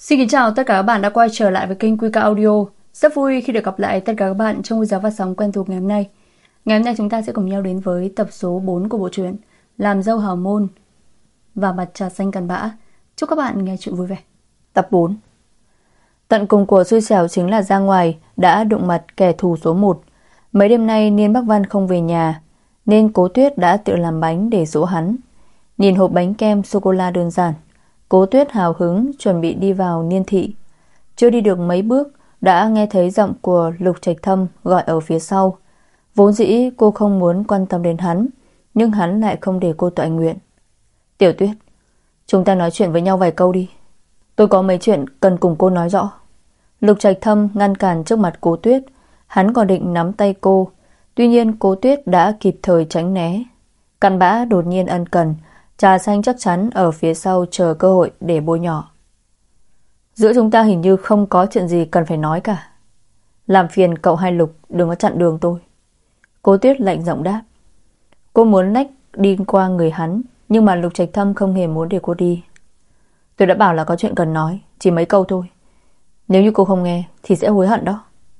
Xin kính chào tất cả các bạn đã quay trở lại với kênh QK Audio. Rất vui khi được gặp lại tất cả các bạn trong video phát sóng quen thuộc ngày hôm nay. Ngày hôm nay chúng ta sẽ cùng nhau đến với tập số 4 của bộ truyện Làm dâu hào môn và mặt trà xanh cặn bã. Chúc các bạn nghe chuyện vui vẻ. Tập 4. Tận cùng của xui xẻo chính là ra ngoài đã đụng mặt kẻ thù số 1. Mấy đêm nay Niên Bắc Văn không về nhà, nên Cố Tuyết đã tự làm bánh để dỗ hắn. Nhìn hộp bánh kem sô-cô-la đơn giản, Cố Tuyết hào hứng chuẩn bị đi vào Niên thị. Chưa đi được mấy bước đã nghe thấy giọng của Lục Trạch Thâm gọi ở phía sau. Vốn dĩ cô không muốn quan tâm đến hắn, nhưng hắn lại không để cô toại nguyện. Tiểu Tuyết, chúng ta nói chuyện với nhau vài câu đi. Tôi có mấy chuyện cần cùng cô nói rõ. Lục Trạch Thâm ngăn cản trước mặt Cố Tuyết. Hắn còn định nắm tay cô, tuy nhiên Cố Tuyết đã kịp thời tránh né. Cặn bã đột nhiên ân cần, trà xanh chắc chắn ở phía sau chờ cơ hội để bôi nhọ. Giữa chúng ta hình như không có chuyện gì cần phải nói cả. Làm phiền cậu Hai Lục đừng có chặn đường tôi. Cố Tuyết lạnh giọng đáp. Cô muốn lách đi qua người hắn, nhưng mà Lục Trạch Thâm không hề muốn để cô đi. Tôi đã bảo là có chuyện cần nói, chỉ mấy câu thôi. Nếu như cô không nghe thì sẽ hối hận đó.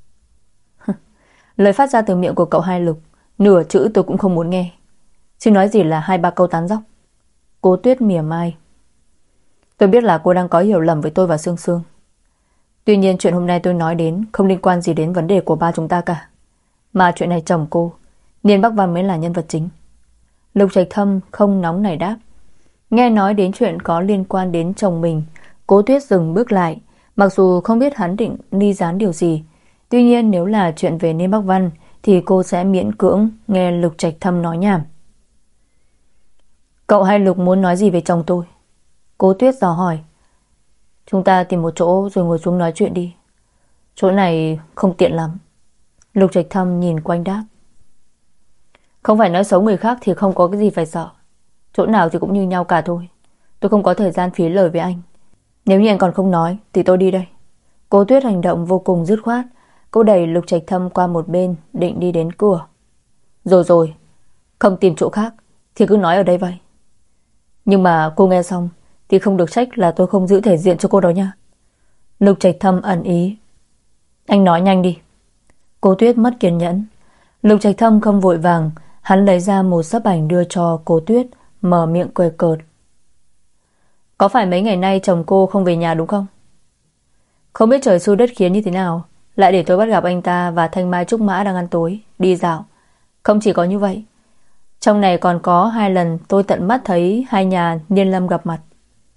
Lời phát ra từ miệng của cậu Hai Lục, nửa chữ tôi cũng không muốn nghe. Chứ nói gì là 2-3 câu tán dóc. Cố Tuyết mỉa mai. Tôi biết là cô đang có hiểu lầm với tôi và Sương Sương. Tuy nhiên chuyện hôm nay tôi nói đến không liên quan gì đến vấn đề của ba chúng ta cả. Mà chuyện này chồng cô, Niên Bắc Văn mới là nhân vật chính. Lục Trạch Thâm không nóng nảy đáp. Nghe nói đến chuyện có liên quan đến chồng mình, Cố Tuyết dừng bước lại. Mặc dù không biết hắn định ly gián điều gì, tuy nhiên nếu là chuyện về Niên Bắc Văn thì cô sẽ miễn cưỡng nghe Lục Trạch Thâm nói nhảm. Cậu Hai Lục muốn nói gì về chồng tôi? Cố Tuyết dò hỏi. Chúng ta tìm một chỗ rồi ngồi xuống nói chuyện đi. Chỗ này không tiện lắm. Lục Trạch Thâm nhìn quanh đáp. Không phải nói xấu người khác thì không có cái gì phải sợ. Chỗ nào thì cũng như nhau cả thôi. Tôi không có thời gian phí lời với anh. Nếu như anh còn không nói thì tôi đi đây. Cố Tuyết hành động vô cùng dứt khoát. Cô đẩy Lục Trạch Thâm qua một bên, định đi đến cửa. Rồi, không tìm chỗ khác thì cứ nói ở đây vậy. Nhưng mà cô nghe xong thì không được trách là tôi không giữ thể diện cho cô đó nha. Lục Trạch Thâm ẩn ý. Anh nói nhanh đi. Cố Tuyết mất kiên nhẫn. Lục Trạch Thâm không vội vàng. Hắn lấy ra một sấp ảnh đưa cho Cố Tuyết, mở miệng cười cợt. Có phải mấy ngày nay chồng cô không về nhà đúng không? Không biết trời xui đất khiến như thế nào, lại để tôi bắt gặp anh ta và Thanh Mai Trúc Mã đang ăn tối, đi dạo. Không chỉ có như vậy, trong này còn có 2 lần tôi tận mắt thấy hai nhà Niên Lâm gặp mặt.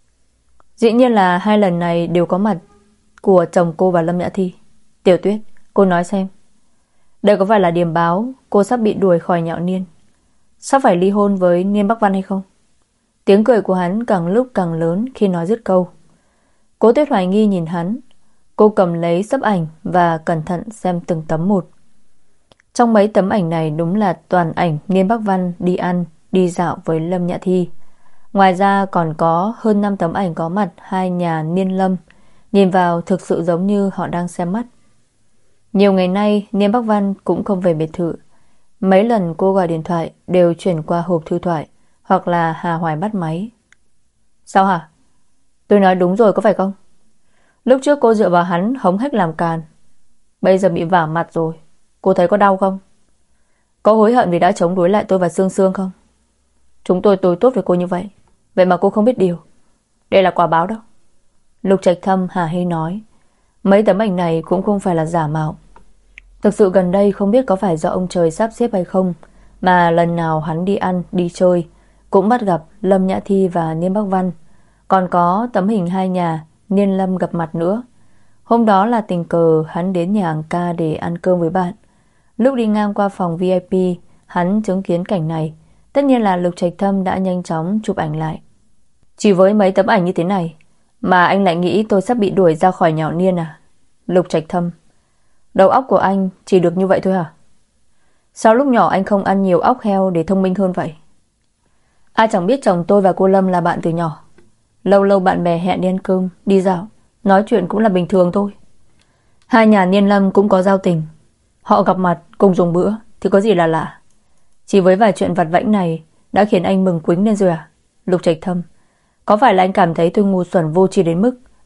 Dĩ nhiên là 2 lần này đều có mặt của chồng cô và Lâm Nhã Thi. Tiểu Tuyết, cô nói xem, đây có phải là điểm báo cô sắp bị đuổi khỏi Nhạo Niên, sắp phải ly hôn với Niên Bắc Văn hay không? Tiếng cười của hắn càng lúc càng lớn khi nói dứt câu. Cố Tuyết hoài nghi nhìn hắn. Cô cầm lấy sấp ảnh và cẩn thận xem từng tấm một. Trong mấy tấm ảnh này đúng là toàn ảnh Niên Bắc Văn đi ăn, đi dạo với Lâm Nhã Thi. Ngoài ra còn có hơn 5 tấm ảnh có mặt hai nhà Niên Lâm. Nhìn vào thực sự giống như họ đang xem mắt. Nhiều ngày nay Niên Bắc Văn cũng không về biệt thự. Mấy lần cô gọi điện thoại đều chuyển qua hộp thư thoại, hoặc là Hà Hoài bắt máy. Sao hả? Tôi nói đúng rồi có phải không? Lúc trước cô dựa vào hắn hống hách làm càn, bây giờ bị vả mặt rồi, cô thấy có đau không? Có hối hận vì đã chống đối lại tôi và Sương Sương không? Chúng tôi tốt với cô như vậy, vậy mà cô không biết điều. Đây là quả báo đó. Lục Trạch Thâm hả hê nói. Mấy tấm ảnh này cũng không phải là giả mạo. Thực sự gần đây không biết có phải do ông trời sắp xếp hay không, mà lần nào hắn đi ăn, đi chơi cũng bắt gặp Lâm Nhã Thi và Niên Bắc Văn. Còn có tấm hình hai nhà Niên Lâm gặp mặt nữa. Hôm đó là tình cờ hắn đến nhà hàng ca để ăn cơm với bạn. Lúc đi ngang qua phòng VIP, hắn chứng kiến cảnh này. Tất nhiên là Lục Trạch Thâm đã nhanh chóng chụp ảnh lại. Chỉ với mấy tấm ảnh như thế này mà anh lại nghĩ tôi sắp bị đuổi ra khỏi Nhạo Niên à? Lục Trạch Thâm, đầu óc của anh chỉ được như vậy thôi hả? Sao lúc nhỏ anh không ăn nhiều óc heo để thông minh hơn vậy? Ai chẳng biết chồng tôi và cô Lâm là bạn từ nhỏ. Lâu lâu bạn bè hẹn đi ăn cơm, đi dạo, nói chuyện cũng là bình thường thôi. Hai nhà Niên Lâm cũng có giao tình. Họ gặp mặt cùng dùng bữa thì có gì là lạ. Chỉ với vài chuyện vặt vãnh này đã khiến anh mừng quính lên rồi à? Lục Trạch Thâm, có phải là anh cảm thấy tôi ngu xuẩn vô tri đến mức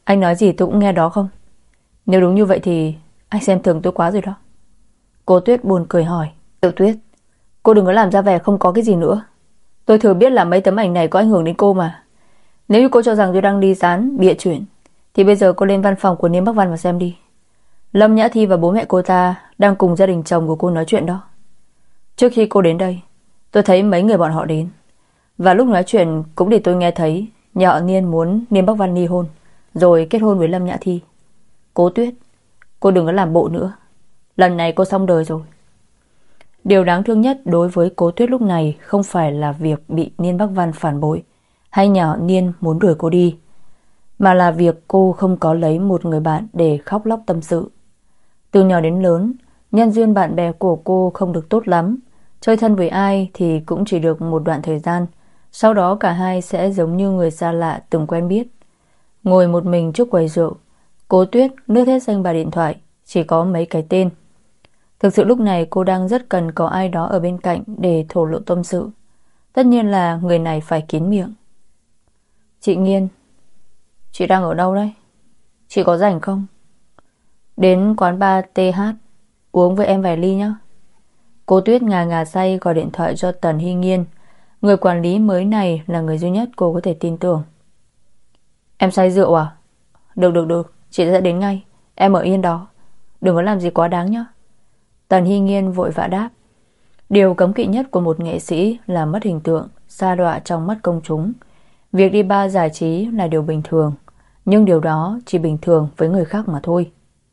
Anh nói gì tôi cũng nghe đó không? Nếu đúng như vậy thì anh xem thường tôi quá rồi đó. Cô Tuyết buồn cười hỏi. Tiểu Tuyết, cô đừng có làm ra vẻ không có cái gì nữa. Tôi thừa biết là mấy tấm ảnh này có ảnh hưởng đến cô mà. Nếu như cô cho rằng tôi đang đi dán bịa chuyện thì bây giờ cô lên văn phòng của Niêm Bắc Văn và xem đi. Lâm Nhã Thi và bố mẹ cô ta đang cùng gia đình chồng của cô nói chuyện đó. Trước khi cô đến đây, tôi thấy mấy người bọn họ đến. Và lúc nói chuyện cũng để tôi nghe thấy nhà họ Niên muốn Niêm Bắc Văn ly hôn, rồi kết hôn với Lâm Nhã Thi. Cố Tuyết, cô đừng có làm bộ nữa. Lần này cô xong đời rồi. Điều đáng thương nhất đối với Cố Tuyết lúc này không phải là việc bị Niên Bắc Văn phản bội hay nhà họ Niên muốn đuổi cô đi, mà là việc cô không có lấy một người bạn để khóc lóc tâm sự. Từ nhỏ đến lớn, nhân duyên bạn bè của cô không được tốt lắm. Chơi thân với ai thì cũng chỉ được một đoạn thời gian. Sau đó cả hai sẽ giống như người xa lạ từng quen biết. Ngồi một mình trước quầy rượu, Cố Tuyết lướt hết danh bạ điện thoại, chỉ có mấy cái tên. Thực sự lúc này cô đang rất cần có ai đó ở bên cạnh để thổ lộ tâm sự. Tất nhiên là người này phải kín miệng. Chị Nghiên, chị đang ở đâu đấy? Chị có rảnh không? Đến quán bar TH uống với em vài ly nhé. Cô Tuyết ngà ngà say gọi điện thoại cho Tần Hy Nghiên. Người quản lý mới này là người duy nhất cô có thể tin tưởng. Em say rượu à? Được, chị sẽ đến ngay. Em ở yên đó, đừng có làm gì quá đáng nhé. Tần Hy Nghiên vội vã đáp. Điều cấm kỵ nhất của một nghệ sĩ là mất hình tượng, sa đọa trong mắt công chúng. Việc đi bar giải trí là điều bình thường, nhưng điều đó chỉ bình thường với người khác mà thôi.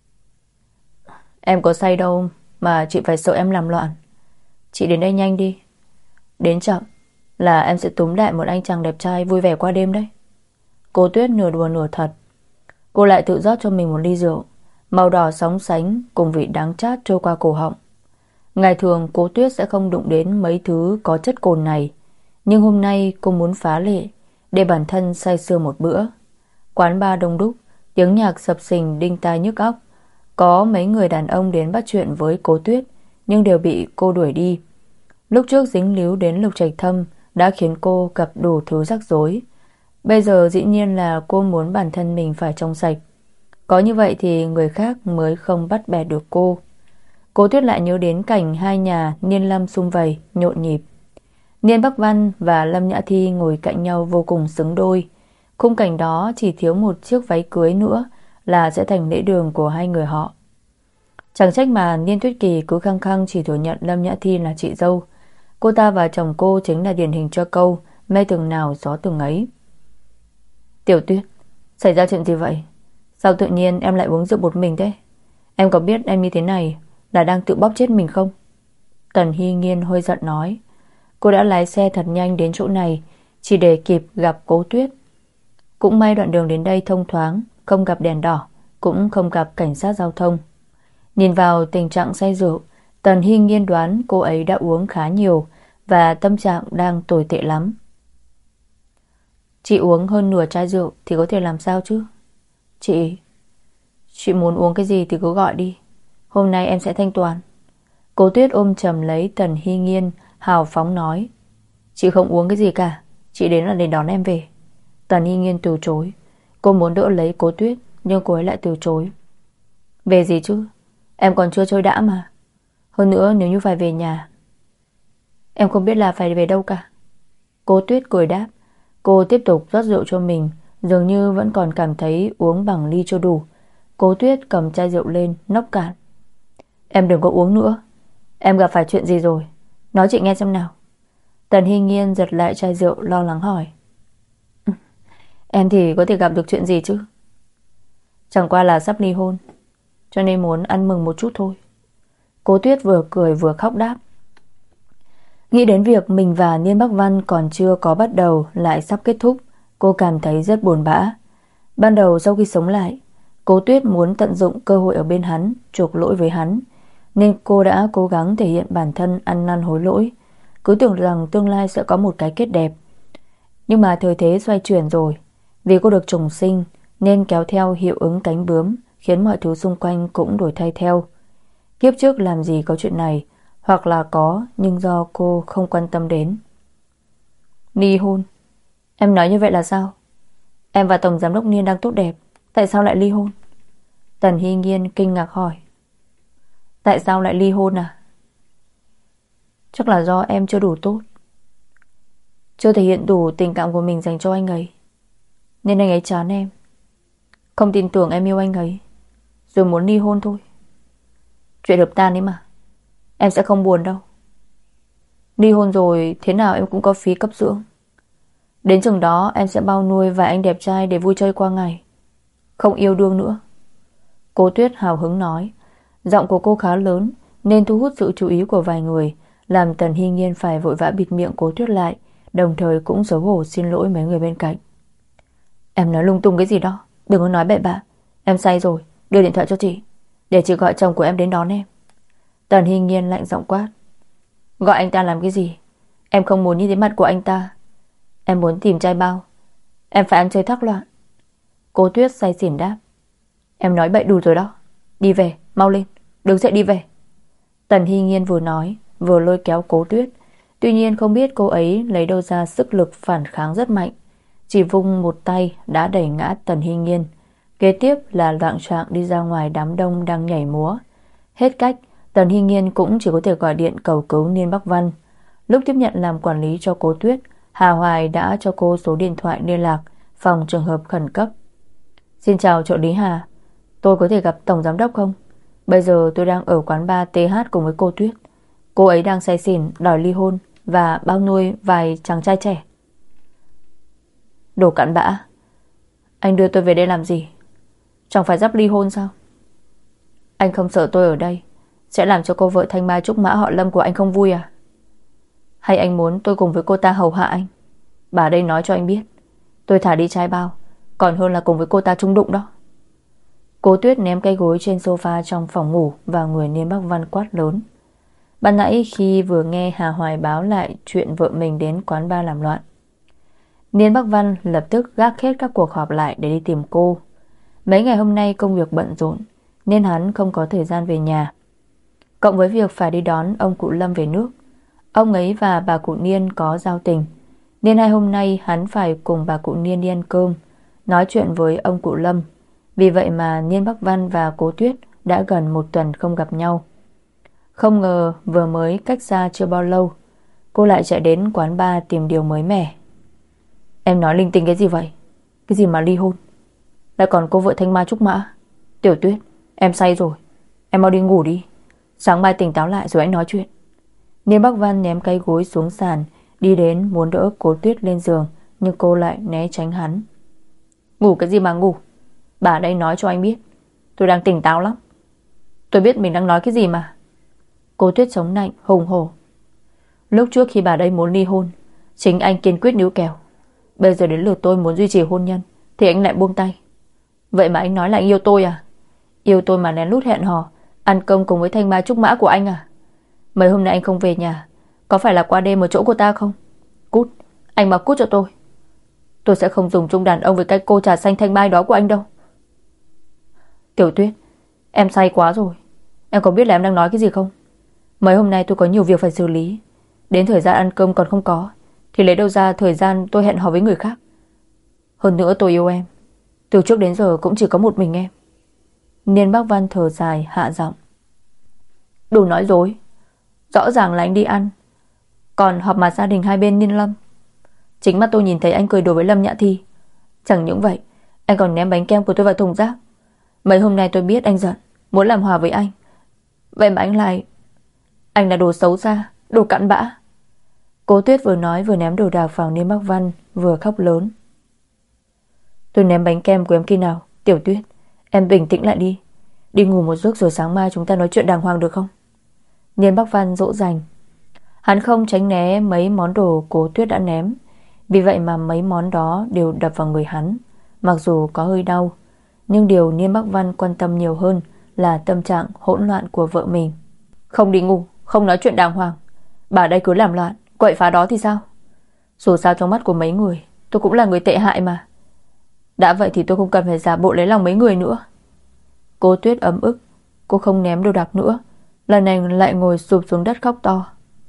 Em có say đâu mà chị phải sợ em làm loạn. Chị đến đây nhanh đi. Đến chậm là em sẽ túm đại một anh chàng đẹp trai vui vẻ qua đêm đấy. Cô Tuyết nửa đùa nửa thật. Cô lại tự rót cho mình một ly rượu màu đỏ sóng sánh cùng vị đắng chát trôi qua cổ họng. Ngày thường Cố Tuyết sẽ không đụng đến mấy thứ có chất cồn này, nhưng hôm nay cô muốn phá lệ để bản thân say sưa một bữa. Quán bar đông đúc, tiếng nhạc sập sình đinh tai nhức óc. Có mấy người đàn ông đến bắt chuyện với Cố Tuyết, nhưng đều bị cô đuổi đi. Lúc trước dính líu đến Lục Trạch Thâm đã khiến cô gặp đủ thứ rắc rối. Bây giờ dĩ nhiên là cô muốn bản thân mình phải trong sạch. Có như vậy thì người khác mới không bắt bẻ được cô. Cố Tuyết lại nhớ đến cảnh hai nhà Niên Lâm sum vầy, nhộn nhịp. Niên Bắc Văn và Lâm Nhã Thi ngồi cạnh nhau vô cùng xứng đôi. Khung cảnh đó chỉ thiếu một chiếc váy cưới nữa là sẽ thành lễ đường của hai người họ. Chẳng trách mà Niên Tuyết Kỳ cứ khăng khăng chỉ thừa nhận Lâm Nhã Thi là chị dâu. Cô ta và chồng cô chính là điển hình cho câu mây tường nào gió tường ấy. Tiểu Tuyết, xảy ra chuyện gì vậy? Sao tự nhiên em lại uống rượu một mình thế? Em có biết em như thế này là đang tự bóp chết mình không? Tần Hy Nghiên hơi giận nói. Cô đã lái xe thật nhanh đến chỗ này chỉ để kịp gặp Cố Tuyết. Cũng may đoạn đường đến đây thông thoáng, không gặp đèn đỏ, cũng không gặp cảnh sát giao thông. Nhìn vào tình trạng say rượu, Tần Hy Nghiên đoán cô ấy đã uống khá nhiều và tâm trạng đang tồi tệ lắm. Chị uống hơn nửa chai rượu thì có thể làm sao chứ? Chị muốn uống cái gì thì cứ gọi đi. Hôm nay em sẽ thanh toán. Cố Tuyết ôm chầm lấy Tần Hy Nghiên, hào phóng nói. Chị không uống cái gì cả, chị đến là để đón em về. Tần Hy Nghiên từ chối. Cô muốn đỡ lấy Cố Tuyết, nhưng cô ấy lại từ chối. Về gì chứ? Em còn chưa chơi đã mà. Hơn nữa nếu như phải về nhà, em không biết là phải về đâu cả. Cố Tuyết cười đáp. Cô tiếp tục rót rượu cho mình, dường như vẫn còn cảm thấy uống bằng ly chưa đủ. Cố Tuyết cầm chai rượu lên nốc cạn. Em đừng có uống nữa. Em gặp phải chuyện gì rồi? Nói chị nghe xem nào. Tần Hy Nghiên giật lại chai rượu lo lắng hỏi. Em thì có thể gặp được chuyện gì chứ? Chẳng qua là sắp ly hôn, cho nên muốn ăn mừng một chút thôi. Cố Tuyết vừa cười vừa khóc đáp. Nghĩ đến việc mình và Niên Bắc Văn còn chưa có bắt đầu lại sắp kết thúc, cô cảm thấy rất buồn bã. Ban đầu sau khi sống lại, Cố Tuyết muốn tận dụng cơ hội ở bên hắn, chuộc lỗi với hắn, nên cô đã cố gắng thể hiện bản thân ăn năn hối lỗi, cứ tưởng rằng tương lai sẽ có một cái kết đẹp. Nhưng mà thời thế xoay chuyển rồi, vì cô được trùng sinh nên kéo theo hiệu ứng cánh bướm, khiến mọi thứ xung quanh cũng đổi thay theo. Kiếp trước làm gì có chuyện này, hoặc là có nhưng do cô không quan tâm đến. Ly hôn? Em nói như vậy là sao? Em và Tổng Giám đốc Niên đang tốt đẹp, Tại sao lại ly hôn? Tần Hy Nhiên kinh ngạc hỏi. Tại sao lại ly hôn à? Chắc là do em chưa đủ tốt, chưa thể hiện đủ tình cảm của mình dành cho anh ấy, nên anh ấy chán em, không tin tưởng em yêu anh ấy, rồi muốn ly hôn thôi. Chuyện hợp tan ấy mà, em sẽ không buồn đâu. Ly hôn rồi thế nào em cũng có phí cấp dưỡng. Đến chừng đó em sẽ bao nuôi vài anh đẹp trai để vui chơi qua ngày, không yêu đương nữa. Cố Tuyết hào hứng nói. Giọng của cô khá lớn nên thu hút sự chú ý của vài người, làm Tần Hy Nhiên phải vội vã bịt miệng Cố Tuyết lại, đồng thời cũng xấu hổ xin lỗi mấy người bên cạnh. Em nói lung tung cái gì đó, đừng có nói bậy bạ. Em say rồi, đưa điện thoại cho chị, để chị gọi chồng của em đến đón em. Tần Hy Nhiên lạnh giọng quát. Gọi anh ta làm cái gì? Em không muốn nhìn thấy mặt của anh ta. Em muốn tìm trai bao. Em phải ăn chơi thác loạn. Cố Tuyết say xỉn đáp. Em nói bậy đủ rồi đó. Đi về, mau lên, đứng dậy đi về. Tần Hy Nhiên vừa nói vừa lôi kéo Cố Tuyết. Tuy nhiên không biết cô ấy lấy đâu ra sức lực phản kháng rất mạnh, chỉ vung một tay đã đẩy ngã Tần Hy Nhiên. Kế tiếp là loạng choạng đi ra ngoài đám đông đang nhảy múa. Hết cách, Tần Hy Nhiên cũng chỉ có thể gọi điện cầu cứu Niên Bắc Văn. Lúc tiếp nhận làm quản lý cho Cố Tuyết, Hà Hoài đã cho cô số điện thoại liên lạc phòng trường hợp khẩn cấp. Xin chào trợ lý Hà, tôi có thể gặp tổng giám đốc không? Bây giờ tôi đang ở quán bar TH cùng với cô Tuyết. Cô ấy đang say xỉn đòi ly hôn và bao nuôi vài chàng trai trẻ. Đồ cặn bã. Anh đưa tôi về đây làm gì? Chẳng phải sắp ly hôn sao? Anh không sợ tôi ở đây sẽ làm cho cô vợ thanh mai trúc mã họ Lâm của anh không vui à? Hay anh muốn tôi cùng với cô ta hầu hạ anh? Bà đây nói cho anh biết, tôi thả đi trai bao còn hơn là cùng với cô ta chung đụng đó. Cố Tuyết ném cây gối trên sofa trong phòng ngủ vào người Niên Bắc Văn quát lớn. Ban nãy khi vừa nghe Hà Hoài báo lại chuyện vợ mình đến quán bar làm loạn, Niên Bắc Văn lập tức gác hết các cuộc họp lại để đi tìm cô. Mấy ngày hôm nay công việc bận rộn nên hắn không có thời gian về nhà. Cộng với việc phải đi đón ông cụ Lâm về nước, ông ấy và bà cụ Niên có giao tình, nên hai hôm nay hắn phải cùng bà cụ Niên đi ăn cơm, nói chuyện với ông cụ Lâm. Vì vậy mà Niên Bắc Văn và Cố Tuyết đã gần một tuần không gặp nhau. Không ngờ vừa mới cách xa chưa bao lâu, cô lại chạy đến quán bar tìm điều mới mẻ. Em nói linh tinh cái gì vậy? Cái gì mà ly hôn? Lại còn cô vợ thanh mai trúc mã. Tiểu Tuyết, em say rồi, em mau đi ngủ đi, sáng mai tỉnh táo lại rồi anh nói chuyện. Niên Bắc Văn ném cây gối xuống sàn, đi đến muốn đỡ Cố Tuyết lên giường, nhưng cô lại né tránh hắn. Ngủ cái gì mà ngủ? Bà đây nói cho anh biết, tôi đang tỉnh táo lắm. Tôi biết mình đang nói cái gì mà. Cố Tuyết chống nạnh hùng hổ. Lúc trước khi bà đây muốn ly hôn, chính anh kiên quyết níu kéo. Bây giờ đến lượt tôi muốn duy trì hôn nhân thì anh lại buông tay. Vậy mà anh nói là anh yêu tôi à? Yêu tôi mà lén lút hẹn hò ăn cơm cùng với thanh mai trúc mã của anh à? Mấy hôm nay anh không về nhà, có phải là qua đêm ở chỗ cô ta không? Cút, anh mà cút cho tôi. Tôi sẽ không dùng chung đàn ông với cái cô trà xanh thanh mai đó của anh đâu. Tiểu Tuyết, em say quá rồi. Em có biết là em đang nói cái gì không? Mấy hôm nay tôi có nhiều việc phải xử lý, đến thời gian ăn cơm còn không có, thì lấy đâu ra thời gian tôi hẹn hò với người khác. Hơn nữa tôi yêu em, từ trước đến giờ cũng chỉ có một mình em. Niên Bắc Văn thở dài hạ giọng. Đủ nói dối. Rõ ràng là anh đi ăn, còn họp mặt gia đình hai bên Niên Lâm. Chính mắt tôi nhìn thấy anh cười đùa với Lâm Nhã Thi. Chẳng những vậy, anh còn ném bánh kem của tôi vào thùng rác. Mấy hôm nay tôi biết anh giận, muốn làm hòa với anh. Vậy mà anh lại... Anh là đồ xấu xa, đồ cặn bã. Cố Tuyết vừa nói vừa ném đồ đạc vào Niên Bắc Văn, vừa khóc lớn. Tôi ném bánh kem của em khi nào? Tiểu Tuyết, em bình tĩnh lại đi. Đi ngủ một giấc rồi sáng mai chúng ta nói chuyện đàng hoàng được không? Niên Bắc Văn dỗ dành. Hắn không tránh né mấy món đồ Cố Tuyết đã ném, vì vậy mà mấy món đó đều đập vào người hắn. Mặc dù có hơi đau, nhưng điều Niên Bắc Văn quan tâm nhiều hơn là tâm trạng hỗn loạn của vợ mình. Không đi ngủ, không nói chuyện đàng hoàng, bà đây cứ làm loạn, quậy phá đó thì sao? Dù sao trong mắt của mấy người, tôi cũng là người tệ hại mà. Đã vậy thì tôi không cần phải giả bộ lấy lòng mấy người nữa. Cố Tuyết ấm ức, cô không ném đồ đạc nữa, lần này lại ngồi sụp xuống đất khóc to.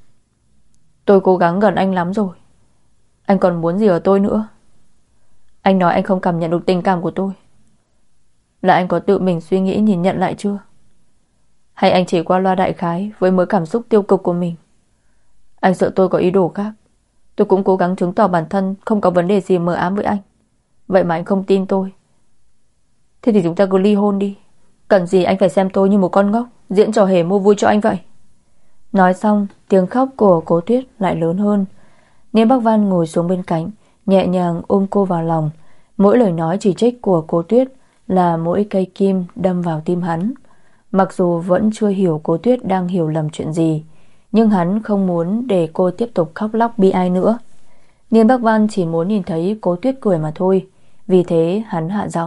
Tôi cố gắng gần anh lắm rồi, anh còn muốn gì ở tôi nữa? Anh nói anh không cảm nhận được tình cảm của tôi. là anh có tự mình suy nghĩ nhìn nhận lại chưa? Hay anh chỉ qua loa đại khái với mớ cảm xúc tiêu cực của mình? Anh sợ tôi có ý đồ khác. Tôi cũng cố gắng chứng tỏ bản thân không có vấn đề gì mờ ám với anh. Vậy mà anh không tin tôi. Thế thì chúng ta cứ ly hôn đi. Cần gì anh phải xem tôi như một con ngốc diễn trò hề mua vui cho anh vậy? Nói xong, tiếng khóc của Cố Tuyết lại lớn hơn. Nghiêm Bắc Văn ngồi xuống bên cạnh, nhẹ nhàng ôm cô vào lòng. Mỗi lời nói chỉ trích của Cố Tuyết là mỗi cây kim đâm vào tim hắn. Mặc dù vẫn chưa hiểu Cố Tuyết đang hiểu lầm chuyện gì, nhưng hắn không muốn để cô tiếp tục khóc lóc bi ai nữa. Nghiêm Bắc Văn chỉ muốn nhìn thấy Cố Tuyết cười mà thôi. Vì thế hắn hạ giọng: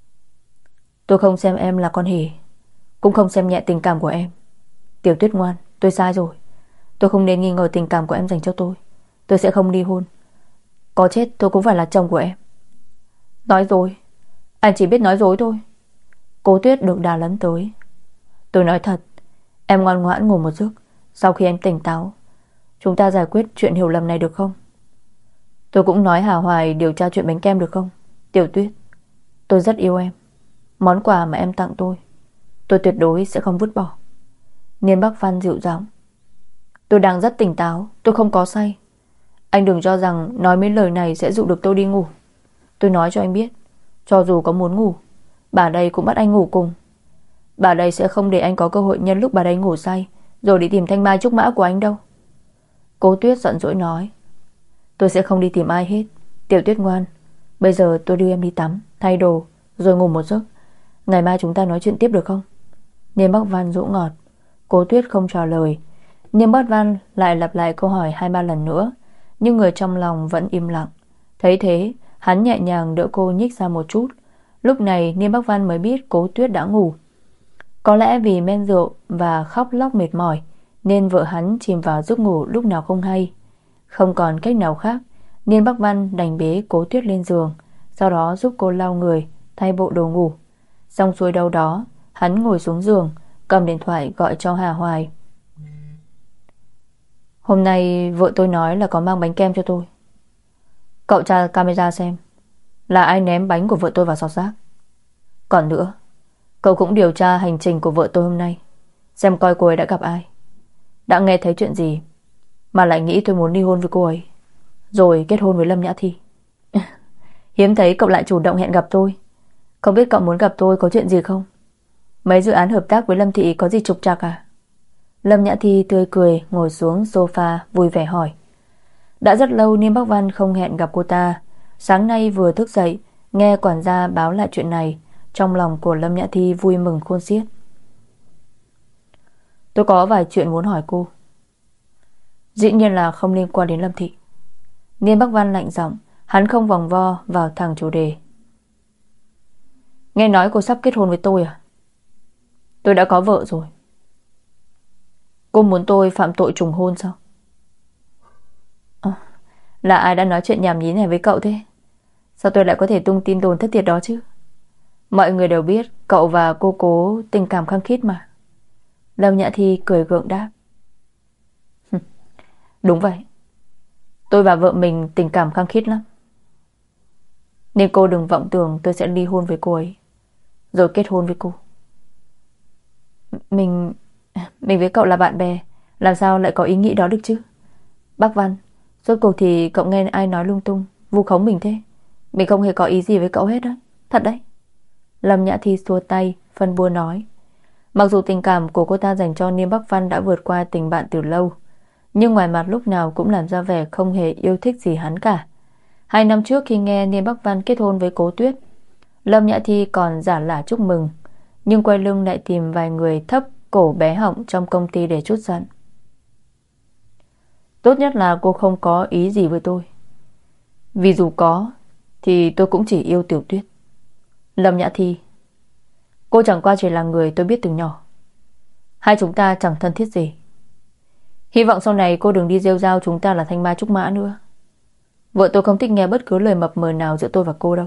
tôi không xem em là con hề, cũng không xem nhẹ tình cảm của em. Tiểu Tuyết ngoan, tôi sai rồi. Tôi không nên nghi ngờ tình cảm của em dành cho tôi. Tôi sẽ không ly hôn. Có chết tôi cũng phải là chồng của em. Nói dối. Anh chỉ biết nói dối thôi. Cố Tuyết được đà lấn tới. Tôi nói thật, em ngoan ngoãn ngủ một giấc. Sau khi em tỉnh táo, chúng ta giải quyết chuyện hiểu lầm này được không? Tôi cũng nói Hà Hoài điều tra chuyện bánh kem được không? Tiểu Tuyết, tôi rất yêu em. Món quà mà em tặng tôi tuyệt đối sẽ không vứt bỏ. Niên Bắc Văn dịu giọng: tôi đang rất tỉnh táo, tôi không có say. Anh đừng cho rằng nói mấy lời này sẽ dụ được tôi đi ngủ. Tôi nói cho anh biết, cho dù có muốn ngủ, bà đây cũng bắt anh ngủ cùng. Bà đây sẽ không để anh có cơ hội nhân lúc bà đây ngủ say rồi đi tìm thanh mai trúc mã của anh đâu. Cố Tuyết giận dỗi nói: tôi sẽ không đi tìm ai hết. Tiểu Tuyết ngoan, bây giờ tôi đưa em đi tắm, thay đồ, rồi ngủ một giấc. Ngày mai chúng ta nói chuyện tiếp được không? Niên Bắc Văn dỗ ngọt. Cố Tuyết không trả lời. Niên Bắc Văn lại lặp lại câu hỏi 2-3 lần nữa, nhưng người trong lòng vẫn im lặng. Thấy thế, hắn nhẹ nhàng đỡ cô nhích ra một chút. Lúc này Niên Bắc Văn mới biết Cố Tuyết đã ngủ. Có lẽ vì men rượu và khóc lóc mệt mỏi nên vợ hắn chìm vào giấc ngủ lúc nào không hay. Không còn cách nào khác, Niên Bắc Văn đành bế Cố Tuyết lên giường, sau đó giúp cô lau người, thay bộ đồ ngủ. Xong xuôi đâu đó, hắn ngồi xuống giường, cầm điện thoại gọi cho Hà Hoài. Hôm nay vợ tôi nói là có mang bánh kem cho tôi. Cậu tra camera xem là ai ném bánh của vợ tôi vào giỏ rác. Còn nữa, cậu cũng điều tra hành trình của vợ tôi hôm nay, xem coi cô ấy đã gặp ai, đã nghe thấy chuyện gì mà lại nghĩ tôi muốn ly hôn với cô ấy, rồi kết hôn với Lâm Nhã Thi. Hiếm thấy cậu lại chủ động hẹn gặp tôi. Không biết cậu muốn gặp tôi có chuyện gì không? Mấy dự án hợp tác với Lâm Thị có gì trục trặc à? Lâm Nhã Thi tươi cười ngồi xuống sofa vui vẻ hỏi. Đã rất lâu Niên Bắc Văn không hẹn gặp cô ta. Sáng nay vừa thức dậy, nghe quản gia báo lại chuyện này, trong lòng của Lâm Nhã Thi vui mừng khôn xiết. Tôi có vài chuyện muốn hỏi cô. Dĩ nhiên là không liên quan đến Lâm Thị. Niên Bắc Văn lạnh giọng, hắn không vòng vo vào thẳng chủ đề. Nghe nói cô sắp kết hôn với tôi à? Tôi đã có vợ rồi. Cô muốn tôi phạm tội trùng hôn sao? Là ai đã nói chuyện nhảm nhí này với cậu thế? Sao tôi lại có thể tung tin đồn thất thiệt đó chứ? Mọi người đều biết cậu và cô Cố tình cảm khăng khít mà. Lâm Nhã Thi cười gượng đáp. Đúng vậy, tôi và vợ mình tình cảm khăng khít lắm. Nên cô đừng vọng tưởng tôi sẽ ly hôn với cô ấy rồi kết hôn với cô. Mình với cậu là bạn bè, làm sao lại có ý nghĩ đó được chứ? Bác Văn, rốt cuộc thì cậu nghe ai nói lung tung vu khống mình thế? Mình không hề có ý gì với cậu hết á. Thật đấy. Lâm Nhã Thi xua tay phân bua nói. Mặc dù tình cảm của cô ta dành cho Niên Bắc Văn đã vượt qua tình bạn từ lâu, nhưng ngoài mặt lúc nào cũng làm ra vẻ không hề yêu thích gì hắn cả. 2 năm trước khi nghe Niên Bắc Văn kết hôn với Cố Tuyết, Lâm Nhã Thi còn giả lả chúc mừng, nhưng quay lưng lại tìm vài người thấp cổ bé họng trong công ty để trút giận. Tốt nhất là cô không có ý gì với tôi, vì dù có thì tôi cũng chỉ yêu Tiểu Tuyết. Lâm Nhã Thi, cô chẳng qua chỉ là người tôi biết từ nhỏ. Hai chúng ta chẳng thân thiết gì. Hy vọng sau này cô đừng đi rêu rao chúng ta là thanh mai trúc mã nữa. Vợ tôi không thích nghe bất cứ lời mập mờ nào giữa tôi và cô đâu.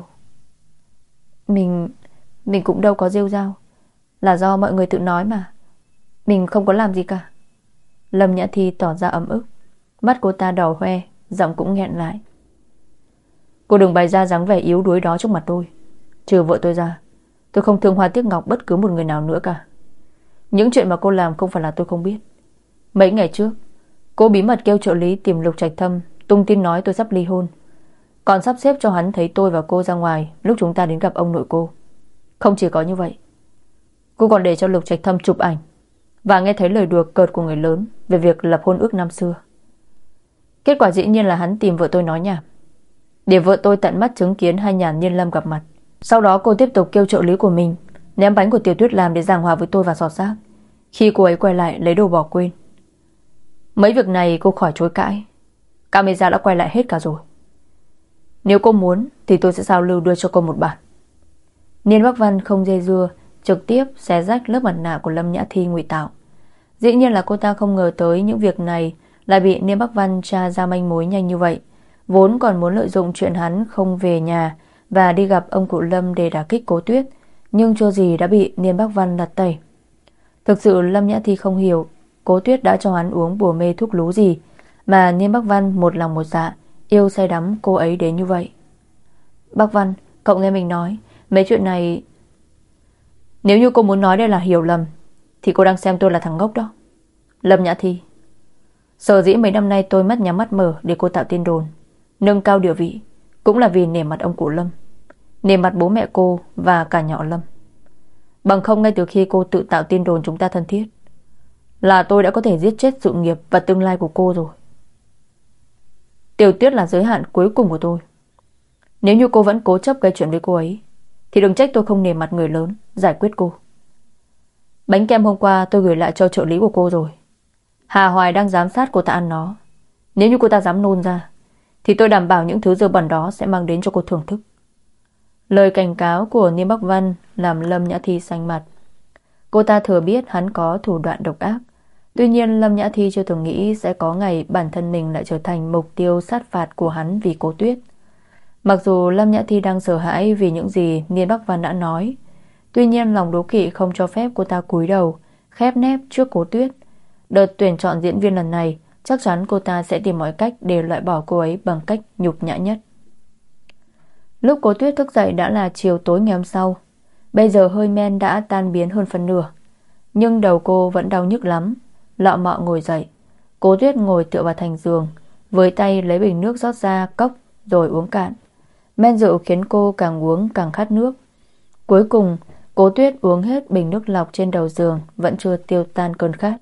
Mình cũng đâu có rêu rao, là do mọi người tự nói mà. Mình không có làm gì cả. Lâm Nhã Thi tỏ ra ấm ức. Mắt cô ta đỏ hoe, giọng cũng nghẹn lại. Cô đừng bày ra dáng vẻ yếu đuối đó trước mặt tôi. Trừ vợ tôi ra, Tôi không thương hoa tiếc ngọc bất cứ một người nào nữa cả. Những chuyện mà cô làm không phải là tôi không biết. Mấy ngày trước, cô bí mật kêu trợ lý tìm Lục Trạch Thâm, tung tin nói tôi sắp ly hôn, còn sắp xếp cho hắn thấy tôi và cô ra ngoài lúc chúng ta đến gặp ông nội cô. Không chỉ có như vậy, cô còn để cho Lục Trạch Thâm chụp ảnh và nghe thấy lời đùa cợt của người lớn về việc lập hôn ước năm xưa. Kết quả dĩ nhiên là hắn tìm vợ tôi nói nhảm, để vợ tôi tận mắt chứng kiến hai nhà Nhiên Lâm gặp mặt. Sau đó cô tiếp tục kêu trợ lý của mình ném bánh của Tiểu Tuyết làm để giảng hòa với tôi và xỏ xác. Khi cô ấy quay lại lấy đồ bỏ quên. Mấy việc này cô khỏi chối cãi. Camera đã quay lại hết cả rồi. Nếu cô muốn thì tôi sẽ giao lưu đưa cho cô một bản. Niên Bắc Văn không dây dưa, trực tiếp xé rách lớp mặt nạ của Lâm Nhã Thi ngụy tạo. Dĩ nhiên là cô ta không ngờ tới những việc này lại bị Niên Bắc Văn tra ra manh mối nhanh như vậy. Vốn còn muốn lợi dụng chuyện hắn không về nhà và đi gặp ông cụ Lâm để đả kích Cố Tuyết, nhưng chưa gì đã bị Niên Bắc Văn lật tẩy. Thực sự Lâm Nhã Thi không hiểu Cố Tuyết đã cho hắn uống bùa mê thuốc lú gì mà Niên Bắc Văn một lòng một dạ yêu say đắm cô ấy đến như vậy. Bắc Văn, cậu nghe mình nói, mấy chuyện này, nếu như cô muốn nói đây là hiểu lầm thì cô đang xem tôi là thằng ngốc đó. Lâm Nhã Thi, sở dĩ mấy năm nay tôi mắt nhắm mắt mở để cô tạo tin đồn, nâng cao địa vị, cũng là vì nể mặt ông cụ Lâm, nể mặt bố mẹ cô và cả nhỏ Lâm. Bằng không ngay từ khi cô tự tạo tin đồn chúng ta thân thiết, là tôi đã có thể giết chết sự nghiệp và tương lai của cô rồi. Tiểu Tuyết là giới hạn cuối cùng của tôi. Nếu như cô vẫn cố chấp gây chuyện với cô ấy thì đừng trách tôi không nể mặt người lớn giải quyết cô. Bánh kem hôm qua tôi gửi lại cho trợ lý của cô rồi. Hà Hoài đang giám sát cô ta ăn nó. Nếu như cô ta dám nôn ra thì tôi đảm bảo những thứ dơ bẩn đó sẽ mang đến cho cô thưởng thức. Lời cảnh cáo của Niêm Bắc Văn làm Lâm Nhã Thi xanh mặt. Cô ta thừa biết hắn có thủ đoạn độc ác. Tuy nhiên Lâm Nhã Thi chưa từng nghĩ sẽ có ngày bản thân mình lại trở thành mục tiêu sát phạt của hắn vì Cố Tuyết. Mặc dù Lâm Nhã Thi đang sợ hãi vì những gì Niên Bắc Văn đã nói, tuy nhiên lòng đố kỵ không cho phép cô ta cúi đầu khép nép trước Cố Tuyết. Đợt tuyển chọn diễn viên lần này chắc chắn cô ta sẽ tìm mọi cách để loại bỏ cô ấy bằng cách nhục nhã nhất. Lúc Cố Tuyết thức dậy đã là chiều tối ngày hôm sau. Bây giờ hơi men đã tan biến hơn phân nửa, nhưng đầu cô vẫn đau nhức lắm. Lọ mọ ngồi dậy. Cố Tuyết ngồi tựa vào thành giường, với tay lấy bình nước rót ra cốc rồi uống cạn. Men rượu khiến cô càng uống càng khát nước. Cuối cùng Cố Tuyết uống hết bình nước lọc trên đầu giường, vẫn chưa tiêu tan cơn khát.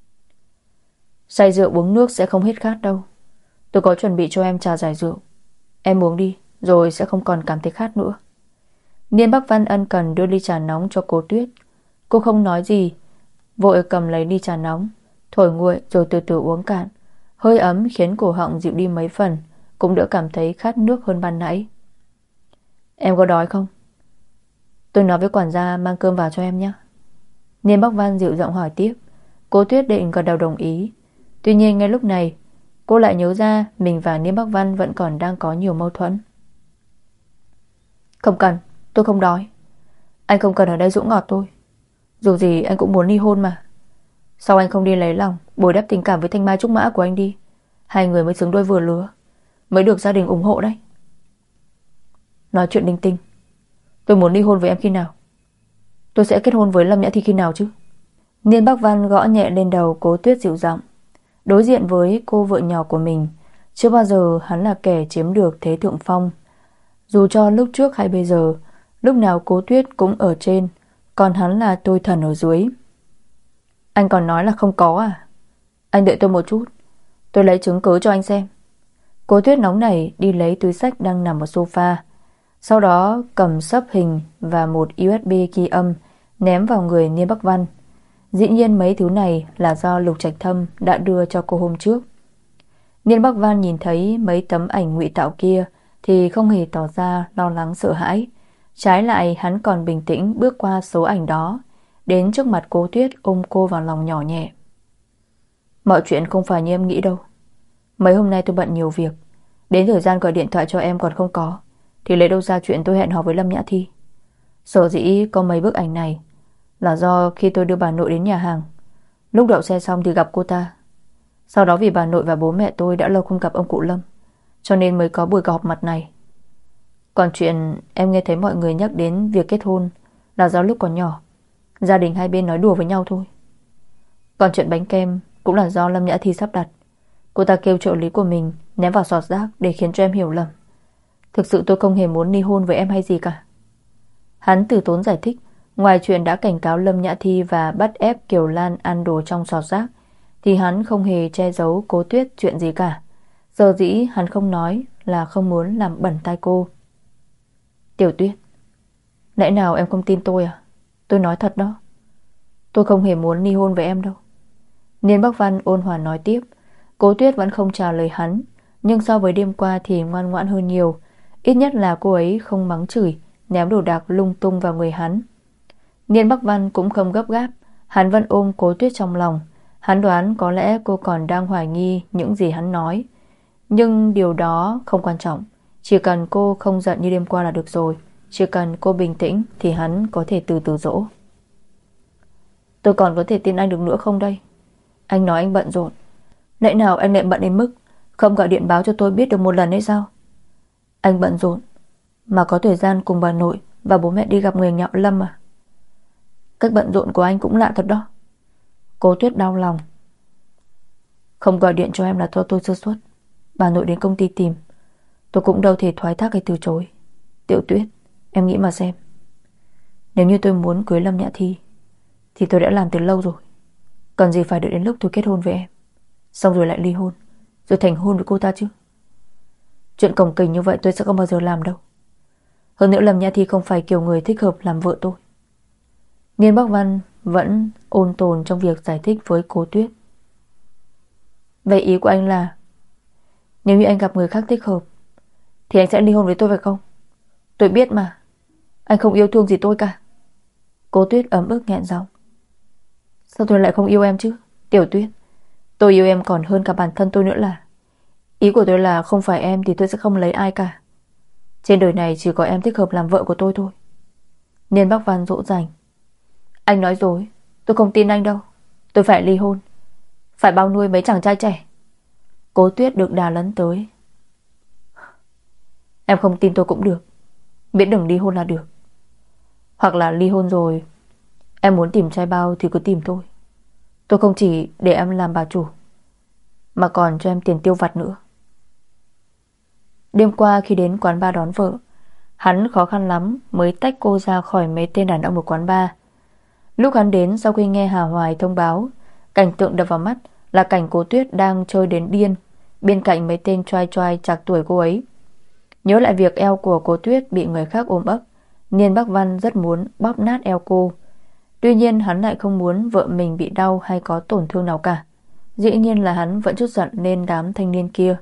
Say rượu uống nước sẽ không hết khát đâu. Tôi có chuẩn bị cho em trà giải rượu. Em uống đi, rồi sẽ không còn cảm thấy khát nữa. Niên Bắc Văn ân cần đưa ly trà nóng cho Cố Tuyết. Cô không nói gì, vội cầm lấy ly trà nóng, thổi nguội rồi từ từ uống cạn. Hơi ấm khiến cổ họng dịu đi mấy phần, cũng đỡ cảm thấy khát nước hơn ban nãy. Em có đói không? Tôi nói với quản gia mang cơm vào cho em nhé. Niên Bắc Văn dịu giọng hỏi tiếp. Cố Tuyết định gật đầu đồng ý. Tuy nhiên ngay lúc này cô lại nhớ ra mình và Niên Bắc Văn vẫn còn đang có nhiều mâu thuẫn. Không cần, tôi không đói. Anh không cần ở đây dỗ ngọt tôi. Dù gì anh cũng muốn ly hôn mà. Sao anh không đi lấy lòng bồi đắp tình cảm với Thanh Mai Trúc Mã của anh đi? Hai người mới xứng đôi vừa lứa, mới được gia đình ủng hộ đấy. Nói chuyện linh tinh. Tôi muốn ly hôn với em khi nào? Tôi sẽ kết hôn với Lâm Nhã Thi khi nào chứ? Niên Bắc Văn gõ nhẹ lên đầu Cố Tuyết dịu giọng. Đối diện với cô vợ nhỏ của mình, chưa bao giờ hắn là kẻ chiếm được thế thượng phong. Dù cho lúc trước hay bây giờ, lúc nào Cố Tuyết cũng ở trên, còn hắn là tôi thần ở dưới. Anh còn nói là không có à? Anh đợi tôi một chút, tôi lấy chứng cứ cho anh xem. Cố Tuyết nóng nảy đi lấy túi xách đang nằm ở sofa, sau đó cầm xấp hình và một USB ghi âm ném vào người Niên Bắc Văn. Dĩ nhiên mấy thứ này là do Lục Trạch Thâm đã đưa cho cô hôm trước. Niên Bắc Văn nhìn thấy mấy tấm ảnh ngụy tạo kia thì không hề tỏ ra lo lắng sợ hãi. Trái lại hắn còn bình tĩnh bước qua số ảnh đó, đến trước mặt Cố Tuyết ôm cô vào lòng nhỏ nhẹ. Mọi chuyện không phải như em nghĩ đâu. Mấy hôm nay tôi bận nhiều việc, đến thời gian gọi điện thoại cho em còn không có, thì lấy đâu ra chuyện tôi hẹn hò với Lâm Nhã Thi. Sở dĩ có mấy bức ảnh này là do khi tôi đưa bà nội đến nhà hàng, lúc đậu xe xong thì gặp cô ta. Sau đó vì bà nội và bố mẹ tôi đã lâu không gặp ông cụ Lâm, cho nên mới có buổi gặp mặt này. Còn chuyện em nghe thấy mọi người nhắc đến việc kết hôn là do lúc còn nhỏ gia đình hai bên nói đùa với nhau thôi. Còn chuyện bánh kem cũng là do Lâm Nhã Thi sắp đặt. Cô ta kêu trợ lý của mình ném vào sọt rác để khiến cho em hiểu lầm. Thực sự tôi không hề muốn ly hôn với em hay gì cả. Hắn từ tốn giải thích. Ngoài chuyện đã cảnh cáo Lâm Nhã Thi và bắt ép Kiều Lan ăn đồ trong sọt rác, thì hắn không hề che giấu Cố Tuyết chuyện gì cả. Giờ dĩ hắn không nói là không muốn làm bẩn tai cô. Tiểu Tuyết, lẽ nào em không tin tôi à? Tôi nói thật đó. Tôi không hề muốn ly hôn với em đâu. Niên Bắc Văn ôn hòa nói tiếp. Cố Tuyết vẫn không trả lời hắn, nhưng so với đêm qua thì ngoan ngoãn hơn nhiều. Ít nhất là cô ấy không mắng chửi, ném đồ đạc lung tung vào người hắn. Niên Bắc Văn cũng không gấp gáp. Hắn vẫn ôm Cố Tuyết trong lòng. Hắn đoán có lẽ cô còn đang hoài nghi những gì hắn nói, nhưng điều đó không quan trọng. Chỉ cần cô không giận như đêm qua là được rồi. Chỉ cần cô bình tĩnh thì hắn có thể từ từ dỗ. Tôi còn có thể tin anh được nữa không đây? Anh nói anh bận rộn. Lẽ nào anh lại bận đến mức không gọi điện báo cho tôi biết được một lần hay sao? Anh bận rộn mà có thời gian cùng bà nội và bố mẹ đi gặp người nhà Lâm à? Cách bận rộn của anh cũng lạ thật đó. Cố Tuyết đau lòng. Không gọi điện cho em là do tôi sơ suất. Bà nội đến công ty tìm, tôi cũng đâu thể thoái thác hay từ chối. Tiểu Tuyết, em nghĩ mà xem. Nếu như tôi muốn cưới Lâm Nhã Thi thì tôi đã làm từ lâu rồi. Cần gì phải đợi đến lúc tôi kết hôn với em, xong rồi lại ly hôn, rồi thành hôn với cô ta chứ? Chuyện cồng kềnh như vậy tôi sẽ không bao giờ làm đâu. Hơn nữa Lâm Nhã Thi không phải kiểu người thích hợp làm vợ tôi. Niên Bắc Văn vẫn ôn tồn trong việc giải thích với Cố Tuyết. Vậy ý của anh là nếu như anh gặp người khác thích hợp thì anh sẽ ly hôn với tôi phải không? Tôi biết mà, anh không yêu thương gì tôi cả. Cố Tuyết ấm ức nghẹn giọng. Sao tôi lại không yêu em chứ? Tiểu Tuyết, tôi yêu em còn hơn cả bản thân tôi nữa là. Ý của tôi là không phải em thì tôi sẽ không lấy ai cả. Trên đời này chỉ có em thích hợp làm vợ của tôi thôi. Niên Bắc Văn dỗ dành. Anh nói dối, tôi không tin anh đâu. Tôi phải ly hôn, phải bao nuôi mấy chàng trai trẻ. Cố Tuyết được đà lấn tới. Em không tin tôi cũng được, miễn đừng ly hôn là được. Hoặc là ly hôn rồi em muốn tìm trai bao thì cứ tìm tôi. Tôi không chỉ để em làm bà chủ, mà còn cho em tiền tiêu vặt nữa. Đêm qua khi đến quán bar đón vợ, hắn khó khăn lắm mới tách cô ra khỏi mấy tên đàn ông ở quán bar. Lúc hắn đến, sau khi nghe Hà Hoài thông báo, cảnh tượng đập vào mắt là cảnh Cố Tuyết đang chơi đến điên bên cạnh mấy tên trai trai trạc tuổi cô ấy. Nhớ lại việc eo của Cố Tuyết bị người khác ôm ấp, Niên Bắc Văn rất muốn bóp nát eo cô. Tuy nhiên hắn lại không muốn vợ mình bị đau hay có tổn thương nào cả. Dĩ nhiên là hắn vẫn chút giận lên đám thanh niên kia.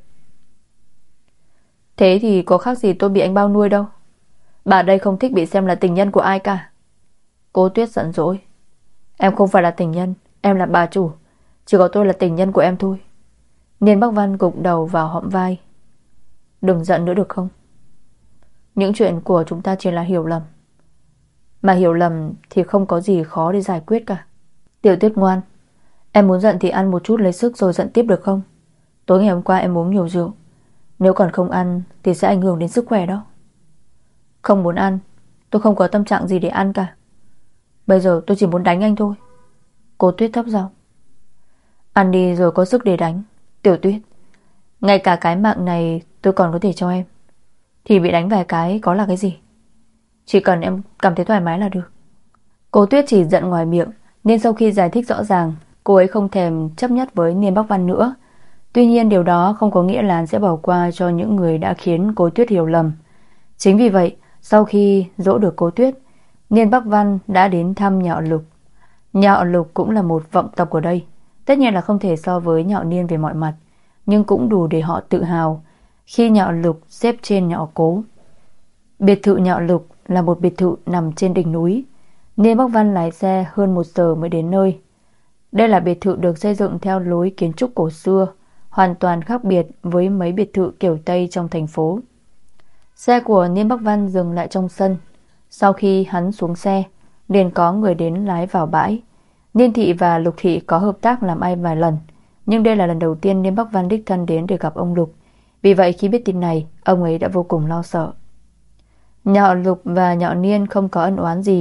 Thế thì có khác gì tôi bị anh bao nuôi đâu. Bà đây không thích bị xem là tình nhân của ai cả. Cố Tuyết giận dỗi. Em không phải là tình nhân, em là bà chủ. Chỉ có tôi là tình nhân của em thôi. Niên Bắc Văn gục đầu vào hõm vai. Đừng giận nữa được không? Những chuyện của chúng ta chỉ là hiểu lầm, mà hiểu lầm thì không có gì khó để giải quyết cả. Tiểu Tuyết ngoan, em muốn giận thì ăn một chút lấy sức rồi giận tiếp được không? Tối ngày hôm qua em uống nhiều rượu, nếu còn không ăn thì sẽ ảnh hưởng đến sức khỏe đó. Không muốn ăn, tôi không có tâm trạng gì để ăn cả. Bây giờ tôi chỉ muốn đánh anh thôi. Cố Tuyết thấp giọng. Ăn đi rồi có sức để đánh. Tiểu Tuyết, ngay cả cái mạng này tôi còn có thể cho em, thì bị đánh vài cái có là cái gì? Chỉ cần em cảm thấy thoải mái là được. Cố Tuyết chỉ giận ngoài miệng, nên sau khi giải thích rõ ràng, cô ấy không thèm chấp nhất với Niên Bắc Văn nữa. Tuy nhiên điều đó không có nghĩa là sẽ bỏ qua cho những người đã khiến Cố Tuyết hiểu lầm. Chính vì vậy, sau khi dỗ được Cố Tuyết, Niên Bắc Văn đã đến thăm nhà họ Lục. Nhà họ Lục cũng là một vọng tộc ở đây. Tất nhiên là không thể so với nhà họ Niên về mọi mặt, nhưng cũng đủ để họ tự hào khi nhà họ Lục xếp trên nhà họ Cố. Biệt thự nhà họ Lục là một biệt thự nằm trên đỉnh núi. Niên Bắc Văn lái xe hơn 1 giờ mới đến nơi. Đây là biệt thự được xây dựng theo lối kiến trúc cổ xưa, hoàn toàn khác biệt với mấy biệt thự kiểu Tây trong thành phố. Xe của Niên Bắc Văn dừng lại trong sân. Sau khi hắn xuống xe, liền có người đến lái vào bãi. Niên Thị và Lục Thị có hợp tác làm ăn vài lần, nhưng đây là lần đầu tiên Niên Bắc Văn đích thân đến để gặp ông Lục. Vì vậy khi biết tin này, ông ấy đã vô cùng lo sợ. Nhà họ Lục và nhà họ Niên không có ân oán gì,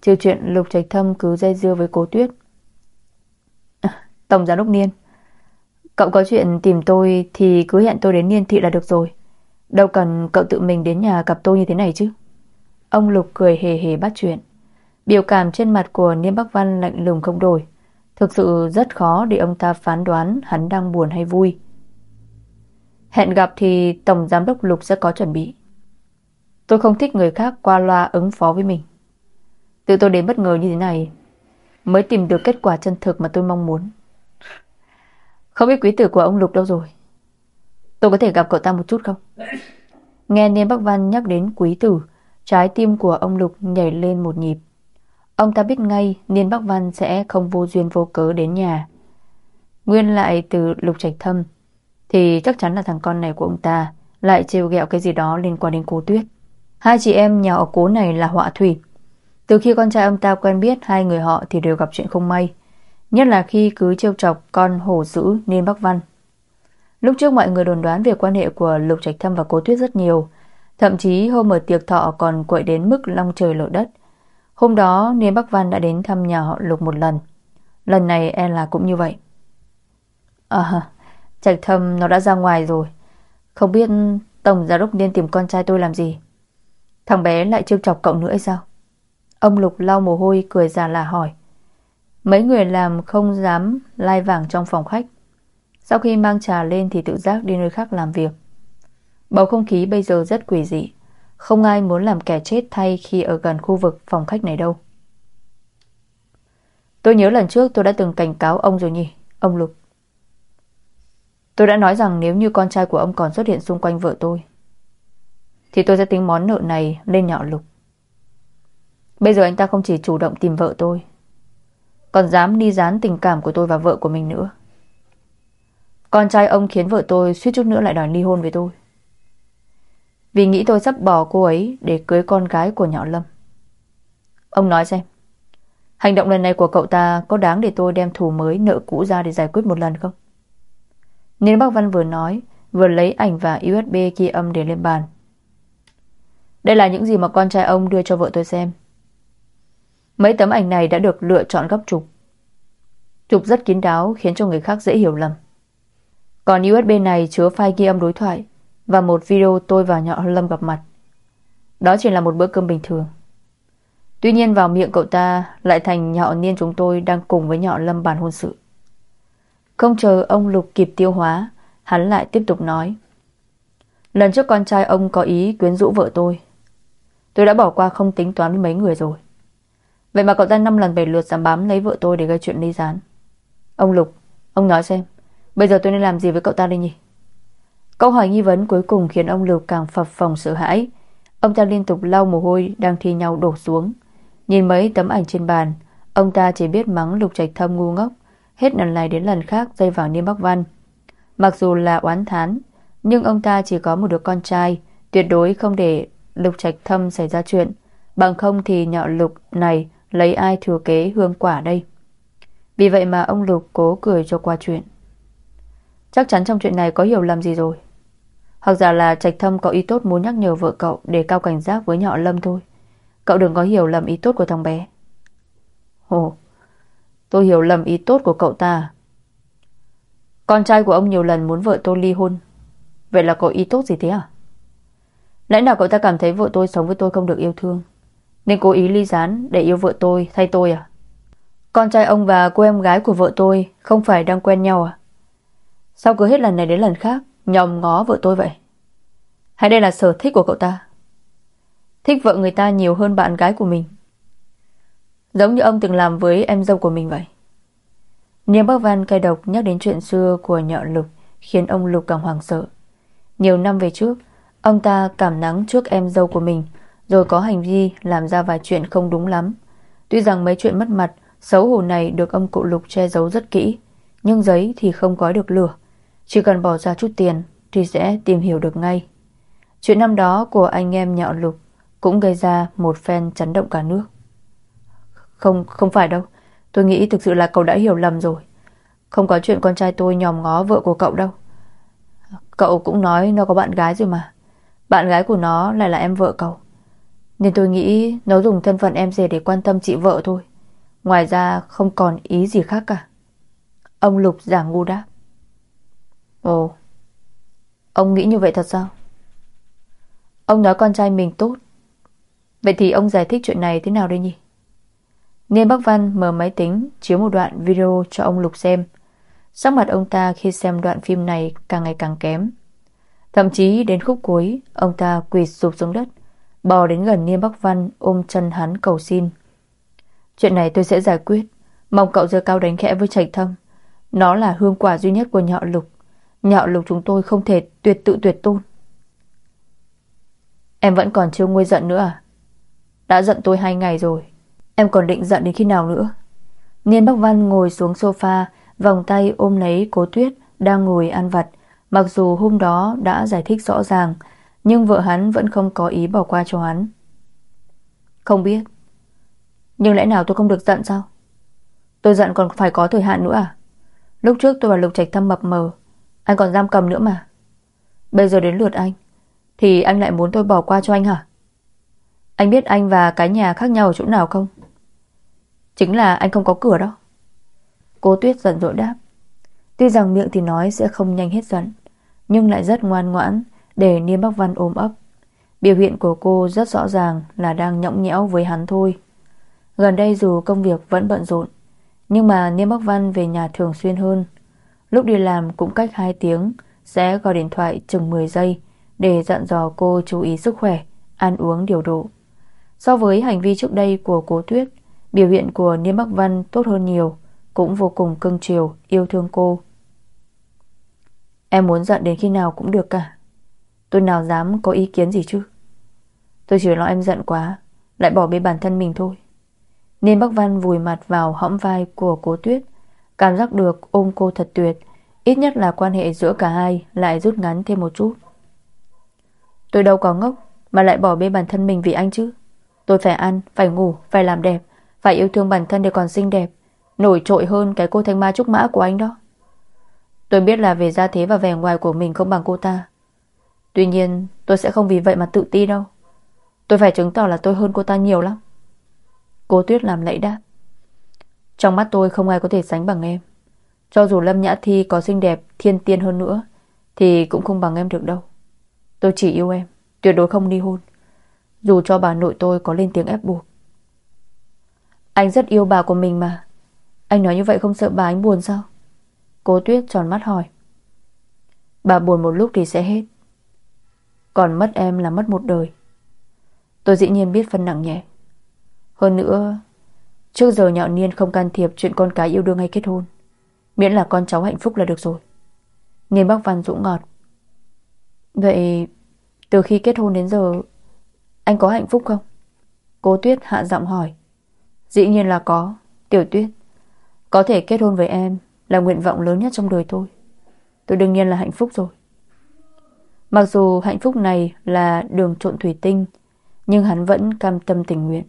Trừ chuyện Lục Trạch Thâm cứ dây dưa với Cố Tuyết. Tổng giám đốc Niên, cậu có chuyện tìm tôi thì cứ hẹn tôi đến Niên thị là được rồi. Đâu cần cậu tự mình đến nhà gặp tôi như thế này chứ. Ông Lục cười hề hề bắt chuyện. Biểu cảm trên mặt của Niên Bắc Văn lạnh lùng không đổi. Thực sự rất khó để ông ta phán đoán hắn đang buồn hay vui. Hẹn gặp thì Tổng Giám đốc Lục sẽ có chuẩn bị. Tôi không thích người khác qua loa ứng phó với mình. Tự tôi đến bất ngờ như thế này mới tìm được kết quả chân thực mà tôi mong muốn. Không biết quý tử của ông Lục đâu rồi? Tôi có thể gặp cậu ta một chút không? Nghe Niên Bắc Văn nhắc đến quý tử, trái tim của ông Lục nhảy lên một nhịp. Ông ta biết ngay Niên Bắc Văn sẽ không vô duyên vô cớ đến nhà. Nguyên lại từ Lục Trạch Thâm thì chắc chắn là thằng con này của ông ta lại trêu ghẹo cái gì đó liên quan đến Cố Tuyết. Hai chị em nhà ở Cố này là họa thủy. Từ khi con trai ông ta quen biết hai người họ thì đều gặp chuyện không may, nhất là khi cứ trêu chọc con hổ dữ Niên Bắc Văn. Lúc trước mọi người đồn đoán về quan hệ của Lục Trạch Thâm và Cố Tuyết rất nhiều, thậm chí hôm ở tiệc thọ còn quậy đến mức long trời lở đất. Hôm đó Niên Bắc Văn đã đến thăm nhà họ Lục một lần. Lần này e là cũng như vậy. Trạch Thâm nó đã ra ngoài rồi. Không biết Tổng giám đốc Niên tìm con trai tôi làm gì? Thằng bé lại trêu chọc cậu nữa hay sao? Ông Lục lau mồ hôi cười già là hỏi. Mấy người làm không dám lai vảng trong phòng khách. Sau khi mang trà lên thì tự giác đi nơi khác làm việc. Bầu không khí bây giờ rất quỷ dị. Không ai muốn làm kẻ chết thay khi ở gần khu vực phòng khách này đâu. Tôi nhớ lần trước tôi đã từng cảnh cáo ông rồi nhỉ, ông Lục. Tôi đã nói rằng nếu như con trai của ông còn xuất hiện xung quanh vợ tôi thì tôi sẽ tính món nợ này lên nhỏ Lục. Bây giờ anh ta không chỉ chủ động tìm vợ tôi, còn dám đi dán tình cảm của tôi vào vợ của mình nữa. Con trai ông khiến vợ tôi suýt chút nữa lại đòi ly hôn với tôi, vì nghĩ tôi sắp bỏ cô ấy để cưới con gái của nhỏ Lâm. Ông nói xem, hành động lần này của cậu ta có đáng để tôi đem thù mới nợ cũ ra để giải quyết một lần không? Nên Bắc Văn vừa nói vừa lấy ảnh và USB ghi âm để lên bàn. Đây là những gì mà con trai ông đưa cho vợ tôi xem. Mấy tấm ảnh này đã được lựa chọn gấp chụp. Chụp rất kín đáo khiến cho người khác dễ hiểu lầm. Còn USB này chứa file ghi âm đối thoại và một video tôi và nhỏ Lâm gặp mặt. Đó chỉ là một bữa cơm bình thường. Tuy nhiên vào miệng cậu ta lại thành nhỏ Niên chúng tôi đang cùng với nhỏ Lâm bàn hôn sự. Không chờ ông Lục kịp tiêu hóa, hắn lại tiếp tục nói. Lần trước con trai ông có ý quyến rũ vợ tôi đã bỏ qua không tính toán với mấy người rồi. Vậy mà cậu ta 5 lần 7 lượt dám bám lấy vợ tôi để gây chuyện ly gián. Ông Lục, ông nói xem, bây giờ tôi nên làm gì với cậu ta đây nhỉ? Câu hỏi nghi vấn cuối cùng khiến ông Lục càng phập phồng sợ hãi. Ông ta liên tục lau mồ hôi đang thi nhau đổ xuống. Nhìn mấy tấm ảnh trên bàn, ông ta chỉ biết mắng Lục Trạch Thâm ngu ngốc, hết lần này đến lần khác dây vào Niên Bắc Văn. Mặc dù là oán thán, nhưng ông ta chỉ có một đứa con trai, tuyệt đối không để Lục Trạch Thâm xảy ra chuyện, bằng không thì nhỏ Lục này lấy ai thừa kế hương quả đây. Vì vậy mà ông Lục cố cười cho qua chuyện. Chắc chắn trong chuyện này có hiểu lầm gì rồi, hoặc giả là Trạch Thâm có ý tốt muốn nhắc nhở vợ cậu để cao cảnh giác với nhỏ Lâm thôi. Cậu đừng có hiểu lầm ý tốt của thằng bé. Ồ, tôi hiểu lầm ý tốt của cậu ta. Con trai của ông nhiều lần muốn vợ tôi ly hôn. Vậy là có ý tốt gì thế à? Lẽ nào cậu ta cảm thấy vợ tôi sống với tôi không được yêu thương, nên cố ý ly gián để yêu vợ tôi thay tôi à? Con trai ông và cô em gái của vợ tôi không phải đang quen nhau à? Sao cứ hết lần này đến lần khác nhòm ngó vợ tôi vậy? Hay đây là sở thích của cậu ta? Thích vợ người ta nhiều hơn bạn gái của mình, giống như ông từng làm với em dâu của mình vậy. Niêm Bắc Văn cay độc nhắc đến chuyện xưa của nhỏ Lục, khiến ông Lục càng hoảng sợ. Nhiều năm về trước, ông ta cảm nắng trước em dâu của mình, rồi có hành vi làm ra vài chuyện không đúng lắm. Tuy rằng mấy chuyện mất mặt, xấu hổ này được ông cụ Lục che giấu rất kỹ, nhưng giấy thì không gói được lửa. Chỉ cần bỏ ra chút tiền thì sẽ tìm hiểu được ngay. Chuyện năm đó của anh em nhỏ Lục cũng gây ra một phen chấn động cả nước. Không phải đâu. Tôi nghĩ thực sự là cậu đã hiểu lầm rồi. Không có chuyện con trai tôi nhòm ngó vợ của cậu đâu. Cậu cũng nói nó có bạn gái rồi mà. Bạn gái của nó lại là em vợ cậu. Nên tôi nghĩ nó dùng thân phận em rể để quan tâm chị vợ thôi. Ngoài ra không còn ý gì khác cả. Ông Lục giả ngu đáp. Ồ, ông nghĩ như vậy thật sao? Ông nói con trai mình tốt. Vậy thì ông giải thích chuyện này thế nào đây nhỉ? Niên Bắc Văn mở máy tính chiếu một đoạn video cho ông Lục xem. Sắc mặt ông ta khi xem đoạn phim này càng ngày càng kém. Thậm chí đến khúc cuối, ông ta quỳ sụp xuống đất, bò đến gần Niên Bắc Văn ôm chân hắn cầu xin. Chuyện này tôi sẽ giải quyết. Mong cậu giơ cao đánh khẽ với Trạch Thâm. Nó là hương quả duy nhất của nhà họ Lục. Nhà họ Lục chúng tôi không thể tuyệt tôn. Em vẫn còn chưa nguôi giận nữa à? Đã giận tôi 2 ngày rồi. Em còn định giận đến khi nào nữa? Niên Bắc Văn ngồi xuống sofa, vòng tay ôm lấy Cố Tuyết đang ngồi ăn vặt. Mặc dù hôm đó đã giải thích rõ ràng, nhưng vợ hắn vẫn không có ý bỏ qua cho hắn. Không biết. Nhưng lẽ nào tôi không được giận sao? Tôi giận còn phải có thời hạn nữa à? Lúc trước tôi và Lục Trạch Thâm mập mờ, anh còn giam cầm nữa mà. Bây giờ đến lượt anh, thì anh lại muốn tôi bỏ qua cho anh hả? Anh biết anh và cái nhà khác nhau ở chỗ nào không? Chính là anh không có cửa đó. Cố Tuyết giận dỗi đáp. Tuy rằng miệng thì nói sẽ không nhanh hết giận, nhưng lại rất ngoan ngoãn để Niên Bắc Văn ôm ấp. Biểu hiện của cô rất rõ ràng là đang nhõng nhẽo với hắn thôi. Gần đây dù công việc vẫn bận rộn, nhưng mà Niên Bắc Văn về nhà thường xuyên hơn. Lúc đi làm cũng cách 2 tiếng sẽ gọi điện thoại chừng 10 giây để dặn dò cô chú ý sức khỏe, ăn uống điều độ. So với hành vi trước đây của Cố Tuyết, biểu hiện của Niên Bắc Văn tốt hơn nhiều, cũng vô cùng cưng chiều, yêu thương cô. Em muốn giận đến khi nào cũng được cả. Tôi nào dám có ý kiến gì chứ. Tôi chỉ lo em giận quá, lại bỏ bê bản thân mình thôi. Niên Bắc Văn vùi mặt vào hõm vai của Cố Tuyết, cảm giác được ôm cô thật tuyệt. Ít nhất là quan hệ giữa cả hai lại rút ngắn thêm một chút. Tôi đâu có ngốc mà lại bỏ bê bản thân mình vì anh chứ. Tôi phải ăn, phải ngủ, phải làm đẹp, phải yêu thương bản thân để còn xinh đẹp, nổi trội hơn cái cô thanh mai trúc mã của anh đó. Tôi biết là về gia thế và vẻ ngoài của mình không bằng cô ta. Tuy nhiên tôi sẽ không vì vậy mà tự ti đâu. Tôi phải chứng tỏ là tôi hơn cô ta nhiều lắm. Cố Tuyết làm lẫy đáp. Trong mắt tôi không ai có thể sánh bằng em. Cho dù Lâm Nhã Thi có xinh đẹp thiên tiên hơn nữa thì cũng không bằng em được đâu. Tôi chỉ yêu em, tuyệt đối không ly hôn, dù cho bà nội tôi có lên tiếng ép buộc. Anh rất yêu bà của mình mà. Anh nói như vậy không sợ bà anh buồn sao? Cố Tuyết tròn mắt hỏi. Bà buồn một lúc thì sẽ hết, còn mất em là mất một đời. Tôi dĩ nhiên biết phân nặng nhẹ. Hơn nữa, trước giờ Nhạo Niên không can thiệp chuyện con cái yêu đương hay kết hôn, miễn là con cháu hạnh phúc là được rồi. Niên Bắc Văn dũng ngọt. Vậy từ khi kết hôn đến giờ anh có hạnh phúc không? Cố Tuyết hạ giọng hỏi. Dĩ nhiên là có, Tiểu Tuyết. Có thể kết hôn với em là nguyện vọng lớn nhất trong đời tôi. Tôi đương nhiên là hạnh phúc rồi. Mặc dù hạnh phúc này là đường trộn thủy tinh, nhưng hắn vẫn cam tâm tình nguyện.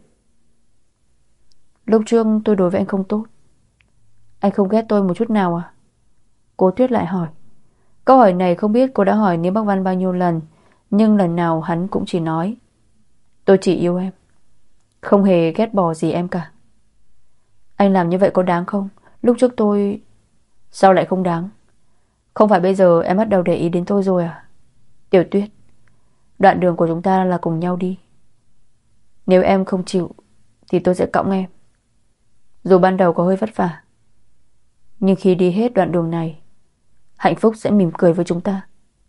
Lúc trước tôi đối với anh không tốt. Anh không ghét tôi một chút nào à? Cố Tuyết lại hỏi. Câu hỏi này không biết cô đã hỏi Niêm Bắc Văn bao nhiêu lần, nhưng lần nào hắn cũng chỉ nói tôi chỉ yêu em, không hề ghét bỏ gì em cả. Anh làm như vậy có đáng không? Lúc trước tôi... Sao lại không đáng? Không phải bây giờ em bắt đầu để ý đến tôi rồi à? Tiểu Tuyết, đoạn đường của chúng ta là cùng nhau đi. Nếu em không chịu thì tôi sẽ cõng em. Dù ban đầu có hơi vất vả, nhưng khi đi hết đoạn đường này, hạnh phúc sẽ mỉm cười với chúng ta.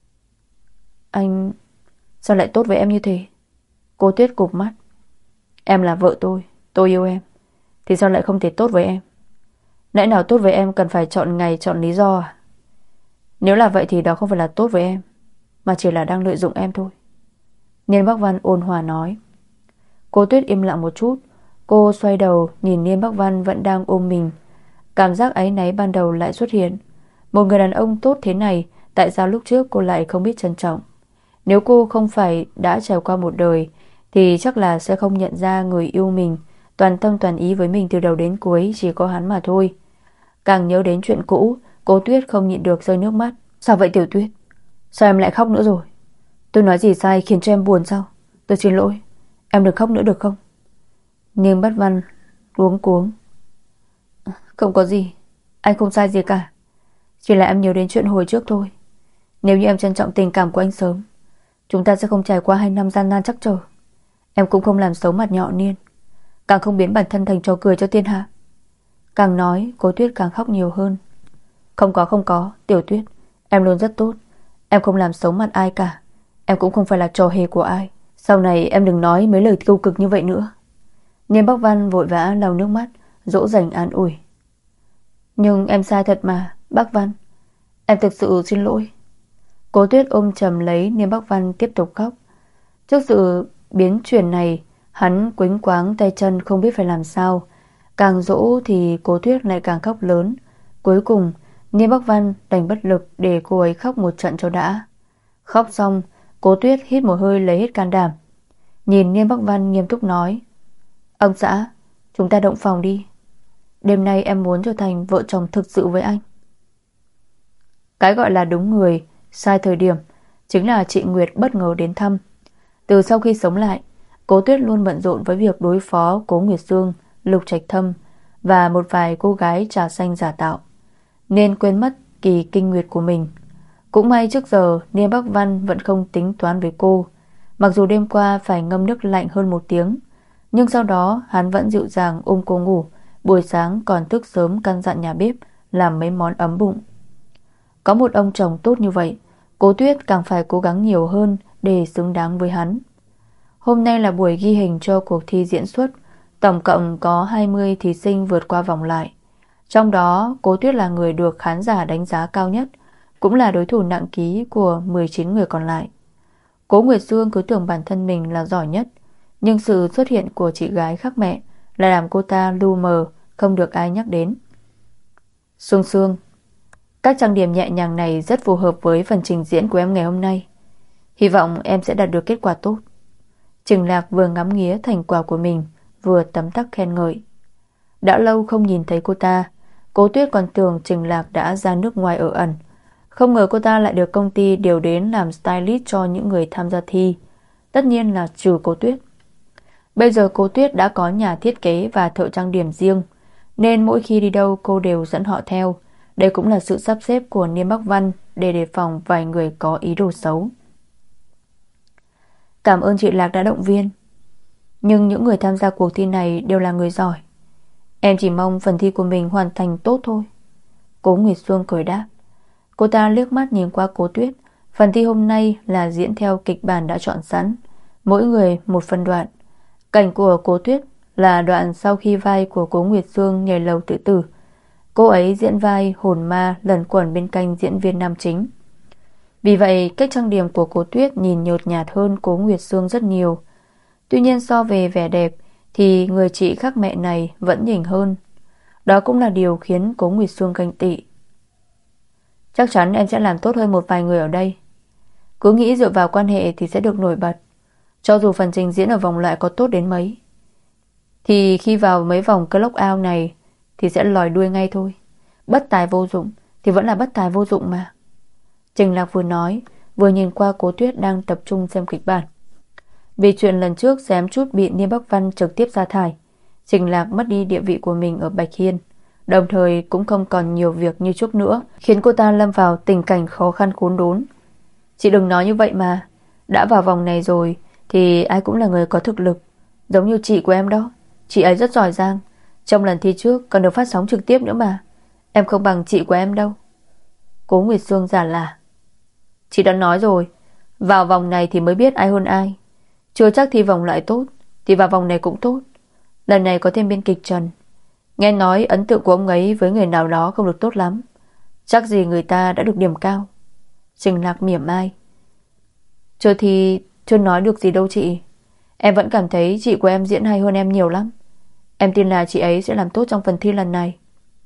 Anh sao lại tốt với em như thế? Cô Tuyết cụp mắt. Em là vợ tôi yêu em, thì sao lại không thể tốt với em? Lẽ nào tốt với em cần phải chọn ngày chọn lý do à? Nếu là vậy thì đó không phải là tốt với em, mà chỉ là đang lợi dụng em thôi. Niên Bắc Văn ôn hòa nói. Cô Tuyết im lặng một chút. Cô xoay đầu nhìn Niên Bắc Văn vẫn đang ôm mình. Cảm giác áy náy ban đầu lại xuất hiện. Một người đàn ông tốt thế này, tại sao lúc trước cô lại không biết trân trọng? Nếu cô không phải đã trải qua một đời thì chắc là sẽ không nhận ra người yêu mình toàn tâm toàn ý với mình từ đầu đến cuối chỉ có hắn mà thôi. Càng nhớ đến chuyện cũ, Cố Tuyết không nhịn được rơi nước mắt. Sao vậy Tiểu Tuyết? Sao em lại khóc nữa rồi? Tôi nói gì sai khiến cho em buồn sao? Tôi xin lỗi. Em đừng khóc nữa được không? Niêm Bát Văn luống cuống. Không có gì, anh không sai gì cả. Chỉ là em nhớ đến chuyện hồi trước thôi. Nếu như em trân trọng tình cảm của anh sớm, chúng ta sẽ không trải qua 2 năm gian nan trắc trở. Em cũng không làm xấu mặt nhỏ Niên, càng không biến bản thân thành trò cười cho thiên hạ. Càng nói Cố Tuyết càng khóc nhiều hơn. Không có, Tiểu Tuyết, em luôn rất tốt. Em không làm xấu mặt ai cả. Em cũng không phải là trò hề của ai. Sau này em đừng nói mấy lời tiêu cực như vậy nữa. Niên Bắc Văn vội vã lau nước mắt, dỗ dành an ủi. Nhưng em sai thật mà, bác Văn. Em thực sự xin lỗi. Cố Tuyết ôm chầm lấy Niên Bắc Văn tiếp tục khóc. Trước sự biến chuyển này, hắn quấy quáng tay chân không biết phải làm sao. Càng dỗ thì Cố Tuyết lại càng khóc lớn. Cuối cùng Niên Bắc Văn đành bất lực để cô ấy khóc một trận cho đã. Khóc xong, Cố Tuyết hít một hơi lấy hết can đảm, nhìn Niên Bắc Văn nghiêm túc nói: Ông xã, chúng ta động phòng đi. Đêm nay em muốn trở thành vợ chồng thực sự với anh. Cái gọi là đúng người, sai thời điểm chính là chị Nguyệt bất ngờ đến thăm. Từ sau khi sống lại, Cố Tuyết luôn bận rộn với việc đối phó Cố Nguyệt Dương, Lục Trạch Thâm và một vài cô gái trà xanh giả tạo, nên quên mất kỳ kinh nguyệt của mình. Cũng may trước giờ Niên Bắc Văn vẫn không tính toán với cô. Mặc dù đêm qua phải ngâm nước lạnh hơn 1 tiếng, nhưng sau đó hắn vẫn dịu dàng ôm cô ngủ. Buổi sáng còn thức sớm căn dặn nhà bếp làm mấy món ấm bụng. Có một ông chồng tốt như vậy, Cố Tuyết càng phải cố gắng nhiều hơn để xứng đáng với hắn. Hôm nay là buổi ghi hình cho cuộc thi diễn xuất. Tổng cộng có 20 thí sinh vượt qua vòng lại. Trong đó Cố Tuyết là người được khán giả đánh giá cao nhất, cũng là đối thủ nặng ký của 19 người còn lại. Cố Nguyệt Dương cứ tưởng bản thân mình là giỏi nhất, nhưng sự xuất hiện của chị gái khác mẹ lại làm cô ta lu mờ, không được ai nhắc đến. Sương Sương, các trang điểm nhẹ nhàng này rất phù hợp với phần trình diễn của em ngày hôm nay. Hy vọng em sẽ đạt được kết quả tốt. Trình Lạc vừa ngắm nghía thành quả của mình, vừa tấm tắc khen ngợi. Đã lâu không nhìn thấy cô ta, Cố Tuyết còn tưởng Trình Lạc đã ra nước ngoài ở ẩn. Không ngờ cô ta lại được công ty điều đến làm stylist cho những người tham gia thi. Tất nhiên là trừ Cố Tuyết. Bây giờ Cố Tuyết đã có nhà thiết kế và thợ trang điểm riêng, nên mỗi khi đi đâu cô đều dẫn họ theo. Đây cũng là sự sắp xếp của Niêm Bắc Văn để đề phòng vài người có ý đồ xấu. Cảm ơn chị Lạc đã động viên, nhưng những người tham gia cuộc thi này đều là người giỏi. Em chỉ mong phần thi của mình hoàn thành tốt thôi. Cố Nguyệt Xuân cười đáp. Cô ta liếc mắt nhìn qua Cố Tuyết. Phần thi hôm nay là diễn theo kịch bản đã chọn sẵn, mỗi người một phân đoạn. Cảnh của Cố Tuyết là đoạn sau khi vai của Cố Nguyệt Dương nhảy lầu tự tử. Cô ấy diễn vai hồn ma lẩn quẩn bên cạnh diễn viên nam chính. Vì vậy cách trang điểm của Cố Tuyết nhìn nhợt nhạt hơn Cố Nguyệt Dương rất nhiều. Tuy nhiên so về vẻ đẹp thì người chị khác mẹ này vẫn nhỉnh hơn. Đó cũng là điều khiến Cố Nguyệt Dương ganh tị. Chắc chắn em sẽ làm tốt hơn một vài người ở đây. Cứ nghĩ dựa vào quan hệ thì sẽ được nổi bật. Cho dù phần trình diễn ở vòng loại có tốt đến mấy, thì khi vào mấy vòng knock out này thì sẽ lòi đuôi ngay thôi. Bất tài vô dụng thì vẫn là bất tài vô dụng mà. Trình Lạc vừa nói vừa nhìn qua Cố Tuyết đang tập trung xem kịch bản. Vì chuyện lần trước xém chút bị Niêm Bắc Văn trực tiếp sa thải, Trình Lạc mất đi địa vị của mình ở Bạch Hiên, đồng thời cũng không còn nhiều việc như trước nữa, khiến cô ta lâm vào tình cảnh khó khăn khốn đốn. Chị đừng nói như vậy mà. Đã vào vòng này rồi thì ai cũng là người có thực lực. Giống như chị của em đó, chị ấy rất giỏi giang. Trong lần thi trước còn được phát sóng trực tiếp nữa mà. Em không bằng chị của em đâu. Cố Nguyệt Dương giả lả. Chị đã nói rồi, vào vòng này thì mới biết ai hơn ai. Chưa chắc thi vòng loại tốt thì vào vòng này cũng tốt. Lần này có thêm biên kịch Trần. Nghe nói ấn tượng của ông ấy với người nào đó không được tốt lắm. Chắc gì người ta đã được điểm cao. Trình Lạc mỉa mai. Chưa thì chưa nói được gì đâu chị. Em vẫn cảm thấy chị của em diễn hay hơn em nhiều lắm. Em tin là chị ấy sẽ làm tốt trong phần thi lần này.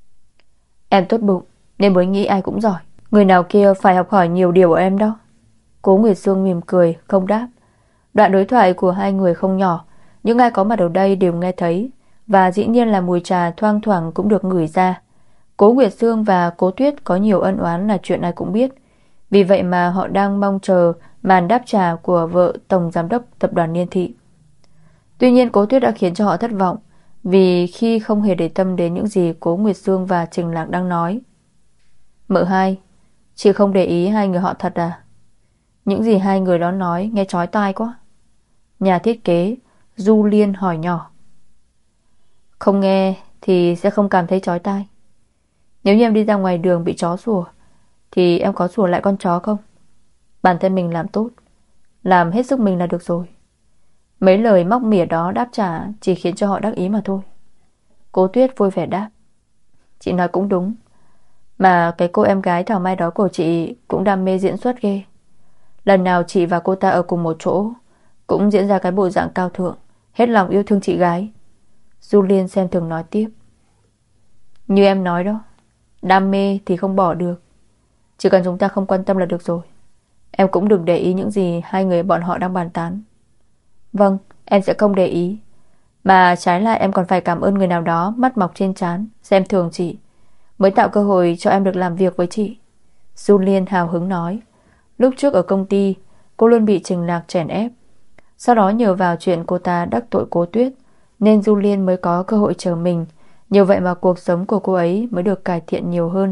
Em tốt bụng nên mới nghĩ ai cũng giỏi. Người nào kia phải học hỏi nhiều điều ở em đó. Cố Nguyệt Dương mỉm cười không đáp. Đoạn đối thoại của hai người không nhỏ, những ai có mặt ở đây đều nghe thấy, và dĩ nhiên là mùi trà thoang thoảng cũng được ngửi ra. Cố Nguyệt Dương và Cố Tuyết có nhiều ân oán là chuyện ai cũng biết. Vì vậy mà họ đang mong chờ màn đáp trả của vợ tổng giám đốc tập đoàn Niên Thị. Tuy nhiên Cố Tuyết đã khiến cho họ thất vọng, vì khi không hề để tâm đến những gì Cố Nguyệt Sương và Trình Lạc đang nói. Mợ hai, chị không để ý hai người họ thật à? Những gì hai người đó nói nghe chói tai quá. Nhà thiết kế Du Liên hỏi nhỏ. Không nghe thì sẽ không cảm thấy chói tai. Nếu như em đi ra ngoài đường bị chó sủa thì em có sủa lại con chó không? Bản thân mình làm tốt, làm hết sức mình là được rồi. Mấy lời móc mỉa đó đáp trả chỉ khiến cho họ đắc ý mà thôi. Cố Tuyết vui vẻ đáp. Chị nói cũng đúng. Mà cái cô em gái Thảo Mai đó của chị cũng đam mê diễn xuất ghê. Lần nào chị và cô ta ở cùng một chỗ cũng diễn ra cái bộ dạng cao thượng, hết lòng yêu thương chị gái. Du Liên xem thường nói tiếp. Như em nói đó, đam mê thì không bỏ được. Chỉ cần chúng ta không quan tâm là được rồi. Em cũng đừng để ý những gì hai người bọn họ đang bàn tán. Vâng, em sẽ không để ý. Mà trái lại em còn phải cảm ơn người nào đó mắt mọc trên trán xem thường chị, mới tạo cơ hội cho em được làm việc với chị. Du Liên hào hứng nói. Lúc trước ở công ty, cô luôn bị Trình Lạc chèn ép. Sau đó nhờ vào chuyện cô ta đắc tội Cố Tuyết, nên Du Liên mới có cơ hội trở mình. Nhờ vậy mà cuộc sống của cô ấy mới được cải thiện nhiều hơn.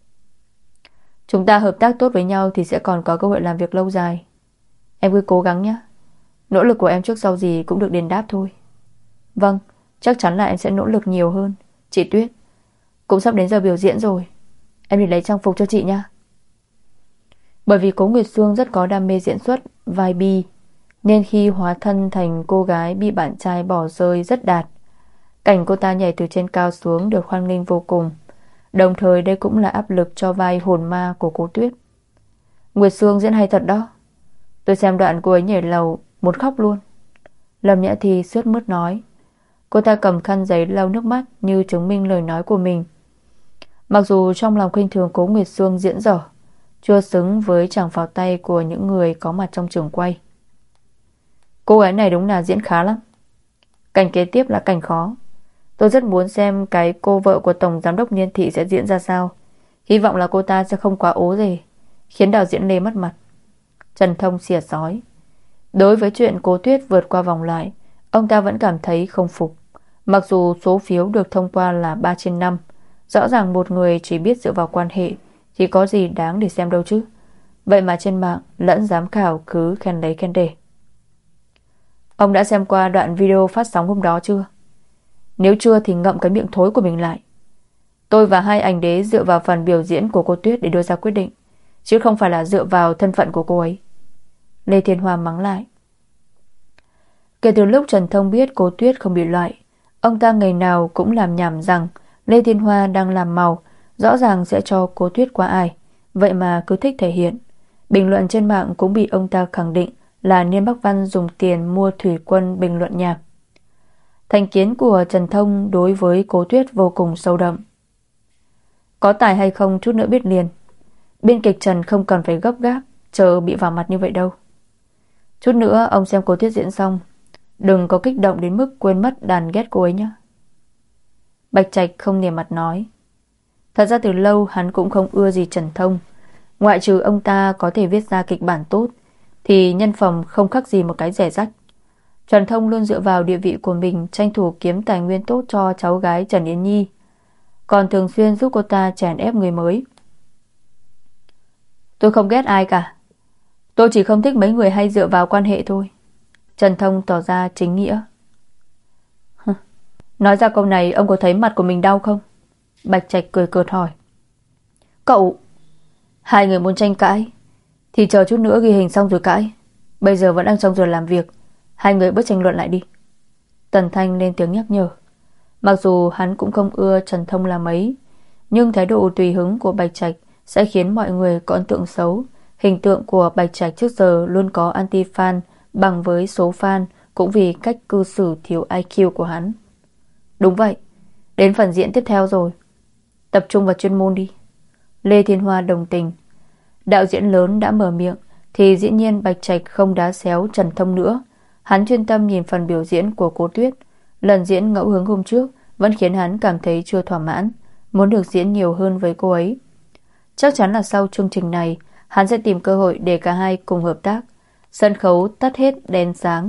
Chúng ta hợp tác tốt với nhau thì sẽ còn có cơ hội làm việc lâu dài. Em cứ cố gắng nhé. Nỗ lực của em trước sau gì cũng được đền đáp thôi. Vâng, chắc chắn là em sẽ nỗ lực nhiều hơn. Chị Tuyết, cũng sắp đến giờ biểu diễn rồi. Em đi lấy trang phục cho chị nha. Bởi vì Cố Nguyệt Sương rất có đam mê diễn xuất vai bi, nên khi hóa thân thành cô gái bị bạn trai bỏ rơi rất đạt. Cảnh cô ta nhảy từ trên cao xuống được hoan nghênh vô cùng. Đồng thời đây cũng là áp lực cho vai hồn ma của Cố Tuyết. Nguyệt Sương diễn hay thật đó. Tôi xem đoạn cô ấy nhảy lầu muốn khóc luôn. Lâm Nhã Thi sướt mướt nói. Cô ta cầm khăn giấy lau nước mắt như chứng minh lời nói của mình. Mặc dù trong lòng khinh thường Cố Nguyệt Sương diễn dở, chưa xứng với chàng pháo tay của những người có mặt trong trường quay. Cô gái này đúng là diễn khá lắm. Cảnh kế tiếp là cảnh khó. Tôi rất muốn xem cái cô vợ của Tổng Giám đốc Niên Thị sẽ diễn ra sao. Hy vọng là cô ta sẽ không quá ố gì, khiến đạo diễn Lê mất mặt. Trần Thông xỉa xói. Đối với chuyện Cố Tuyết vượt qua vòng loại, ông ta vẫn cảm thấy không phục. Mặc dù số phiếu được thông qua là 3/5, rõ ràng một người chỉ biết dựa vào quan hệ thì có gì đáng để xem đâu chứ. Vậy mà trên mạng lẫn giám khảo cứ khen lấy khen để. Ông đã xem qua đoạn video phát sóng hôm đó chưa? Nếu chưa thì ngậm cái miệng thối của mình lại. Tôi và hai ảnh đế dựa vào phần biểu diễn của cô Tuyết để đưa ra quyết định, chứ không phải là dựa vào thân phận của cô ấy. Lê Thiên Hoa mắng lại. Kể từ lúc Trần Thông biết cô Tuyết không bị loại, ông ta ngày nào cũng làm nhảm rằng Lê Thiên Hoa đang làm màu, rõ ràng sẽ cho cô Tuyết qua ai, vậy mà cứ thích thể hiện. Bình luận trên mạng cũng bị ông ta khẳng định là Niên Bắc Văn dùng tiền mua thủy quân bình luận nhảm. Thành kiến của Trần Thông đối với Cố Tuyết vô cùng sâu đậm. Có tài hay không chút nữa biết liền. Biên kịch Trần không cần phải gấp gáp chờ bị vào mặt như vậy đâu. Chút nữa ông xem Cố Tuyết diễn xong, đừng có kích động đến mức quên mất đàn ghét cô ấy nhé. Bạch Trạch không nể mặt nói. Thật ra từ lâu hắn cũng không ưa gì Trần Thông. Ngoại trừ ông ta có thể viết ra kịch bản tốt, thì nhân phẩm không khác gì một cái rẻ rách. Trần Thông luôn dựa vào địa vị của mình tranh thủ kiếm tài nguyên tốt cho cháu gái Trần Yến Nhi, còn thường xuyên giúp cô ta chèn ép người mới. Tôi không ghét ai cả, tôi chỉ không thích mấy người hay dựa vào quan hệ thôi. Trần Thông tỏ ra chính nghĩa. Nói ra câu này ông có thấy mặt của mình đau không? Bạch Trạch cười cợt hỏi. Cậu, hai người muốn tranh cãi thì chờ chút nữa ghi hình xong rồi cãi. Bây giờ vẫn đang trong giờ làm việc, hai người bớt tranh luận lại đi. Tần Thanh lên tiếng nhắc nhở. Mặc dù hắn cũng không ưa Trần Thông là mấy, nhưng thái độ tùy hứng của Bạch Trạch sẽ khiến mọi người có ấn tượng xấu. Hình tượng của Bạch Trạch trước giờ luôn có anti-fan bằng với số fan, cũng vì cách cư xử thiếu IQ của hắn. Đúng vậy, đến phần diễn tiếp theo rồi, tập trung vào chuyên môn đi. Lê Thiên Hoa đồng tình. Đạo diễn lớn đã mở miệng thì dĩ nhiên Bạch Trạch không đá xéo Trần Thông nữa. Hắn chuyên tâm nhìn phần biểu diễn của Cố Tuyết. Lần diễn ngẫu hứng hôm trước vẫn khiến hắn cảm thấy chưa thỏa mãn, muốn được diễn nhiều hơn với cô ấy. Chắc chắn là sau chương trình này hắn sẽ tìm cơ hội để cả hai cùng hợp tác. Sân khấu tắt hết đèn sáng,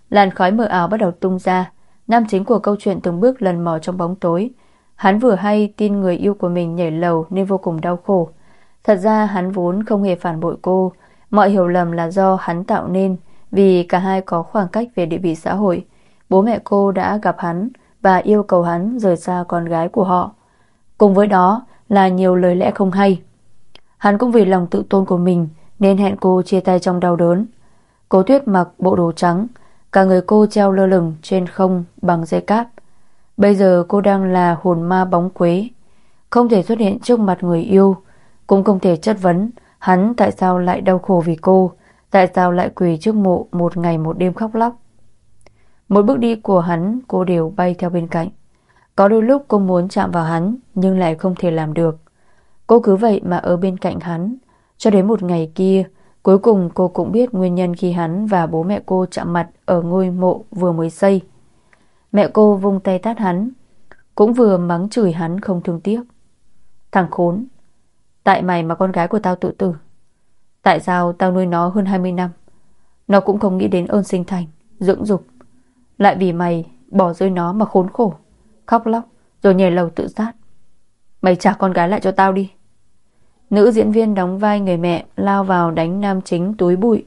Làn khói mờ ảo bắt đầu tung ra. Nam chính của câu chuyện từng bước lần mò trong bóng tối. Hắn vừa hay tin người yêu của mình nhảy lầu nên vô cùng đau khổ. Thật ra hắn vốn không hề phản bội cô. Mọi hiểu lầm là do hắn tạo nên, vì cả hai có khoảng cách về địa vị xã hội. Bố mẹ cô đã gặp hắn và yêu cầu hắn rời xa con gái của họ. Cùng với đó là nhiều lời lẽ không hay. Hắn cũng vì lòng tự tôn của mình nên hẹn cô chia tay trong đau đớn. Cố Tuyết mặc bộ đồ trắng, cả người cô treo lơ lửng trên không bằng dây cáp. Bây giờ cô đang là hồn ma bóng quế, không thể xuất hiện trước mặt người yêu, cũng không thể chất vấn hắn tại sao lại đau khổ vì cô, tại sao lại quỳ trước mộ một ngày một đêm khóc lóc. Một bước đi của hắn cô đều bay theo bên cạnh. Có đôi lúc cô muốn chạm vào hắn nhưng lại không thể làm được. Cô cứ vậy mà ở bên cạnh hắn cho đến một ngày kia. Cuối cùng cô cũng biết nguyên nhân khi hắn và bố mẹ cô chạm mặt ở ngôi mộ vừa mới xây. Mẹ cô vung tay tát hắn, cũng vừa mắng chửi hắn không thương tiếc. Thằng khốn, tại mày mà con gái của tao tự tử. Tại sao tao nuôi nó hơn 20 năm, nó cũng không nghĩ đến ơn sinh thành, dưỡng dục, lại vì mày bỏ rơi nó mà khốn khổ, khóc lóc rồi nhảy lầu tự sát. Mày trả con gái lại cho tao đi. Nữ diễn viên đóng vai người mẹ lao vào đánh nam chính túi bụi.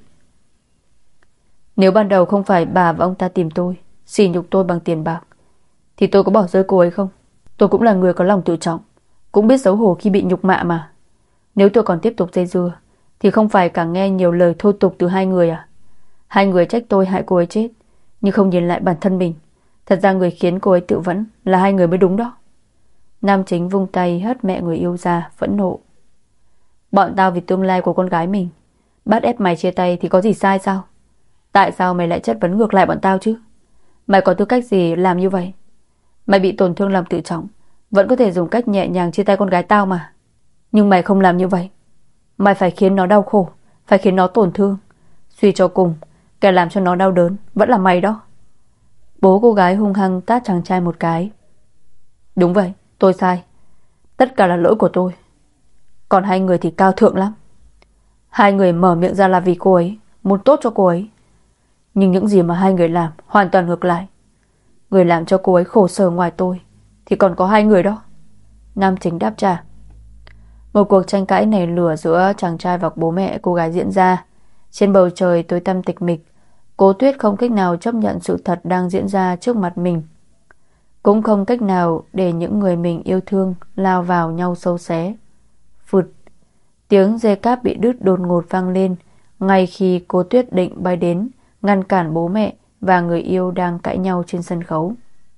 Nếu ban đầu không phải bà và ông ta tìm tôi, sỉ nhục tôi bằng tiền bạc, thì tôi có bỏ rơi cô ấy không? Tôi cũng là người có lòng tự trọng, cũng biết xấu hổ khi bị nhục mạ mà. Nếu tôi còn tiếp tục dây dưa thì không phải càng nghe nhiều lời thô tục từ hai người à? Hai người trách tôi hại cô ấy chết, nhưng không nhìn lại bản thân mình. Thật ra người khiến cô ấy tự vẫn là hai người mới đúng đó. Nam chính vung tay hất mẹ người yêu ra, phẫn nộ. Bọn tao vì tương lai của con gái mình bắt ép mày chia tay thì có gì sai sao? Tại sao mày lại chất vấn ngược lại bọn tao chứ? Mày có tư cách gì làm như vậy? Mày bị tổn thương lòng tự trọng, vẫn có thể dùng cách nhẹ nhàng chia tay con gái tao mà. Nhưng mày không làm như vậy. Mày phải khiến nó đau khổ, phải khiến nó tổn thương. Suy cho cùng, kẻ làm cho nó đau đớn vẫn là mày đó. Bố cô gái hung hăng tát chàng trai một cái. Đúng vậy, tôi sai. Tất cả là lỗi của tôi. Còn hai người thì cao thượng lắm. Hai người mở miệng ra là vì cô ấy, muốn tốt cho cô ấy. Nhưng những gì mà hai người làm hoàn toàn ngược lại. Người làm cho cô ấy khổ sở ngoài tôi thì còn có hai người đó. Nam chính đáp trả. Một cuộc tranh cãi nảy lửa giữa chàng trai và bố mẹ cô gái diễn ra. Trên bầu trời tối tăm tịch mịch, Cố Tuyết không cách nào chấp nhận sự thật đang diễn ra trước mặt mình, cũng không cách nào để những người mình yêu thương lao vào nhau sâu xé. Phụt, tiếng dây cáp bị đứt đột ngột vang lên ngay khi Cố Tuyết định bay đến ngăn cản bố mẹ và người yêu đang cãi nhau trên sân khấu.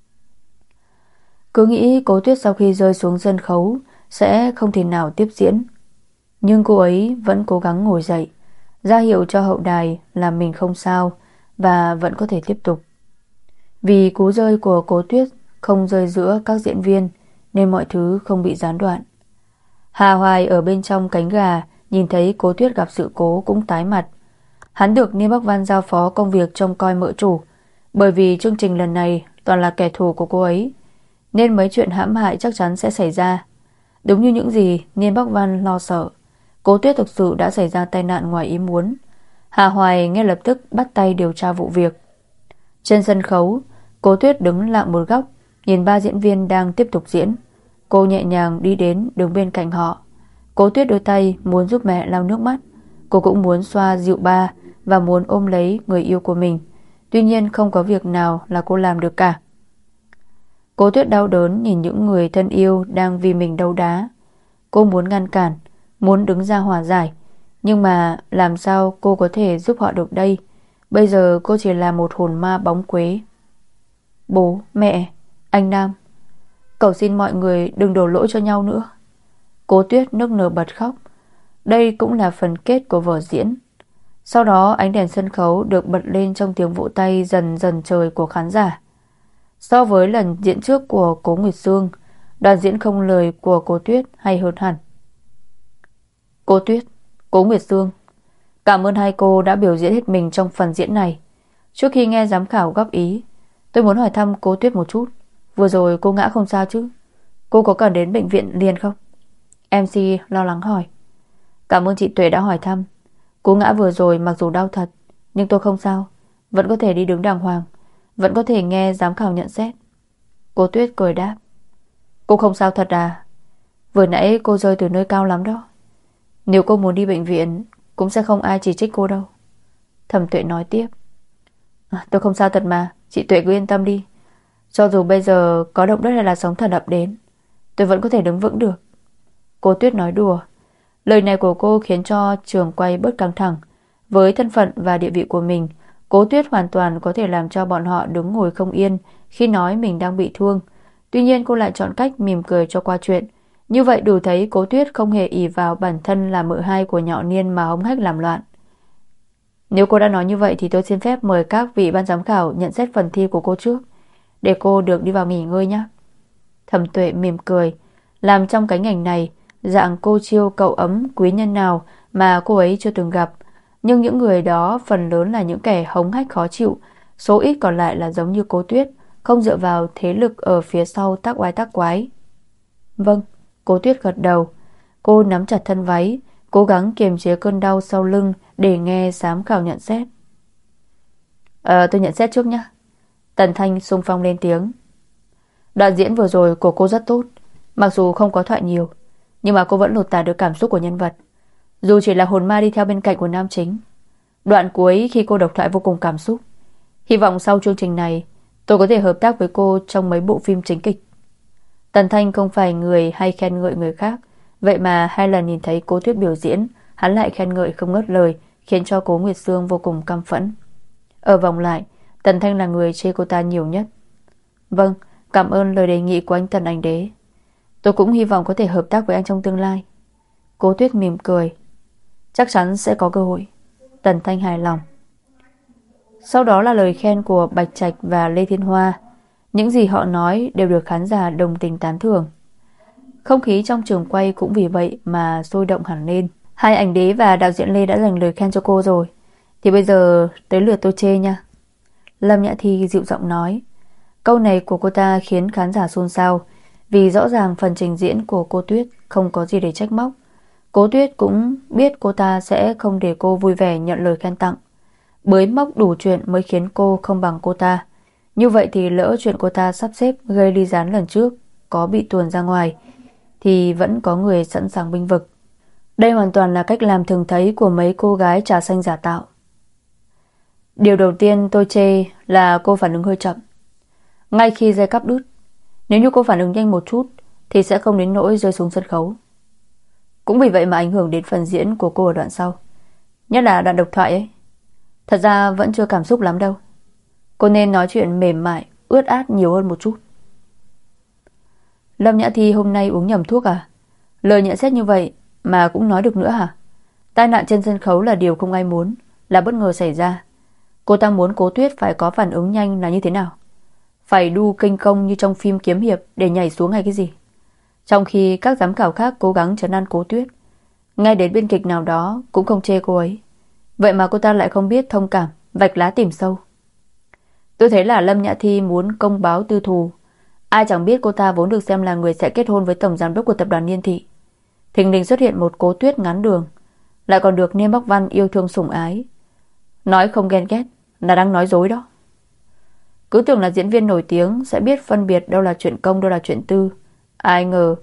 Cứ nghĩ Cố Tuyết sau khi rơi xuống sân khấu sẽ không thể nào tiếp diễn, nhưng cô ấy vẫn cố gắng ngồi dậy, ra hiệu cho hậu đài là mình không sao và vẫn có thể tiếp tục. Vì cú rơi của Cố Tuyết không rơi giữa các diễn viên nên mọi thứ không bị gián đoạn. Hà Hoài ở bên trong cánh gà nhìn thấy Cố Tuyết gặp sự cố cũng tái mặt. Hắn được Niêm Bắc Văn giao phó công việc trông coi mợ chủ, bởi vì chương trình lần này toàn là kẻ thù của cô ấy, nên mấy chuyện hãm hại chắc chắn sẽ xảy ra. Đúng như những gì Niên Bắc Văn lo sợ, Cố Tuyết thực sự đã xảy ra tai nạn ngoài ý muốn. Hà Hoài ngay lập tức bắt tay điều tra vụ việc. Trên sân khấu, Cố Tuyết đứng lặng một góc, nhìn ba diễn viên đang tiếp tục diễn. Cô nhẹ nhàng đi đến đứng bên cạnh họ. Cố Tuyết đôi tay muốn giúp mẹ lau nước mắt. Cô cũng muốn xoa dịu ba và muốn ôm lấy người yêu của mình. Tuy nhiên không có việc nào là cô làm được cả. Cố Tuyết đau đớn nhìn những người thân yêu đang vì mình đấu đá. Cô muốn ngăn cản, muốn đứng ra hòa giải, nhưng mà làm sao cô có thể giúp họ được đây? Bây giờ cô chỉ là một hồn ma bóng quế. Bố, mẹ, anh Nam, cầu xin mọi người đừng đổ lỗi cho nhau nữa. Cố Tuyết nức nở bật khóc. Đây cũng là phần kết của vở diễn. Sau đó ánh đèn sân khấu được bật lên trong tiếng vỗ tay dần dần trời của khán giả. So với lần diễn trước của Cố Nguyệt Sương, đoàn diễn không lời của Cố Tuyết hay hơn hẳn. Cố Tuyết, Cố Nguyệt Sương, cảm ơn hai cô đã biểu diễn hết mình trong phần diễn này. Trước khi nghe giám khảo góp ý, tôi muốn hỏi thăm Cố Tuyết một chút. Vừa rồi cô ngã không sao chứ? Cô có cần đến bệnh viện liền không? MC lo lắng hỏi. Cảm ơn chị Tuệ đã hỏi thăm. Cú ngã vừa rồi mặc dù đau thật, nhưng tôi không sao, vẫn có thể đi đứng đàng hoàng, vẫn có thể nghe giám khảo nhận xét. Cô Tuyết cười đáp. Cô không sao thật à? Vừa nãy cô rơi từ nơi cao lắm đó. Nếu cô muốn đi bệnh viện cũng sẽ không ai chỉ trích cô đâu. Thẩm Tuệ nói tiếp. Tôi không sao thật mà, chị Tuệ cứ yên tâm đi. Cho dù bây giờ có động đất hay là sóng thần ập đến, tôi vẫn có thể đứng vững được. Cô Tuyết nói đùa. Lời này của cô khiến cho trường quay bớt căng thẳng. Với thân phận và địa vị của mình, Cố Tuyết hoàn toàn có thể làm cho bọn họ đứng ngồi không yên khi nói mình đang bị thương. Tuy nhiên cô lại chọn cách mỉm cười cho qua chuyện. Như vậy đủ thấy Cố Tuyết không hề ỷ vào bản thân là mợ hai của Nhạo Niên mà hống hách làm loạn. Nếu cô đã nói như vậy thì tôi xin phép mời các vị ban giám khảo nhận xét phần thi của cô trước, để cô được đi vào nghỉ ngơi nhé. Thẩm Tuệ mỉm cười, làm trong cái ngành này, dạng cô chiêu cậu ấm quý nhân nào mà cô ấy chưa từng gặp. Nhưng những người đó phần lớn là những kẻ hống hách khó chịu, số ít còn lại là giống như Cố Tuyết, không dựa vào thế lực ở phía sau tác oai tác quái. Vâng, Cố Tuyết gật đầu. Cô nắm chặt thân váy, cố gắng kiềm chế cơn đau sau lưng để nghe giám khảo nhận xét. Tôi nhận xét trước nhé. Tần Thanh xung phong lên tiếng. Đoạn diễn vừa rồi của cô rất tốt. Mặc dù không có thoại nhiều, nhưng mà cô vẫn lột tả được cảm xúc của nhân vật, dù chỉ là hồn ma đi theo bên cạnh của nam chính. Đoạn cuối khi cô độc thoại vô cùng cảm xúc. Hy vọng sau chương trình này tôi có thể hợp tác với cô trong mấy bộ phim chính kịch. Tần Thanh không phải người hay khen ngợi người khác, vậy mà 2 lần nhìn thấy Cố Tuyết biểu diễn, hắn lại khen ngợi không ngớt lời, khiến cho Cố Nguyệt Sương vô cùng căm phẫn. Ở vòng lại, Tần Thanh là người chê cô ta nhiều nhất. Vâng, cảm ơn lời đề nghị của anh Tần Ảnh Đế. Tôi cũng hy vọng có thể hợp tác với anh trong tương lai. Cố Tuyết mỉm cười. Chắc chắn sẽ có cơ hội. Tần Thanh hài lòng. Sau đó là lời khen của Bạch Trạch và Lê Thiên Hoa. Những gì họ nói đều được khán giả đồng tình tán thưởng. Không khí trong trường quay cũng vì vậy mà sôi động hẳn lên. Hai ảnh đế và đạo diễn Lê đã dành lời khen cho cô rồi, thì bây giờ tới lượt tôi chê nha. Lâm Nhã Thi dịu giọng nói. Câu này của cô ta khiến khán giả xôn xao, vì rõ ràng phần trình diễn của cô Tuyết không có gì để trách móc. Cố Tuyết cũng biết cô ta sẽ không để cô vui vẻ nhận lời khen tặng. Bới móc đủ chuyện mới khiến cô không bằng cô ta. Như vậy thì lỡ chuyện cô ta sắp xếp gây ly gián lần trước có bị tuồn ra ngoài, thì vẫn có người sẵn sàng bênh vực. Đây hoàn toàn là cách làm thường thấy của mấy cô gái trà xanh giả tạo. Điều đầu tiên tôi chê là cô phản ứng hơi chậm. Ngay khi dây cáp đứt, nếu như cô phản ứng nhanh một chút thì sẽ không đến nỗi rơi xuống sân khấu. Cũng vì vậy mà ảnh hưởng đến phần diễn của cô ở đoạn sau, nhất là đoạn độc thoại ấy. Thật ra vẫn chưa cảm xúc lắm đâu. Cô nên nói chuyện mềm mại, ướt át nhiều hơn một chút. Lâm Nhã Thi hôm nay uống nhầm thuốc à? Lời nhận xét như vậy mà cũng nói được nữa hả? Tai nạn trên sân khấu là điều không ai muốn, là bất ngờ xảy ra. Cô ta muốn Cố Tuyết phải có phản ứng nhanh là như thế nào? Phải đu kinh công như trong phim kiếm hiệp để nhảy xuống hay cái gì? Trong khi các giám khảo khác cố gắng trấn an Cố Tuyết, ngay đến biên kịch nào đó cũng không chê cô ấy. Vậy mà cô ta lại không biết thông cảm, vạch lá tìm sâu. Tôi thấy là Lâm Nhã Thi muốn công báo tư thù. Ai chẳng biết cô ta vốn được xem là người sẽ kết hôn với tổng giám đốc của tập đoàn Niên Thị. Thình lình xuất hiện một Cố Tuyết ngắn đường, lại còn được Niêm Bắc Văn yêu thương sủng ái. Nói không ghen ghét là đang nói dối đó. Cứ tưởng là diễn viên nổi tiếng sẽ biết phân biệt đâu là chuyện công, đâu là chuyện tư. Ai ngờ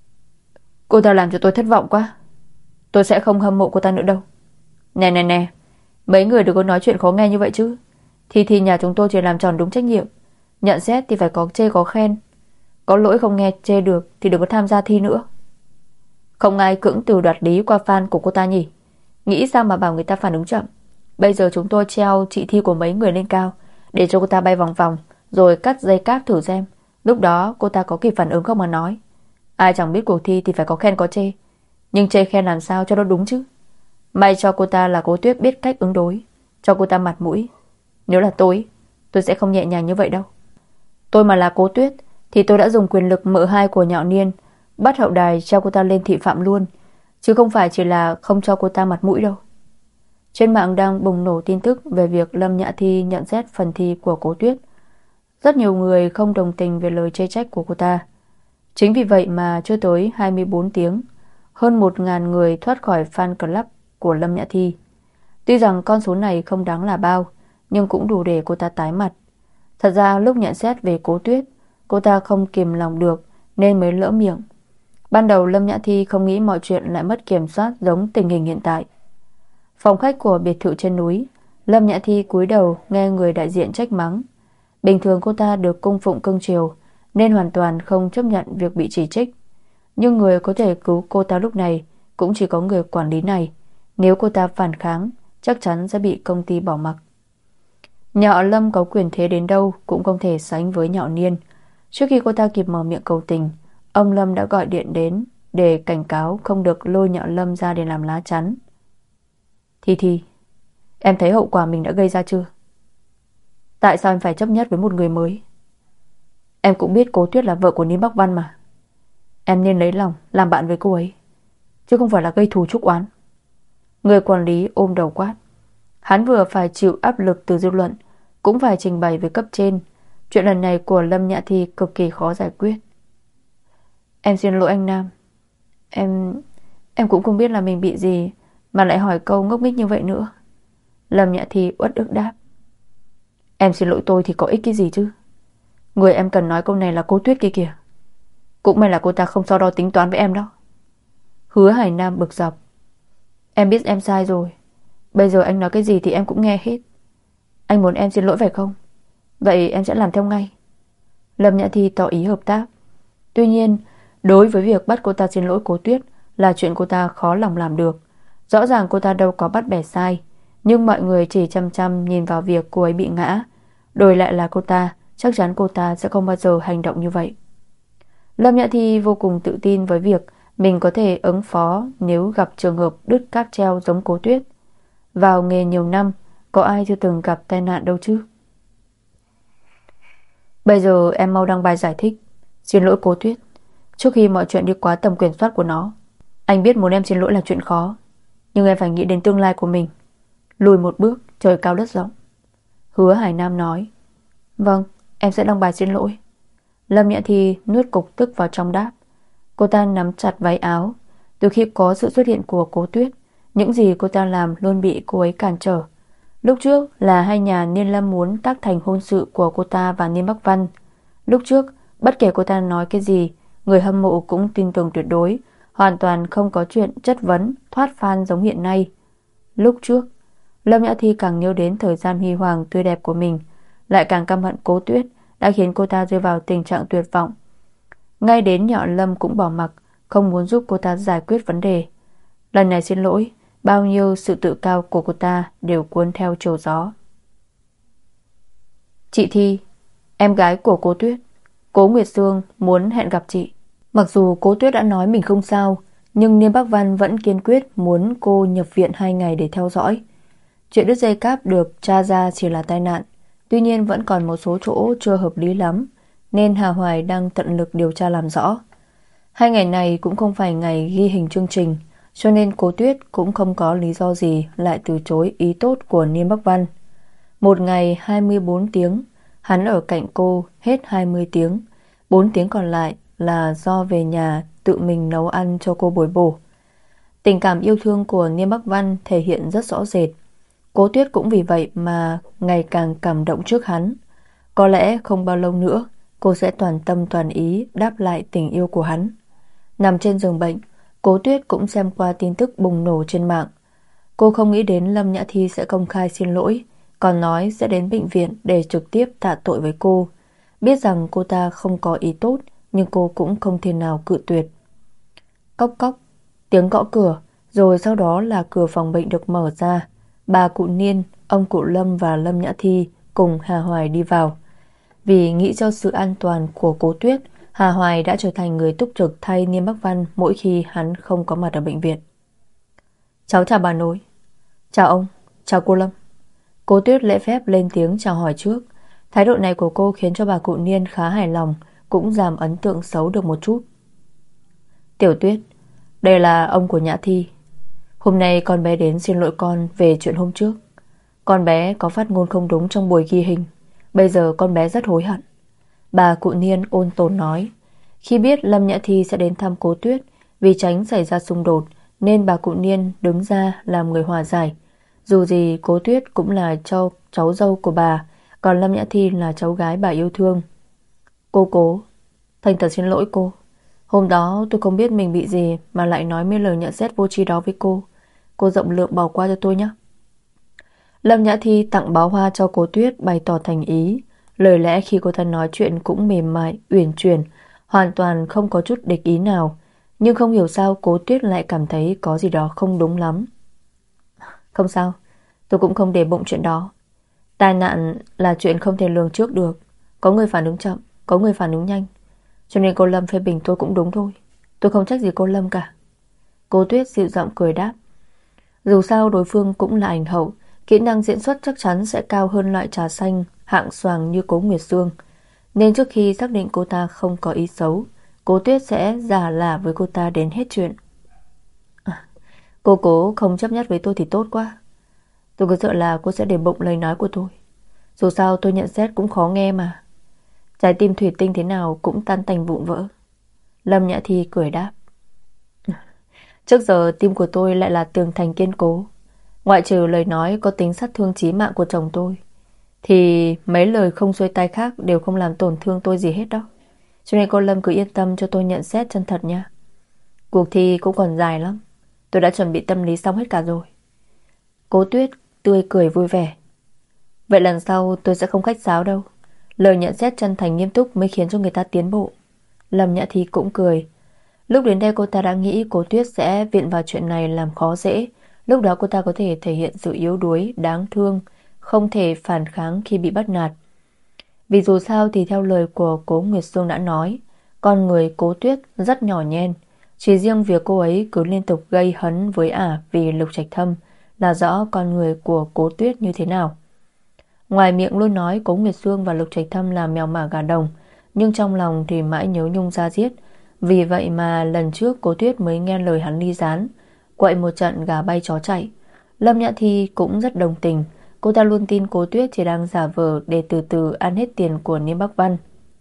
cô ta làm cho tôi thất vọng quá. Tôi sẽ không hâm mộ cô ta nữa đâu. Nè, mấy người đừng có nói chuyện khó nghe như vậy chứ. Thì nhà chúng tôi chỉ làm tròn đúng trách nhiệm. Nhận xét thì phải có chê có khen. Có lỗi không nghe chê được thì đừng có tham gia thi nữa. Không ai cưỡng từ đoạt lý qua fan của cô ta nhỉ? Nghĩ sao mà bảo người ta phản ứng chậm? Bây giờ chúng tôi treo chị thi của mấy người lên cao, để cho cô ta bay vòng vòng, rồi cắt dây cáp thử xem. Lúc đó cô ta có kịp phản ứng không mà nói. Ai chẳng biết cuộc thi thì phải có khen có chê, nhưng chê khen làm sao cho nó đúng chứ. May cho cô ta là Cố Tuyết biết cách ứng đối, cho cô ta mặt mũi. Nếu là tôi sẽ không nhẹ nhàng như vậy đâu. Tôi mà là Cố Tuyết thì tôi đã dùng quyền lực mợ hai của Nhạo Niên, bắt hậu đài treo cô ta lên thị phạm luôn, chứ không phải chỉ là không cho cô ta mặt mũi đâu. Trên mạng đang bùng nổ tin tức về việc Lâm Nhã Thi nhận xét phần thi của Cố Tuyết. Rất nhiều người không đồng tình về lời chê trách của cô ta. Chính vì vậy mà chưa tới 24 tiếng, hơn 1.000 người thoát khỏi fan club của Lâm Nhã Thi. Tuy rằng con số này không đáng là bao, nhưng cũng đủ để cô ta tái mặt. Thật ra lúc nhận xét về Cố Tuyết, cô ta không kìm lòng được nên mới lỡ miệng. Ban đầu Lâm Nhã Thi không nghĩ mọi chuyện lại mất kiểm soát giống tình hình hiện tại. Phòng khách của biệt thự trên núi, Lâm Nhã Thi cúi đầu nghe người đại diện trách mắng. Bình thường cô ta được cung phụng cưng chiều nên hoàn toàn không chấp nhận việc bị chỉ trích. Nhưng người có thể cứu cô ta lúc này cũng chỉ có người quản lý này. Nếu cô ta phản kháng, chắc chắn sẽ bị công ty bỏ mặc. Nhà họ Lâm có quyền thế đến đâu cũng không thể sánh với nhà họ Niên. Trước khi cô ta kịp mở miệng cầu tình, ông Lâm đã gọi điện đến để cảnh cáo không được lôi nhà họ Lâm ra để làm lá chắn. Thi, em thấy hậu quả mình đã gây ra chưa? Tại sao em phải chấp nhất với một người mới? Em cũng biết Cố Tuyết là vợ của Niên Bắc Văn mà. Em nên lấy lòng làm bạn với cô ấy, chứ không phải là gây thù chuốc oán. Người quản lý ôm đầu quát. Hắn vừa phải chịu áp lực từ dư luận, cũng phải trình bày với cấp trên. Chuyện lần này của Lâm Nhã Thi cực kỳ khó giải quyết. Em xin lỗi anh Nam. Em cũng không biết là mình bị gì mà lại hỏi câu ngốc nghếch như vậy nữa. Lâm Nhã Thi uất ức đáp. Em xin lỗi tôi thì có ích cái gì chứ? Người em cần nói câu này là Cố Tuyết kia kìa. Cũng may là cô ta không so đo tính toán với em đó. Hứa Hải Nam bực dọc. Em biết em sai rồi. Bây giờ anh nói cái gì thì em cũng nghe hết. Anh muốn em xin lỗi phải không? Vậy em sẽ làm theo ngay. Lâm Nhã Thi tỏ ý hợp tác. Tuy nhiên, đối với việc bắt cô ta xin lỗi Cố Tuyết là chuyện cô ta khó lòng làm được. Rõ ràng cô ta đâu có bắt bẻ sai, nhưng mọi người chỉ chăm chăm nhìn vào việc cô ấy bị ngã. Đổi lại là cô ta, chắc chắn cô ta sẽ không bao giờ hành động như vậy. Lâm Nhã Thi vô cùng tự tin với việc mình có thể ứng phó nếu gặp trường hợp đứt cáp treo giống Cố Tuyết. Vào nghề nhiều năm, có ai chưa từng gặp tai nạn đâu chứ? Bây giờ em mau đăng bài giải thích xin lỗi Cố Tuyết trước khi mọi chuyện đi quá tầm kiểm soát của nó. Anh biết muốn em xin lỗi là chuyện khó, nhưng em phải nghĩ đến tương lai của mình. Lùi một bước, trời cao đất rộng. Hứa Hải Nam nói. Vâng, em sẽ đăng bài xin lỗi. Lâm Nhã Thi nuốt cục tức vào trong đáp. Cô ta nắm chặt váy áo. Từ khi có sự xuất hiện của Cố Tuyết, những gì cô ta làm luôn bị cô ấy cản trở. Lúc trước là hai nhà Niên Lâm muốn tác thành hôn sự của cô ta và Niên Bắc Văn. Lúc trước, bất kể cô ta nói cái gì, người hâm mộ cũng tin tưởng tuyệt đối, hoàn toàn không có chuyện chất vấn, thoát fan giống hiện nay. Lúc trước, Lâm Nhã Thi càng nhớ đến thời gian huy hoàng tươi đẹp của mình, lại càng căm hận Cố Tuyết đã khiến cô ta rơi vào tình trạng tuyệt vọng. Ngay đến nhà Lâm cũng bỏ mặc, không muốn giúp cô ta giải quyết vấn đề. Lần này xin lỗi, bao nhiêu sự tự cao của cô ta đều cuốn theo chiều gió. Chị Thi, em gái của Cố Tuyết, Cố Nguyệt Sương muốn hẹn gặp chị. Mặc dù Cố Tuyết đã nói mình không sao, nhưng Niên Bắc Văn vẫn kiên quyết muốn cô nhập viện 2 ngày để theo dõi. Chuyện đứt dây cáp được tra ra chỉ là tai nạn, tuy nhiên vẫn còn một số chỗ chưa hợp lý lắm, nên Hà Hoài đang tận lực điều tra làm rõ. 2 ngày này cũng không phải ngày ghi hình chương trình, cho nên Cố Tuyết cũng không có lý do gì lại từ chối ý tốt của Niên Bắc Văn. Một ngày 24 tiếng, hắn ở cạnh cô hết 20 tiếng, 4 tiếng còn lại là do về nhà tự mình nấu ăn cho cô bồi bổ. Tình cảm yêu thương của Niên Bắc Văn thể hiện rất rõ rệt. Cố Tuyết cũng vì vậy mà ngày càng cảm động trước hắn. Có lẽ không bao lâu nữa cô sẽ toàn tâm toàn ý đáp lại tình yêu của hắn. Nằm trên giường bệnh, Cố Tuyết cũng xem qua tin tức bùng nổ trên mạng. Cô không nghĩ đến Lâm Nhã Thi sẽ công khai xin lỗi, còn nói sẽ đến bệnh viện để trực tiếp tạ tội với cô. Biết rằng cô ta không có ý tốt, nhưng cô cũng không thể nào cự tuyệt. Cốc cốc, tiếng gõ cửa, rồi sau đó là cửa phòng bệnh được mở ra. Bà cụ Niên, ông cụ Lâm và Lâm Nhã Thi cùng Hà Hoài đi vào. Vì nghĩ cho sự an toàn của Cố Tuyết, Hà Hoài đã trở thành người túc trực thay Niên Bắc Văn mỗi khi hắn không có mặt ở bệnh viện. Cháu chào bà nội. Chào ông, chào cô Lâm. Cố Tuyết lễ phép lên tiếng chào hỏi trước. Thái độ này của cô khiến cho bà cụ Niên khá hài lòng, cũng giảm ấn tượng xấu được một chút. Tiểu Tuyết, đây là ông của Nhã Thi. Hôm nay con bé đến xin lỗi con về chuyện hôm trước. Con bé có phát ngôn không đúng trong buổi ghi hình. Bây giờ con bé rất hối hận. Bà cụ Niên ôn tồn nói. Khi biết Lâm Nhã Thi sẽ đến thăm Cố Tuyết, vì tránh xảy ra xung đột nên bà cụ Niên đứng ra làm người hòa giải. Dù gì Cố Tuyết cũng là cháu dâu của bà, còn Lâm Nhã Thi là cháu gái bà yêu thương. Cố, thành thật xin lỗi cô. Hôm đó tôi không biết mình bị gì mà lại nói mấy lời nhận xét vô tri đó với cô. Cô rộng lượng bỏ qua cho tôi nhé. Lâm Nhã Thi tặng bó hoa cho Cố Tuyết, bày tỏ thành ý. Lời lẽ khi cô ta nói chuyện cũng mềm mại, uyển chuyển, hoàn toàn không có chút địch ý nào. Nhưng không hiểu sao Cố Tuyết lại cảm thấy có gì đó không đúng lắm. Không sao, tôi cũng không để bụng chuyện đó. Tai nạn là chuyện không thể lường trước được. Có người phản ứng chậm, có người phản ứng nhanh. Cho nên cô Lâm phê bình tôi cũng đúng thôi. Tôi không trách gì cô Lâm cả. Cố Tuyết dịu giọng cười đáp. Dù sao đối phương cũng là ảnh hậu, kỹ năng diễn xuất chắc chắn sẽ cao hơn loại trà xanh hạng xoàng như Cố Nguyệt Sương. Nên trước khi xác định cô ta không có ý xấu, Cố Tuyết sẽ giả lả với cô ta đến hết chuyện. Cô Cố không chấp nhất với tôi thì tốt quá. Tôi cứ sợ là cô sẽ để bụng lời nói của tôi. Dù sao tôi nhận xét cũng khó nghe mà. Trái tim thủy tinh thế nào cũng tan tành vụn vỡ. Lâm Nhã Thi cười đáp. Trước giờ tim của tôi lại là tường thành kiên cố. Ngoại trừ lời nói có tính sát thương chí mạng của chồng tôi, thì mấy lời không xuôi tai khác đều không làm tổn thương tôi gì hết đó. Cho nên cô Lâm cứ yên tâm cho tôi nhận xét chân thật nha. Cuộc thi cũng còn dài lắm. Tôi đã chuẩn bị tâm lý xong hết cả rồi. Cố Tuyết tươi cười vui vẻ. Vậy lần sau tôi sẽ không khách sáo đâu. Lời nhận xét chân thành nghiêm túc mới khiến cho người ta tiến bộ. Lâm Nhã Thi cũng cười. Lúc đến đây cô ta đã nghĩ Cố Tuyết sẽ viện vào chuyện này làm khó dễ. Lúc đó cô ta có thể thể hiện sự yếu đuối, đáng thương, không thể phản kháng khi bị bắt nạt. Vì dù sao thì theo lời của Cố Nguyệt Sương đã nói, con người Cố Tuyết rất nhỏ nhen. Chỉ riêng việc cô ấy cứ liên tục gây hấn với ả vì Lục Trạch Thâm là rõ con người của Cố Tuyết như thế nào. Ngoài miệng luôn nói Cố Nguyệt Sương và Lục Trạch Thâm là mèo mả gà đồng, nhưng trong lòng thì mãi nhớ nhung ra giết. Vì vậy mà lần trước Cố Tuyết mới nghe lời hắn ly gián, quậy một trận gà bay chó chạy. Lâm Nhã Thi cũng rất đồng tình. Cô ta luôn tin Cố Tuyết chỉ đang giả vờ để từ từ ăn hết tiền của Niêm Bắc Văn.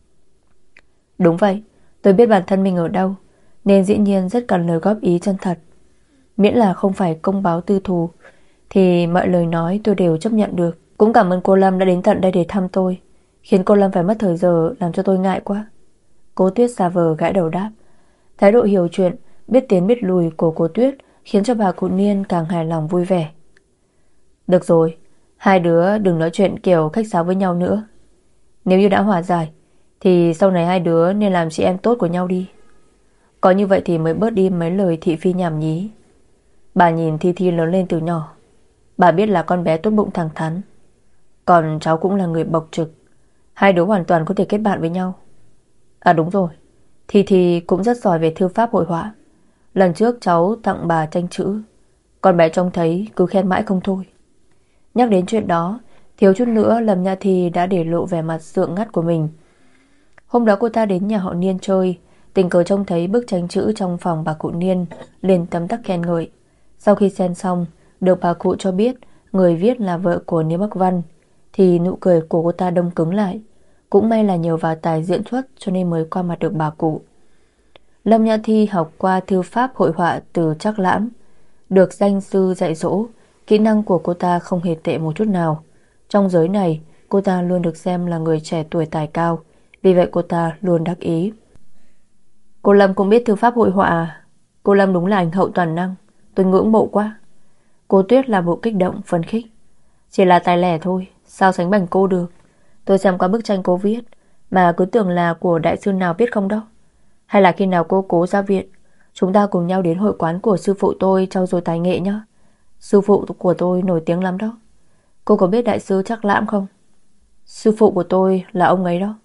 Đúng vậy, tôi biết bản thân mình ở đâu, nên dĩ nhiên rất cần lời góp ý chân thật. Miễn là không phải công báo tư thù, thì mọi lời nói tôi đều chấp nhận được. Cũng cảm ơn cô Lâm đã đến tận đây để thăm tôi, khiến cô Lâm phải mất thời giờ làm cho tôi ngại quá. Cố Tuyết xà vờ gãi đầu đáp. Thái độ hiểu chuyện, biết tiến biết lùi của Cố Tuyết khiến cho bà cụ Niên càng hài lòng vui vẻ. Được rồi, hai đứa đừng nói chuyện kiểu khách sáo với nhau nữa. Nếu như đã hòa giải thì sau này hai đứa nên làm chị em tốt của nhau đi. Có như vậy thì mới bớt đi mấy lời thị phi nhảm nhí. Bà nhìn Thi Thi lớn lên từ nhỏ, bà biết là con bé tốt bụng thẳng thắn, còn cháu cũng là người bộc trực. Hai đứa hoàn toàn có thể kết bạn với nhau. À đúng rồi, Thi Thi cũng rất giỏi về thư pháp hội họa. Lần trước cháu tặng bà tranh chữ, con bé trông thấy cứ khen mãi không thôi. Nhắc đến chuyện đó, thiếu chút nữa Lâm Nha Thi đã để lộ vẻ mặt sượng ngắt của mình. Hôm đó cô ta đến nhà họ Niên chơi, tình cờ trông thấy bức tranh chữ trong phòng bà cụ Niên, liền tấm tắc khen ngợi. Sau khi xem xong, được bà cụ cho biết người viết là vợ của Niêm Bắc Văn, thì nụ cười của cô ta đông cứng lại. Cũng may là nhờ vào tài diễn xuất cho nên mới qua mặt được bà cụ. Lâm Nhã Thi học qua thư pháp hội họa từ Trác Lãm, được danh sư dạy dỗ. Kỹ năng của cô ta không hề tệ một chút nào. Trong giới này, cô ta luôn được xem là người trẻ tuổi tài cao, vì vậy cô ta luôn đắc ý. Cô Lâm cũng biết thư pháp hội họa à? Cô Lâm đúng là ảnh hậu toàn năng, tôi ngưỡng mộ quá. Cô Tuyết là bộ kích động, phấn khích. Chỉ là tài lẻ thôi, sao sánh bằng cô được. Tôi xem qua bức tranh cô viết, mà cứ tưởng là của đại sư nào viết không đâu. Hay là khi nào cô Cố ra viện, chúng ta cùng nhau đến hội quán của sư phụ tôi trau dồi tài nghệ nhé. Sư phụ của tôi nổi tiếng lắm đó. Cô có biết đại sư Trác Lãm không? Sư phụ của tôi là ông ấy đó.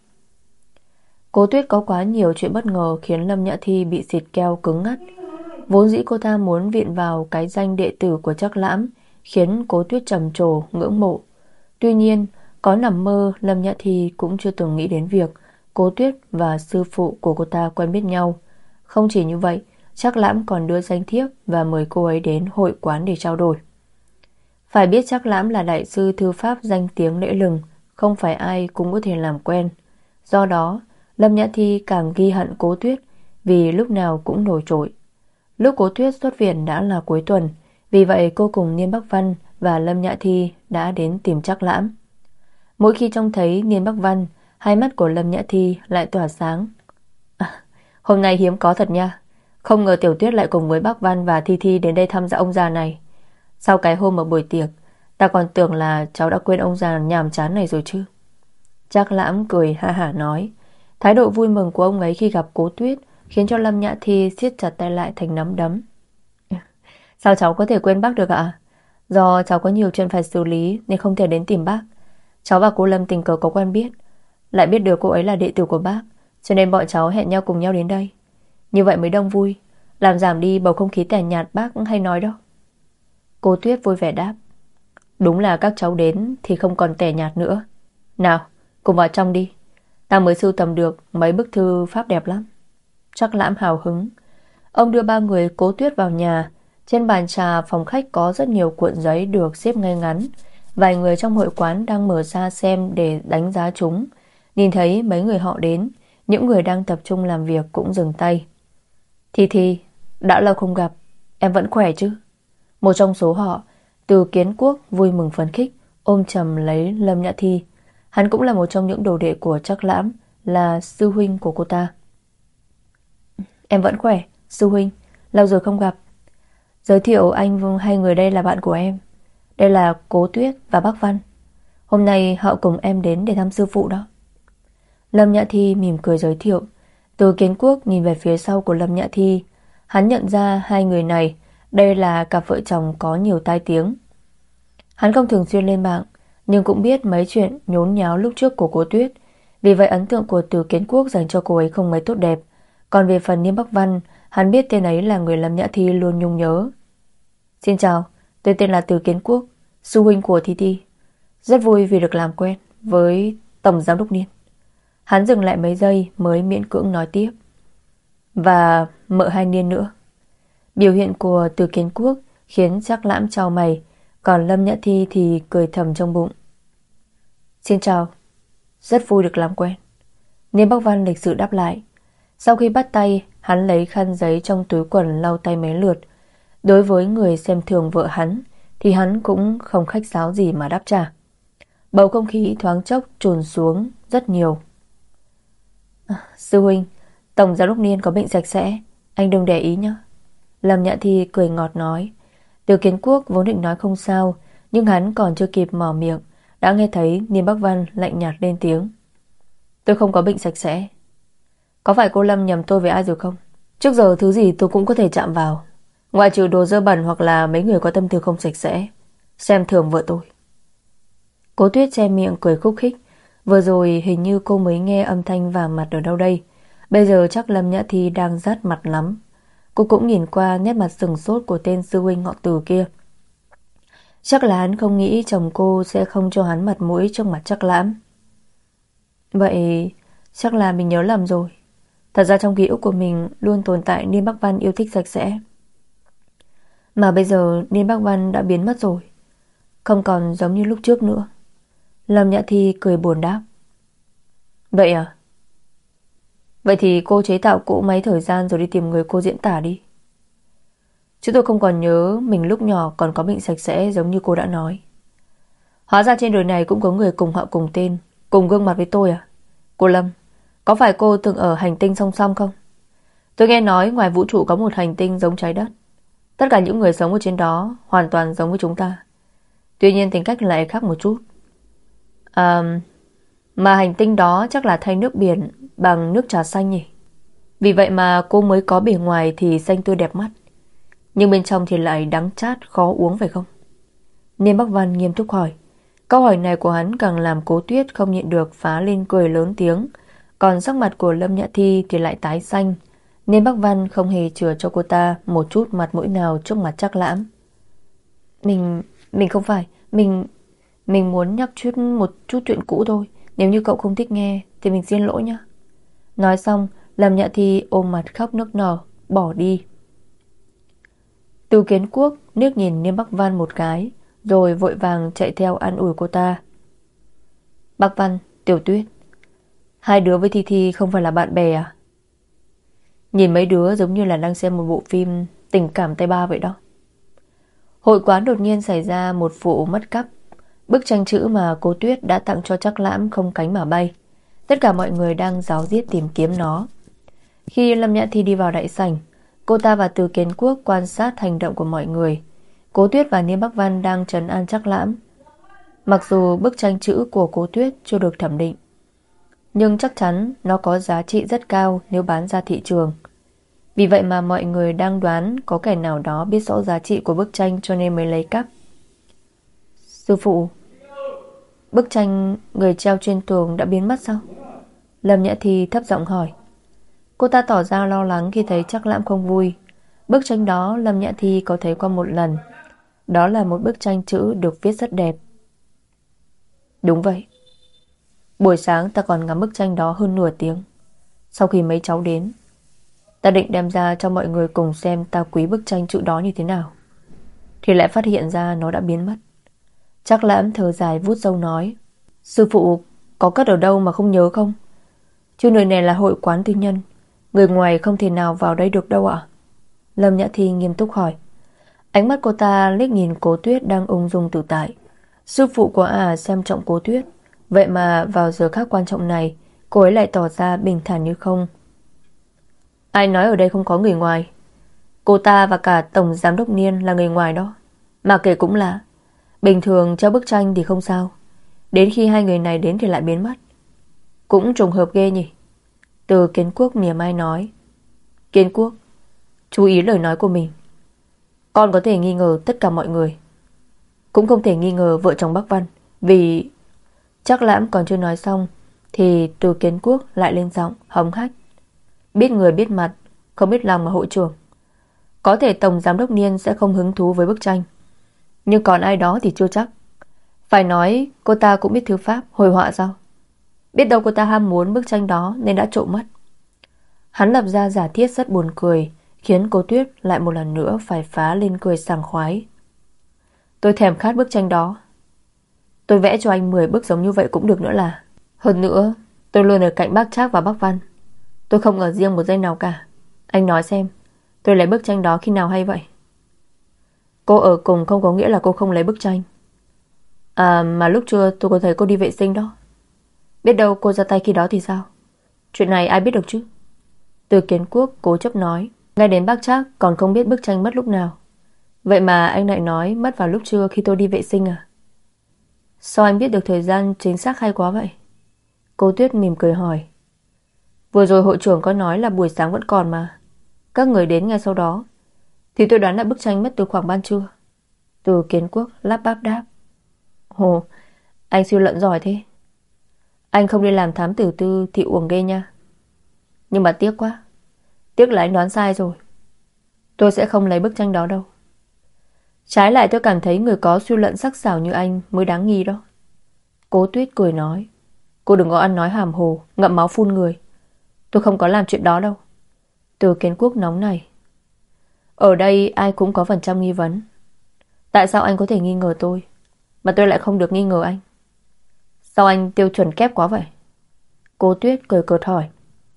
Cố Tuyết có quá nhiều chuyện bất ngờ khiến Lâm Nhã Thi bị xịt keo cứng ngắt. Vốn dĩ cô ta muốn viện vào cái danh đệ tử của Trác Lãm, khiến Cố Tuyết trầm trồ, ngưỡng mộ. Tuy nhiên, có nằm mơ Lâm Nhã Thi cũng chưa từng nghĩ đến việc Cố Tuyết và sư phụ của cô ta quen biết nhau. Không chỉ như vậy, Trác Lãm còn đưa danh thiếp và mời cô ấy đến hội quán để trao đổi. Phải biết Trác Lãm là đại sư thư pháp danh tiếng lẫy lừng, không phải ai cũng có thể làm quen. Do đó, Lâm Nhã Thi càng ghi hận Cố Tuyết vì lúc nào cũng nổi trội. Lúc Cố Tuyết xuất viện đã là cuối tuần, vì vậy cô cùng Niêm Bắc Văn và Lâm Nhã Thi đã đến tìm Trác Lãm. Mỗi khi trông thấy Niên Bắc Văn, hai mắt của Lâm Nhã Thi lại tỏa sáng. Hôm nay hiếm có thật nha. Không ngờ Tiểu Tuyết lại cùng với Bắc Văn và Thi Thi đến đây thăm dã ông già này. Sau cái hôm ở buổi tiệc, ta còn tưởng là cháu đã quên ông già nhàm chán này rồi chứ. Trác Lãm cười ha hả nói. Thái độ vui mừng của ông ấy khi gặp Cố Tuyết khiến cho Lâm Nhã Thi siết chặt tay lại thành nắm đấm. Sao cháu có thể quên bác được ạ? Do cháu có nhiều chuyện phải xử lý nên không thể đến tìm bác. Cháu và cô Lâm tình cờ có quen biết, lại biết được cô ấy là đệ tử của bác, cho nên bọn cháu hẹn nhau cùng nhau đến đây. Như vậy mới đông vui, làm giảm đi bầu không khí tẻ nhạt bác hay nói đó. Cô Tuyết vui vẻ đáp. Đúng là các cháu đến thì không còn tẻ nhạt nữa. Nào, cùng vào trong đi. Ta mới sưu tầm được mấy bức thư pháp đẹp lắm. Trác Lãm hào hứng. Ông đưa ba người Cố Tuyết vào nhà. Trên bàn trà phòng khách có rất nhiều cuộn giấy được xếp ngay ngắn. Vài người trong hội quán đang mở ra xem để đánh giá chúng. Nhìn thấy mấy người họ đến, những người đang tập trung làm việc cũng dừng tay. Thi Thi, đã lâu không gặp, em vẫn khỏe chứ? Một trong số họ, Từ Kiến Quốc vui mừng phấn khích, ôm chầm lấy Lâm Nhã Thi. Hắn cũng là một trong những đồ đệ của Trác Lãm, là sư huynh của cô ta. Em vẫn khỏe, sư huynh, lâu rồi không gặp. Giới thiệu anh hai người đây là bạn của em. Đây là Cố Tuyết và Bắc Văn. Hôm nay họ cùng em đến để thăm sư phụ đó. Lâm Nhã Thi mỉm cười giới thiệu. Từ Kiến Quốc nhìn về phía sau của Lâm Nhã Thi. Hắn nhận ra hai người này, đây là cặp vợ chồng có nhiều tai tiếng. Hắn không thường xuyên lên mạng, nhưng cũng biết mấy chuyện nhốn nháo lúc trước của Cố Tuyết. Vì vậy ấn tượng của Từ Kiến Quốc dành cho cô ấy không mấy tốt đẹp. Còn về phần Niêm Bắc Văn, hắn biết tên ấy là người Lâm Nhã Thi luôn nhung nhớ. Xin chào, tôi tên là Từ Kiến Quốc, sư huynh của Thi Thi. Rất vui vì được làm quen với Tổng Giám đốc Niên. Hắn dừng lại mấy giây mới miễn cưỡng nói tiếp. Và mợ hai Niên nữa. Biểu hiện của Từ Kiến Quốc khiến Trác Lãm chau mày, còn Lâm Nhã Thi thì cười thầm trong bụng. Xin chào, rất vui được làm quen. Niên Bắc Văn lịch sự đáp lại. Sau khi bắt tay, hắn lấy khăn giấy trong túi quần lau tay mấy lượt. Đối với người xem thường vợ hắn thì hắn cũng không khách sáo gì mà đáp trả. Bầu không khí thoáng chốc trùn xuống rất nhiều. Sư huynh, Tổng Giám đốc Niên có bệnh sạch sẽ, anh đừng để ý nhé. Lâm Nhã Thi cười ngọt nói. Từ Kiến Quốc vốn định nói không sao, nhưng hắn còn chưa kịp mở miệng đã nghe thấy Niên Bắc Văn lạnh nhạt lên tiếng. Tôi không có bệnh sạch sẽ. Có phải cô Lâm nhầm tôi với ai rồi không? Trước giờ thứ gì tôi cũng có thể chạm vào, ngoại trừ đồ dơ bẩn hoặc là mấy người có tâm tư không sạch sẽ, xem thường vợ tôi. Cố Tuyết che miệng cười khúc khích. Vừa rồi hình như cô mới nghe âm thanh vàng mặt ở đâu đây. Bây giờ chắc Lâm Nhã Thi đang rát mặt lắm. Cô cũng nhìn qua nét mặt sừng sốt của tên sư huynh họ Từ kia. Chắc là hắn không nghĩ chồng cô sẽ không cho hắn mặt mũi trong mặt Trác Lãm. Vậy chắc là mình nhớ lầm rồi. Thật ra trong ký ức của mình luôn tồn tại Niên Bắc Văn yêu thích sạch sẽ. Mà bây giờ Niên Bắc Văn đã biến mất rồi, không còn giống như lúc trước nữa. Lâm Nhã Thi cười buồn đáp. Vậy à? Vậy thì cô chế tạo cỗ máy thời gian rồi đi tìm người cô diễn tả đi. Chứ tôi không còn nhớ mình lúc nhỏ còn có bệnh sạch sẽ giống như cô đã nói. Hóa ra trên đời này cũng có người cùng họ cùng tên, cùng gương mặt với tôi à? Cô Lâm, có phải cô từng ở hành tinh song song không? Tôi nghe nói ngoài vũ trụ có một hành tinh giống trái đất. Tất cả những người sống ở trên đó hoàn toàn giống với chúng ta. Tuy nhiên tính cách lại khác một chút. Mà hành tinh đó chắc là thay nước biển bằng nước trà xanh nhỉ? Vì vậy mà cô mới có bề ngoài thì xanh tươi đẹp mắt, nhưng bên trong thì lại đắng chát khó uống phải không? Niên Bắc Văn nghiêm túc hỏi. Câu hỏi này của hắn càng làm Cố Tuyết không nhịn được phá lên cười lớn tiếng. Còn sắc mặt của Lâm Nhã Thi thì lại tái xanh. Niên Bắc Văn không hề chừa cho cô ta một chút mặt mũi nào trước mặt Trác Lãm. Mình không phải, mình muốn nhắc một chút chuyện cũ thôi. Nếu như cậu không thích nghe thì mình xin lỗi nhé. Nói xong, Lâm Nhã Thi ôm mặt khóc nức nở bỏ đi. Từ Kiến Quốc liếc nhìn Niên Bắc Văn một cái, rồi vội vàng chạy theo an ủi cô ta. Bắc Văn, Tiểu Tuyết, hai đứa với Thi Thi không phải là bạn bè à? Nhìn mấy đứa giống như là đang xem một bộ phim tình cảm tay ba vậy đó. Hội quán đột nhiên xảy ra một vụ mất cắp. Bức tranh chữ mà cô Tuyết đã tặng cho Trác Lãm không cánh mà bay. Tất cả mọi người đang ráo riết tìm kiếm nó. Khi Lâm Nhã Thi đi vào đại sảnh, cô ta và Từ Kiến Quốc quan sát hành động của mọi người. Cố Tuyết và Niêm Bắc Văn đang trấn an Trác Lãm. Mặc dù bức tranh chữ của Cố Tuyết chưa được thẩm định, nhưng chắc chắn nó có giá trị rất cao nếu bán ra thị trường. Vì vậy mà mọi người đang đoán có kẻ nào đó biết rõ giá trị của bức tranh cho nên mới lấy cắp. Sư phụ, bức tranh người treo trên tường đã biến mất sao? Lâm Nhã Thi thấp giọng hỏi. Cô ta tỏ ra lo lắng khi thấy Trác Lãm không vui. Bức tranh đó Lâm Nhã Thi có thấy qua một lần. Đó là một bức tranh chữ được viết rất đẹp. Đúng vậy. Buổi sáng ta còn ngắm bức tranh đó hơn nửa tiếng. Sau khi mấy cháu đến, ta định đem ra cho mọi người cùng xem ta quý bức tranh chữ đó như thế nào, thì lại phát hiện ra nó đã biến mất. Trác Lãm thở dài vuốt râu nói. Sư phụ có cất ở đâu mà không nhớ không? Chứ nơi này là hội quán tư nhân, người ngoài không thể nào vào đây được đâu ạ. Lâm Nhã Thi nghiêm túc hỏi. Ánh mắt cô ta liếc nhìn Cố Tuyết đang ung dung tự tại. Sư phụ của xem trọng Cố Tuyết, vậy mà vào giờ khắc quan trọng này cô ấy lại tỏ ra bình thản như không. Ai nói ở đây không có người ngoài? Cô ta và cả tổng giám đốc Niên là người ngoài đó. Mà kể cũng là bình thường treo bức tranh thì không sao, đến khi hai người này đến thì lại biến mất. Cũng trùng hợp ghê nhỉ. Từ Kiến Quốc mỉa mai nói. Kiến Quốc, chú ý lời nói của mình. Con có thể nghi ngờ tất cả mọi người, cũng không thể nghi ngờ vợ chồng Bắc Văn. Vì Trác Lãm còn chưa nói xong thì Từ Kiến Quốc lại lên giọng hống hách. Biết người biết mặt, không biết lòng mà hội trưởng. Có thể tổng giám đốc Niên sẽ không hứng thú với bức tranh, nhưng còn ai đó thì chưa chắc. Phải nói cô ta cũng biết thư pháp hồi họa sao? Biết đâu cô ta ham muốn bức tranh đó nên đã trộm mất. Hắn lập ra giả thiết rất buồn cười, khiến cô Tuyết lại một lần nữa phải phá lên cười sảng khoái. Tôi thèm khát bức tranh đó. Tôi vẽ cho anh 10 bức giống như vậy cũng được nữa là. Hơn nữa, tôi luôn ở cạnh bác Trác và bác Văn. Tôi không ở riêng một giây nào cả. Anh nói xem, tôi lấy bức tranh đó khi nào hay vậy? Cô ở cùng không có nghĩa là cô không lấy bức tranh. Mà lúc trưa tôi có thấy cô đi vệ sinh đó. Biết đâu cô ra tay khi đó thì sao? Chuyện này ai biết được chứ? Từ Kiến Quốc cố chấp nói. Ngay đến bác Trác còn không biết bức tranh mất lúc nào. Vậy mà anh lại nói mất vào lúc trưa khi tôi đi vệ sinh à? Sao anh biết được thời gian chính xác hay quá vậy? Cô Tuyết mỉm cười hỏi. Vừa rồi hội trưởng có nói là buổi sáng vẫn còn mà. Các người đến ngay sau đó, thì tôi đoán là bức tranh mất từ khoảng ban trưa. Từ Kiến Quốc lắp bắp đáp. Ồ, anh suy luận giỏi thế. Anh không đi làm thám tử tư thì uổng ghê nha. Nhưng mà tiếc quá. Tiếc là anh đoán sai rồi. Tôi sẽ không lấy bức tranh đó đâu. Trái lại tôi cảm thấy người có suy luận sắc sảo như anh mới đáng nghi đó. Cố Tuyết cười nói. Cô đừng có ăn nói hàm hồ, ngậm máu phun người. Tôi không có làm chuyện đó đâu. Từ Kiến Quốc nóng này. Ở đây ai cũng có phần trăm nghi vấn. Tại sao anh có thể nghi ngờ tôi, mà tôi lại không được nghi ngờ anh? Sao anh tiêu chuẩn kép quá vậy? Cố Tuyết cười cợt hỏi.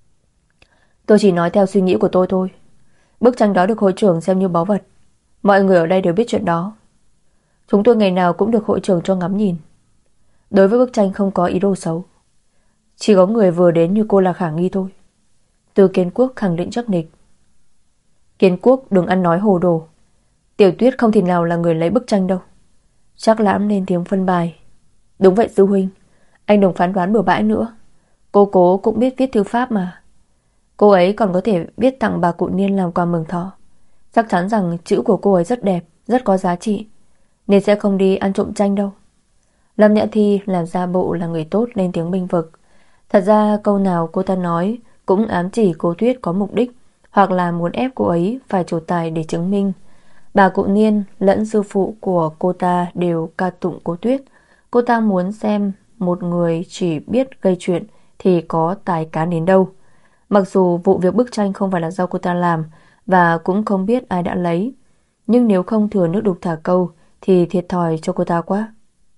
Tôi chỉ nói theo suy nghĩ của tôi thôi. Bức tranh đó được hội trưởng xem như báu vật. Mọi người ở đây đều biết chuyện đó. Chúng tôi ngày nào cũng được hội trưởng cho ngắm nhìn. Đối với bức tranh không có ý đồ xấu. Chỉ có người vừa đến như cô là khả nghi thôi. Từ Kiến Quốc khẳng định chắc nịch. Kiến Quốc đừng ăn nói hồ đồ. Tiểu Tuyết không thể nào là người lấy bức tranh đâu. Trác Lãm lên tiếng phân bài. Đúng vậy sư huynh, anh đừng phán đoán bừa bãi nữa. Cô Cố cũng biết viết thư pháp mà. Cô ấy còn có thể viết tặng bà cụ Niên làm quà mừng thọ. Chắc chắn rằng chữ của cô ấy rất đẹp, rất có giá trị, nên sẽ không đi ăn trộm tranh đâu. Lâm Nhã Thi làm ra bộ là người tốt lên tiếng bênh vực. Thật ra câu nào cô ta nói cũng ám chỉ cô Tuyết có mục đích, hoặc là muốn ép cô ấy phải trổ tài để chứng minh. Bà cụ Niên lẫn sư phụ của cô ta đều ca tụng cô Tuyết. Cô ta muốn xem một người chỉ biết gây chuyện thì có tài cán đến đâu. Mặc dù vụ việc bức tranh không phải là do cô ta làm và cũng không biết ai đã lấy, nhưng nếu không thừa nước đục thả câu thì thiệt thòi cho cô ta quá.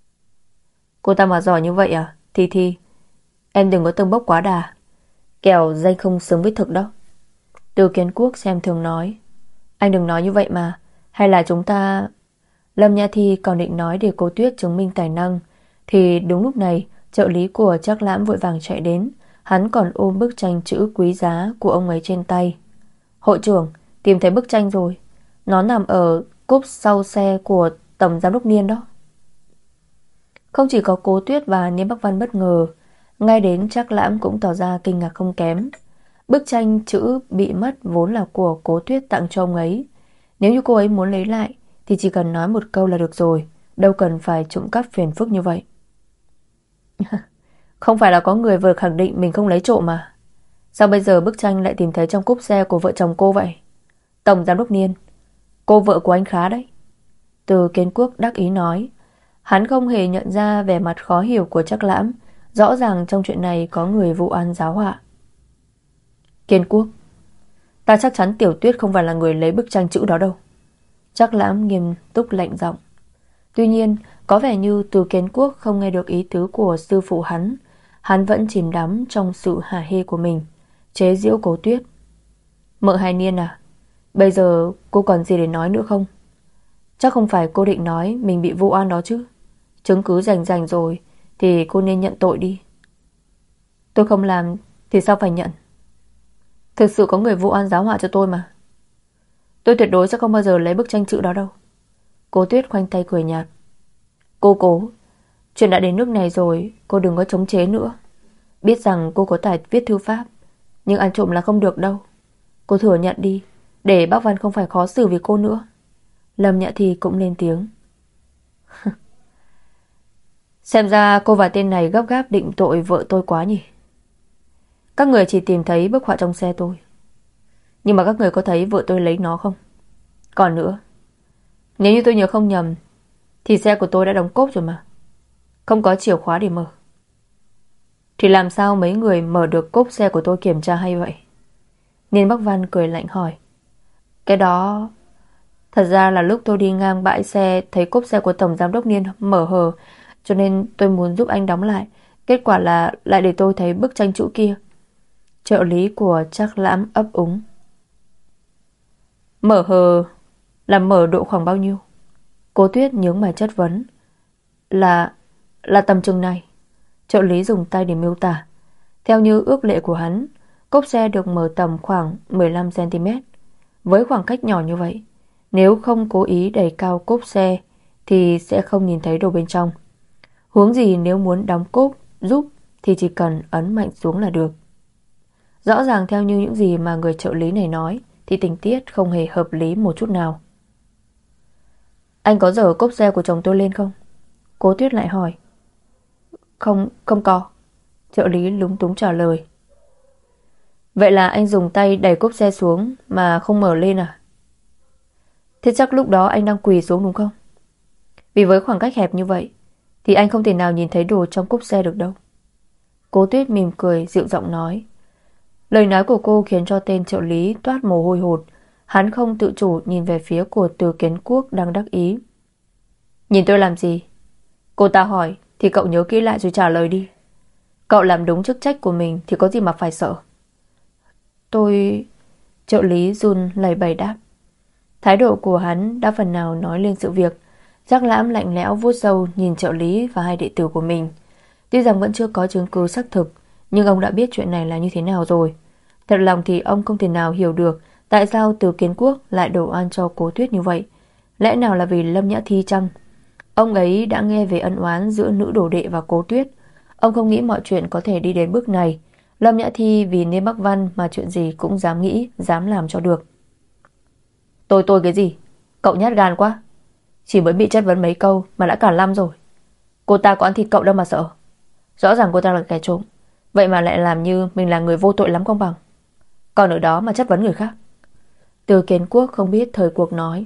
Cô ta mà giỏi như vậy à? Thi, em đừng có tâng bốc quá đà, kẻo danh không xứng với thực đó. Từ Kiến Quốc xem thường nói. Anh đừng nói như vậy mà. Hay là chúng ta Lâm Nhã Thi còn định nói để cô Tuyết chứng minh tài năng, thì đúng lúc này trợ lý của Trác Lãm vội vàng chạy đến. Hắn còn ôm bức tranh chữ quý giá của ông ấy trên tay. Hội trưởng, tìm thấy bức tranh rồi. Nó nằm ở cốp sau xe của tổng giám đốc Niên đó. Không chỉ có Cố Tuyết và Niên Bắc Văn bất ngờ, ngay đến Trác Lãm cũng tỏ ra kinh ngạc không kém. Bức tranh chữ bị mất vốn là của Cố Tuyết tặng cho ông ấy. Nếu như cô ấy muốn lấy lại thì chỉ cần nói một câu là được rồi, đâu cần phải trộm cắp phiền phức như vậy. Không phải là có người vừa khẳng định mình không lấy trộm mà. Sao bây giờ bức tranh lại tìm thấy trong cốp xe của vợ chồng cô vậy? Tổng giám đốc Niên, cô vợ của anh Khá đấy. Từ Kiến Quốc đắc ý nói. Hắn không hề nhận ra vẻ mặt khó hiểu của Trác Lãm. Rõ ràng trong chuyện này có người vụ án giáo họa. Kiến Quốc, ta chắc chắn Tiểu Tuyết không phải là người lấy bức tranh chữ đó đâu. Trác Lãm nghiêm túc lạnh giọng. Tuy nhiên có vẻ như Từ Kiến Quốc không nghe được ý tứ của sư phụ hắn. Hắn vẫn chìm đắm trong sự hả hê của mình, chế giễu Cố Tuyết. Mợ Hai Niên à, bây giờ cô còn gì để nói nữa không? Chắc không phải cô định nói mình bị vụ oan đó chứ? Chứng cứ rành rồi thì cô nên nhận tội đi. Tôi không làm thì sao phải nhận? Thực sự có người vụ oan giáo họa cho tôi mà. Tôi tuyệt đối sẽ không bao giờ lấy bức tranh chữ đó đâu. Cố Tuyết khoanh tay cười nhạt. Cố, chuyện đã đến nước này rồi, cô đừng có chống chế nữa. Biết rằng cô có tài viết thư pháp, nhưng ăn trộm là không được đâu. Cô thừa nhận đi, để bác Văn không phải khó xử vì cô nữa. Lâm Nhã Thi cũng lên tiếng. Xem ra cô và tên này gấp gáp định tội vợ tôi quá nhỉ. Các người chỉ tìm thấy bức họa trong xe tôi, nhưng mà các người có thấy vợ tôi lấy nó không? Còn nữa, nếu như tôi nhớ không nhầm thì xe của tôi đã đóng cốp rồi mà, không có chìa khóa để mở. Thì làm sao mấy người mở được cốp xe của tôi kiểm tra hay vậy? Niên Bắc Văn cười lạnh hỏi. Cái đó thật ra là lúc tôi đi ngang bãi xe thấy cốp xe của tổng giám đốc Niên mở hờ, cho nên tôi muốn giúp anh đóng lại. Kết quả là lại để tôi thấy bức tranh chữ kia. Trợ lý của Trác Lãm ấp úng. Mở hờ là mở độ khoảng bao nhiêu? Cố Tuyết nhướng mày chất vấn. Là tầm chừng này. Trợ lý dùng tay để miêu tả. Theo như ước lệ của hắn, cốp xe được mở tầm khoảng 15cm. Với khoảng cách nhỏ như vậy, nếu không cố ý đẩy cao cốp xe thì sẽ không nhìn thấy đồ bên trong. Huống gì nếu muốn đóng cốp giúp thì chỉ cần ấn mạnh xuống là được. Rõ ràng theo như những gì mà người trợ lý này nói thì tình tiết không hề hợp lý một chút nào. Anh có dở cốp xe của chồng tôi lên không? Cố Tuyết lại hỏi. Không có. Trợ lý lúng túng trả lời. Vậy là anh dùng tay đẩy cốp xe xuống mà không mở lên à? Thế chắc lúc đó anh đang quỳ xuống đúng không? Vì với khoảng cách hẹp như vậy thì anh không thể nào nhìn thấy đồ trong cốp xe được đâu. Cố Tuyết mỉm cười dịu giọng nói. Lời nói của cô khiến cho tên trợ lý toát mồ hôi hột. Hắn không tự chủ nhìn về phía của Từ Kiến Quốc đang đắc ý. Nhìn tôi làm gì? Cô ta hỏi thì cậu nhớ kỹ lại rồi trả lời đi. Cậu làm đúng chức trách của mình thì có gì mà phải sợ. Tôi... Trợ lý run lẩy bẩy đáp. Thái độ của hắn đã phần nào nói lên sự việc. Trác Lãm lạnh lẽo vuốt râu nhìn trợ lý và hai đệ tử của mình. Tuy rằng vẫn chưa có chứng cứ xác thực, nhưng ông đã biết chuyện này là như thế nào rồi. Thật lòng thì ông không thể nào hiểu được tại sao Từ Kiến Quốc lại đổ oan cho Cố Tuyết như vậy. Lẽ nào là vì Lâm Nhã Thi chăng? Ông ấy đã nghe về ân oán giữa nữ đồ đệ và Cố Tuyết. Ông không nghĩ mọi chuyện có thể đi đến bước này. Lâm Nhã Thi vì Niên Bắc Văn mà chuyện gì cũng dám nghĩ, dám làm cho được. Tôi cái gì? Cậu nhát gan quá. Chỉ mới bị chất vấn mấy câu mà đã cả lâm rồi. Cô ta có ăn thịt cậu đâu mà sợ. Rõ ràng cô ta là kẻ trộm, vậy mà lại làm như mình là người vô tội lắm không bằng. Còn ở đó mà chất vấn người khác. Từ Kiến Quốc không biết thời cuộc nói.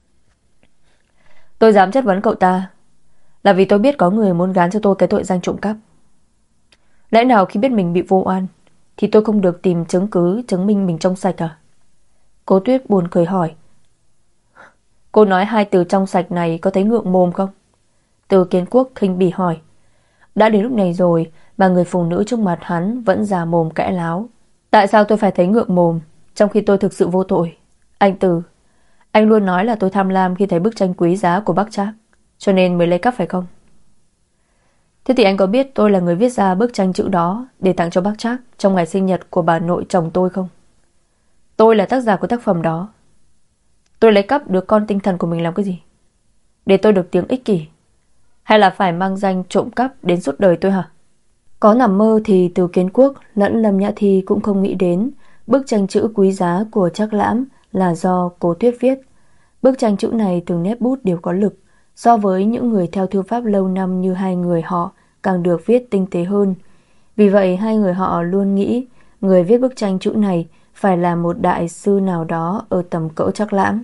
Tôi dám chất vấn cậu ta là vì tôi biết có người muốn gán cho tôi cái tội danh trộm cắp. Lẽ nào khi biết mình bị vô oan thì tôi không được tìm chứng cứ chứng minh mình trong sạch à? Cố Tuyết buồn cười hỏi. Cô nói hai từ trong sạch này có thấy ngượng mồm không? Từ Kiến Quốc khinh bỉ hỏi. Đã đến lúc này rồi mà người phụ nữ trước mặt hắn vẫn già mồm cãi láo. Tại sao tôi phải thấy ngượng mồm trong khi tôi thực sự vô tội? Anh luôn nói là tôi tham lam khi thấy bức tranh quý giá của bác Trác, cho nên mới lấy cắp phải không? Thế thì anh có biết tôi là người viết ra bức tranh chữ đó để tặng cho bác Trác trong ngày sinh nhật của bà nội chồng tôi không? Tôi là tác giả của tác phẩm đó. Tôi lấy cắp đứa con tinh thần của mình làm cái gì? Để tôi được tiếng ích kỷ, hay là phải mang danh trộm cắp đến suốt đời tôi hả? Có nằm mơ thì Từ Kiến Quốc lẫn Lâm Nhã Thi cũng không nghĩ đến bức tranh chữ quý giá của Trác Lãm là do Cố Tuyết viết. Bức tranh chữ này từng nét bút đều có lực, so với những người theo thư pháp lâu năm như hai người họ càng được viết tinh tế hơn. Vì vậy hai người họ luôn nghĩ người viết bức tranh chữ này phải là một đại sư nào đó ở tầm cỡ Trác Lãm.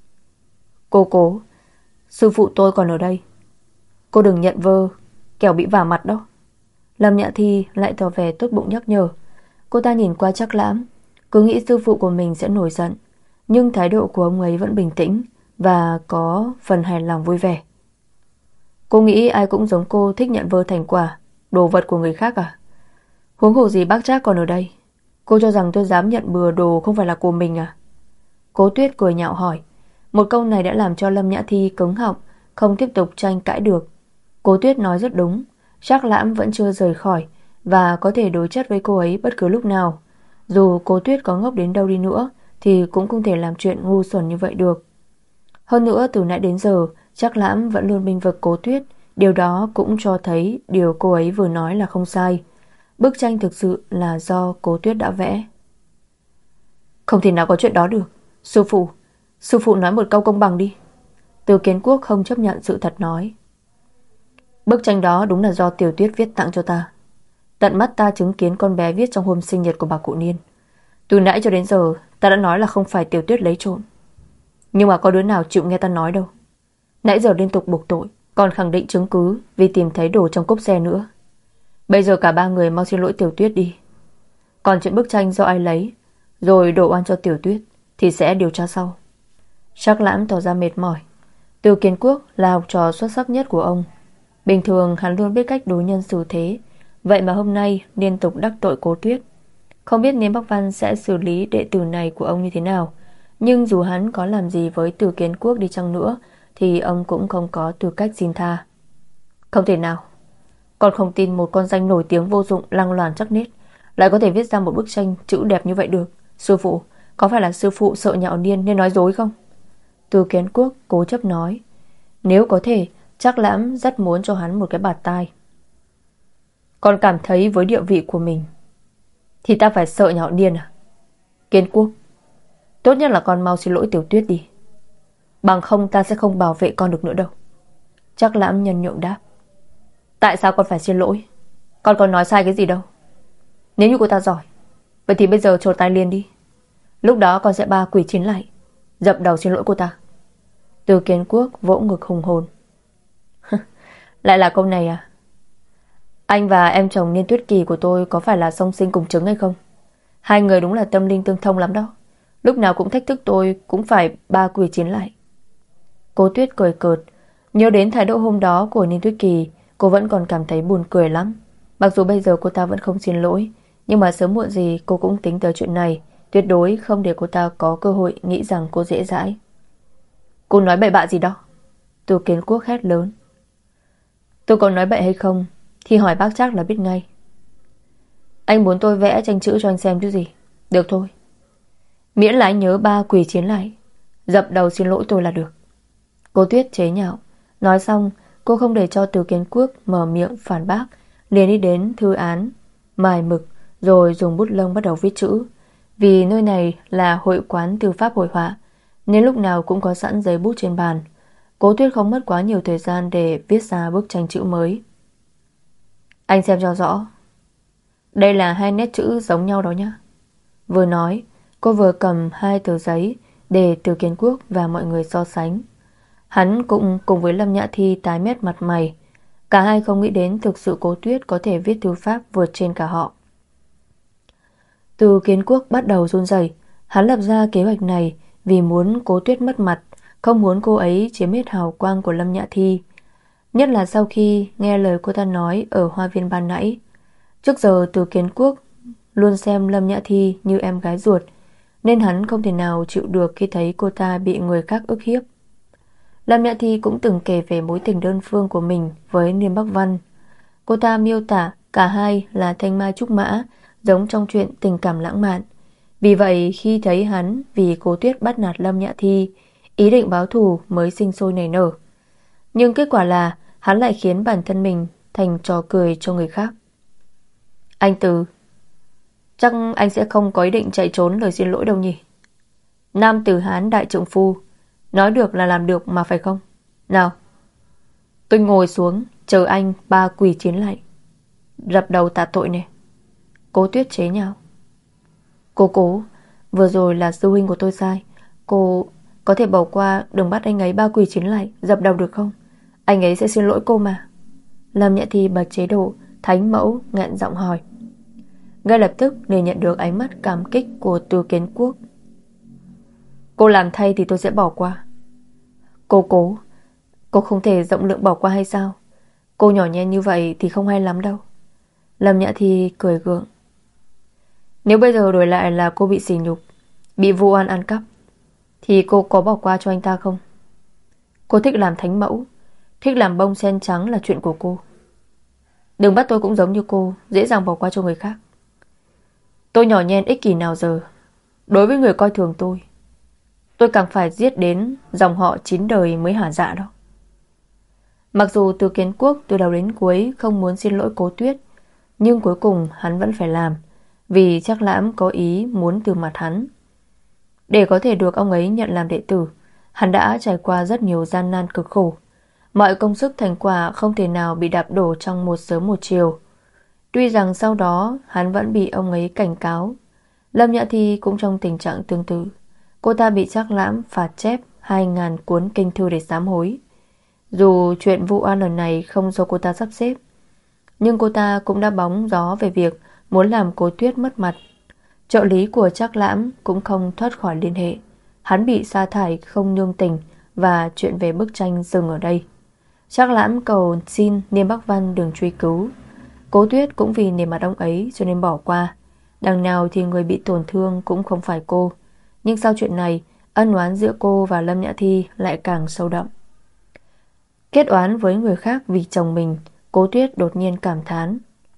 Cố, sư phụ tôi còn ở đây. Cô đừng nhận vơ, kẻo bị vả mặt đó. Lâm Nhã Thi lại tỏ vẻ tốt bụng nhắc nhở. Cô ta nhìn qua Trác Lãm, cứ nghĩ sư phụ của mình sẽ nổi giận, nhưng thái độ của ông ấy vẫn bình tĩnh và có phần hài lòng vui vẻ. Cô nghĩ ai cũng giống cô thích nhận vơ thành quả, đồ vật của người khác à? Huống hồ gì bác Trác còn ở đây. Cô cho rằng tôi dám nhận bừa đồ không phải là của mình à? Cố Tuyết cười nhạo hỏi. Một câu này đã làm cho Lâm Nhã Thi cứng họng, không tiếp tục tranh cãi được. Cố Tuyết nói rất đúng. Trác Lãm vẫn chưa rời khỏi và có thể đối chất với cô ấy bất cứ lúc nào. Dù Cố Tuyết có ngốc đến đâu đi nữa thì cũng không thể làm chuyện ngu xuẩn như vậy được. Hơn nữa từ nãy đến giờ Trác Lãm vẫn luôn bênh vực Cố Tuyết. Điều đó cũng cho thấy điều cô ấy vừa nói là không sai. Bức tranh thực sự là do Cố Tuyết đã vẽ. Không thể nào có chuyện đó được. Sư phụ nói một câu công bằng đi. Từ Kiến Quốc không chấp nhận sự thật nói. Bức tranh đó đúng là do Tiểu Tuyết viết tặng cho ta. Tận mắt ta chứng kiến con bé viết trong hôm sinh nhật của bà cụ Niên. Từ nãy cho đến giờ ta đã nói là không phải Tiểu Tuyết lấy trộm, nhưng mà có đứa nào chịu nghe ta nói đâu. Nãy giờ liên tục buộc tội, còn khẳng định chứng cứ vì tìm thấy đồ trong cốp xe nữa. Bây giờ cả ba người mau xin lỗi Tiểu Tuyết đi. Còn chuyện bức tranh do ai lấy rồi đổ oan cho Tiểu Tuyết thì sẽ điều tra sau. Trác Lãm tỏ ra mệt mỏi. Từ Kiến Quốc là học trò xuất sắc nhất của ông. Bình thường hắn luôn biết cách đối nhân xử thế, vậy mà hôm nay liên tục đắc tội Cố Tuyết. Không biết Niêm Bắc Văn sẽ xử lý đệ tử này của ông như thế nào, nhưng dù hắn có làm gì với Từ Kiến Quốc đi chăng nữa thì ông cũng không có tư cách xin tha. Không thể nào. Con không tin một con danh nổi tiếng vô dụng lăng loàn chắc nết lại có thể viết ra một bức tranh chữ đẹp như vậy được. Sư phụ, có phải là sư phụ sợ nhạo Niên nên nói dối không? Từ Kiến Quốc cố chấp nói. Nếu có thể, Trác Lãm rất muốn cho hắn một cái bạt tai. Con cảm thấy với địa vị của mình thì ta phải sợ nhạo Niên à? Kiến Quốc, tốt nhất là con mau xin lỗi Tiểu Tuyết đi, bằng không ta sẽ không bảo vệ con được nữa đâu. Trác Lãm nhân nhượng đáp. Tại sao con phải xin lỗi? Con còn nói sai cái gì đâu. Nếu như cô ta giỏi, vậy thì bây giờ trột tai liền đi. Lúc đó con sẽ ba quỷ chín lại, dập đầu xin lỗi cô ta. Từ Kiến Quốc vỗ ngực hùng hồn. Lại là câu này à? Anh và em chồng Niên Tuyết Kỳ của tôi có phải là song sinh cùng trứng hay không? Hai người đúng là tâm linh tương thông lắm đó. Lúc nào cũng thách thức tôi, cũng phải ba quỷ chiến lại. Cố Tuyết cười cợt. Nhớ đến thái độ hôm đó của Niên Tuyết Kỳ, cô vẫn còn cảm thấy buồn cười lắm. Mặc dù bây giờ cô ta vẫn không xin lỗi, nhưng mà sớm muộn gì cô cũng tính tới chuyện này, tuyệt đối không để cô ta có cơ hội nghĩ rằng cô dễ dãi. Cô nói bậy bạ gì đó? Từ Kiến Quốc hét lớn. Tôi có nói bậy hay không thì hỏi bác Trác là biết ngay. Anh muốn tôi vẽ tranh chữ cho anh xem chứ gì. Được thôi, miễn là anh nhớ ba quỷ chiến lại, dập đầu xin lỗi tôi là được. Cô Tuyết chế nhạo. Nói xong cô không để cho Từ Kiến Quốc mở miệng phản bác, liền đi đến thư án mài mực, rồi dùng bút lông bắt đầu viết chữ. Vì nơi này là hội quán thư pháp hội họa nên lúc nào cũng có sẵn giấy bút trên bàn. Cố Tuyết không mất quá nhiều thời gian để viết ra bức tranh chữ mới. Anh xem cho rõ. Đây là hai nét chữ giống nhau đó nhé. Vừa nói cô vừa cầm hai tờ giấy để Từ Kiến Quốc và mọi người so sánh. Hắn cũng cùng với Lâm Nhã Thi tái mét mặt mày. Cả hai không nghĩ đến thực sự Cố Tuyết có thể viết thư pháp vượt trên cả họ. Từ Kiến Quốc bắt đầu run rẩy. Hắn lập ra kế hoạch này vì muốn Cố Tuyết mất mặt, không muốn cô ấy chiếm hết hào quang của Lâm Nhã Thi. Nhất là sau khi nghe lời cô ta nói ở hoa viên ban nãy. Trước giờ Từ Kiến Quốc luôn xem Lâm Nhã Thi như em gái ruột, nên hắn không thể nào chịu được khi thấy cô ta bị người khác ức hiếp. Lâm Nhã Thi cũng từng kể về mối tình đơn phương của mình với Niêm Bắc Văn. Cô ta miêu tả cả hai là thanh mai trúc mã, giống trong chuyện tình cảm lãng mạn. Vì vậy khi thấy hắn vì Cố Tuyết bắt nạt Lâm Nhã Thi, ý định báo thù mới sinh sôi nảy nở. Nhưng kết quả là hắn lại khiến bản thân mình thành trò cười cho người khác. Anh Từ, chắc anh sẽ không có ý định chạy trốn lời xin lỗi đâu nhỉ? Nam tử Hán đại trượng phu, nói được là làm được mà phải không? Nào, tôi ngồi xuống chờ anh ba quỳ chiến lại, dập đầu tạ tội này. Cố Tuyết chế nhạo. Cố, vừa rồi là sư huynh của tôi sai. Cô có thể bỏ qua, đừng bắt anh ấy ba quỳ chiến lại, dập đầu được không? Anh ấy sẽ xin lỗi cô mà. Lâm Nhã Thi bật chế độ thánh mẫu, nghẹn giọng hỏi. Ngay lập tức liền nhận được ánh mắt cảm kích của Từ Kiến Quốc. Cô làm thay thì tôi sẽ bỏ qua. Cô không thể rộng lượng bỏ qua hay sao? Cô nhỏ nhen như vậy thì không hay lắm đâu. Lâm Nhã Thi cười gượng. Nếu bây giờ đổi lại là cô bị sỉ nhục, bị vu oan ăn cắp, thì cô có bỏ qua cho anh ta không? Cô thích làm thánh mẫu, thích làm bông sen trắng là chuyện của cô. Đừng bắt tôi cũng giống như cô, dễ dàng bỏ qua cho người khác. Tôi nhỏ nhen ích kỷ nào giờ. Đối với người coi thường tôi càng phải giết đến dòng họ 9 đời mới hả dạ đó. Mặc dù Từ Kiến Quốc từ đầu đến cuối không muốn xin lỗi Cố Tuyết, nhưng cuối cùng hắn vẫn phải làm, vì Trác Lãm có ý muốn từ mặt hắn. Để có thể được ông ấy nhận làm đệ tử, hắn đã trải qua rất nhiều gian nan cực khổ. Mọi công sức thành quả không thể nào bị đạp đổ trong một sớm một chiều. Tuy rằng sau đó hắn vẫn bị ông ấy cảnh cáo. Lâm Nhã Thi cũng trong tình trạng tương tự. Cô ta bị Trác Lãm phạt chép 2.000 cuốn kinh thư để sám hối. Dù chuyện vụ oan lần này không do cô ta sắp xếp, nhưng cô ta cũng đã bóng gió về việc muốn làm Cố Tuyết mất mặt. Trợ lý của Trác Lãm cũng không thoát khỏi liên hệ. Hắn bị sa thải không nương tình, và chuyện về bức tranh dừng ở đây. Trác Lãm cầu xin Niêm Bắc Văn đừng truy cứu. Cố Tuyết cũng vì nể mặt ông ấy cho nên bỏ qua. Đằng nào thì người bị tổn thương cũng không phải cô. Nhưng sau chuyện này, ân oán giữa cô và Lâm Nhã Thi lại càng sâu đậm. Kết oán với người khác vì chồng mình, Cố Tuyết đột nhiên cảm thán.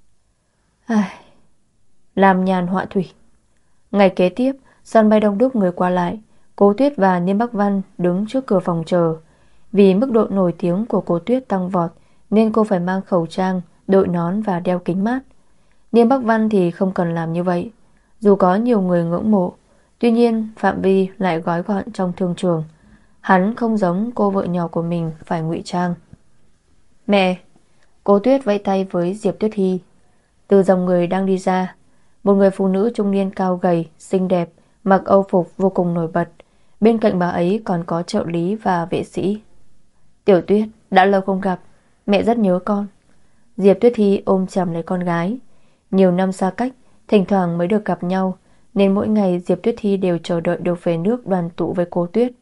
Làm nhàn họa thủy. Ngày kế tiếp, sân bay đông đúc người qua lại. Cố Tuyết và Niêm Bắc Văn đứng trước cửa phòng chờ. Vì mức độ nổi tiếng của Cố Tuyết tăng vọt, nên cô phải mang khẩu trang, đội nón và đeo kính mát. Niêm Bắc Văn thì không cần làm như vậy. Dù có nhiều người ngưỡng mộ, tuy nhiên phạm vi lại gói gọn trong thương trường. Hắn không giống cô vợ nhỏ của mình phải ngụy trang. Mẹ! Cố Tuyết vẫy tay với Diệp Tuyết Hy. Từ dòng người đang đi ra, một người phụ nữ trung niên cao gầy, xinh đẹp, mặc âu phục vô cùng nổi bật. Bên cạnh bà ấy còn có trợ lý và vệ sĩ. Tiểu Tuyết, đã lâu không gặp, mẹ rất nhớ con. Diệp Tuyết Hy ôm chầm lấy con gái. Nhiều năm xa cách, thỉnh thoảng mới được gặp nhau, nên mỗi ngày Diệp Tuyết Hy đều chờ đợi được về nước đoàn tụ với Cố Tuyết.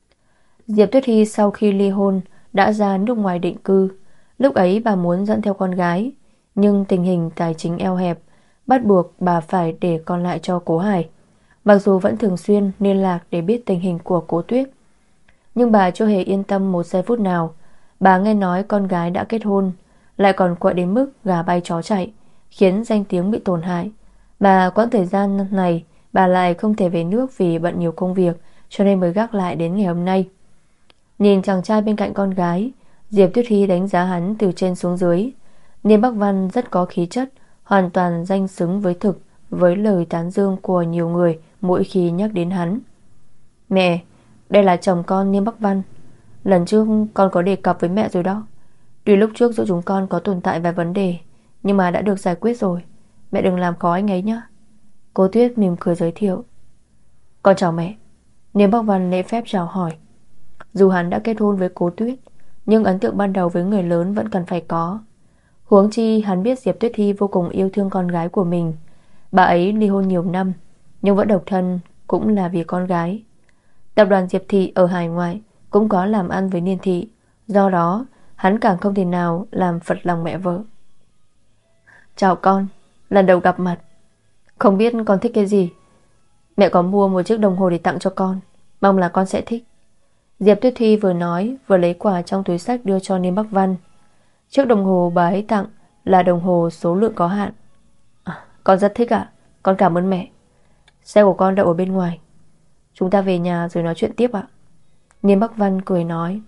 Diệp Tuyết Hy sau khi ly hôn đã ra nước ngoài định cư. Lúc ấy bà muốn dẫn theo con gái, nhưng tình hình tài chính eo hẹp bắt buộc bà phải để con lại cho Cố Hải. Mặc dù vẫn thường xuyên liên lạc để biết tình hình của Cố Tuyết, nhưng bà chưa hề yên tâm một giây phút nào. Bà nghe nói con gái đã kết hôn, lại còn quậy đến mức gà bay chó chạy, khiến danh tiếng bị tổn hại. Bà quãng thời gian này bà lại không thể về nước vì bận nhiều công việc, cho nên mới gác lại đến ngày hôm nay. Nhìn chàng trai bên cạnh con gái, Diệp Tuyết Hy đánh giá hắn từ trên xuống dưới. Niêm Bắc Văn rất có khí chất, hoàn toàn danh xứng với thực, với lời tán dương của nhiều người mỗi khi nhắc đến hắn. Mẹ, đây là chồng con Niêm Bắc Văn. Lần trước con có đề cập với mẹ rồi đó. Tuy lúc trước giữa chúng con có tồn tại vài vấn đề, nhưng mà đã được giải quyết rồi. Mẹ đừng làm khó anh ấy nhé. Cố Tuyết mỉm cười giới thiệu. Con chào mẹ. Niêm Bắc Văn lễ phép chào hỏi. Dù hắn đã kết hôn với Cố Tuyết, nhưng ấn tượng ban đầu với người lớn vẫn cần phải có. Huống chi hắn biết Diệp Tuyết Hy vô cùng yêu thương con gái của mình. Bà ấy ly hôn nhiều năm, nhưng vẫn độc thân cũng là vì con gái. Tập đoàn Diệp Thị ở hải ngoại cũng có làm ăn với Niên Thị, do đó hắn càng không thể nào làm phật lòng mẹ vợ. Chào con, lần đầu gặp mặt, không biết con thích cái gì. Mẹ có mua một chiếc đồng hồ để tặng cho con, mong là con sẽ thích. Diệp Tuyết Thi vừa nói vừa lấy quà trong túi xách đưa cho Niêm Bắc Văn. Chiếc đồng hồ bà ấy tặng là đồng hồ số lượng có hạn. Con rất thích ạ. Con cảm ơn mẹ. Xe của con đậu ở bên ngoài. Chúng ta về nhà rồi nói chuyện tiếp ạ. Niêm Bắc Văn cười nói.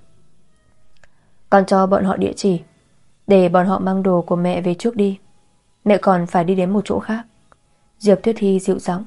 Con cho bọn họ địa chỉ, để bọn họ mang đồ của mẹ về trước đi. Mẹ còn phải đi đến một chỗ khác. Diệp Tuyết Thi dịu giọng.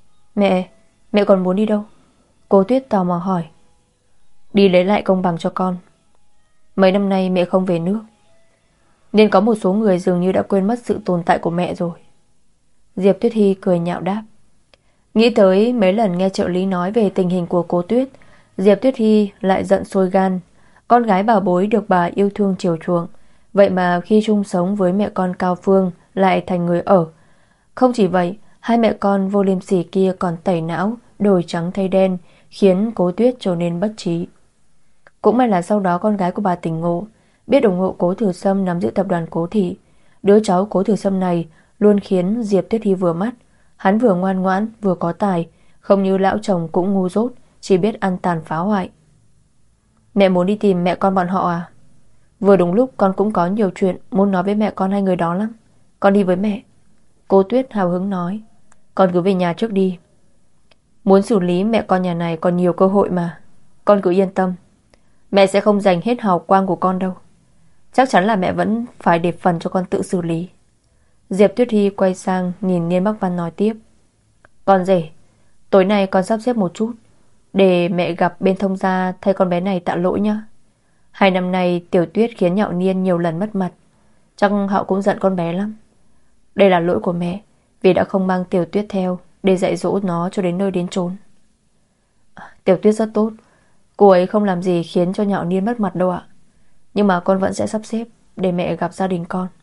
Mẹ còn muốn đi đâu? Cô Tuyết tò mò hỏi. Đi lấy lại công bằng cho con. Mấy năm nay mẹ không về nước, nên có một số người dường như đã quên mất sự tồn tại của mẹ rồi. Diệp Tuyết Thi cười nhạo đáp. Nghĩ tới mấy lần nghe trợ lý nói về tình hình của cô Tuyết, Diệp Tuyết Thi lại giận sôi gan. Con gái bảo bối được bà yêu thương chiều chuộng, vậy mà khi chung sống với mẹ con Cao Phương lại thành người ở. Không chỉ vậy, hai mẹ con vô liêm sỉ kia còn tẩy não, đổi trắng thay đen, khiến Cố Tuyết trở nên bất trí. Cũng may là sau đó con gái của bà tỉnh ngộ, biết ủng hộ Cố Thừa Sâm nắm giữ tập đoàn Cố Thị. Đứa cháu Cố Thừa Sâm này luôn khiến Diệp Tuyết Thi vừa mắt. Hắn vừa ngoan ngoãn vừa có tài, không như lão chồng cũng ngu dốt, chỉ biết ăn tàn phá hoại. Mẹ muốn đi tìm mẹ con bọn họ à? Vừa đúng lúc con cũng có nhiều chuyện muốn nói với mẹ con hai người đó lắm. Con đi với mẹ. Cô Tuyết hào hứng nói. Con cứ về nhà trước đi. Muốn xử lý mẹ con nhà này còn nhiều cơ hội mà. Con cứ yên tâm, mẹ sẽ không dành hết hào quang của con đâu. Chắc chắn là mẹ vẫn phải để phần cho con tự xử lý. Diệp Tuyết Hy quay sang nhìn Niên Bắc Văn nói tiếp. Con rể, tối nay con sắp xếp một chút để mẹ gặp bên thông gia thay con bé này tạ lỗi nhá. 2 năm nay Tiểu Tuyết khiến Nhạo Niên nhiều lần mất mặt, chắc họ cũng giận con bé lắm. Đây là lỗi của mẹ vì đã không mang Tiểu Tuyết theo để dạy dỗ nó cho đến nơi đến chốn. Tiểu Tuyết rất tốt, cô ấy không làm gì khiến cho Nhạo Niên mất mặt đâu ạ. Nhưng mà con vẫn sẽ sắp xếp để mẹ gặp gia đình con.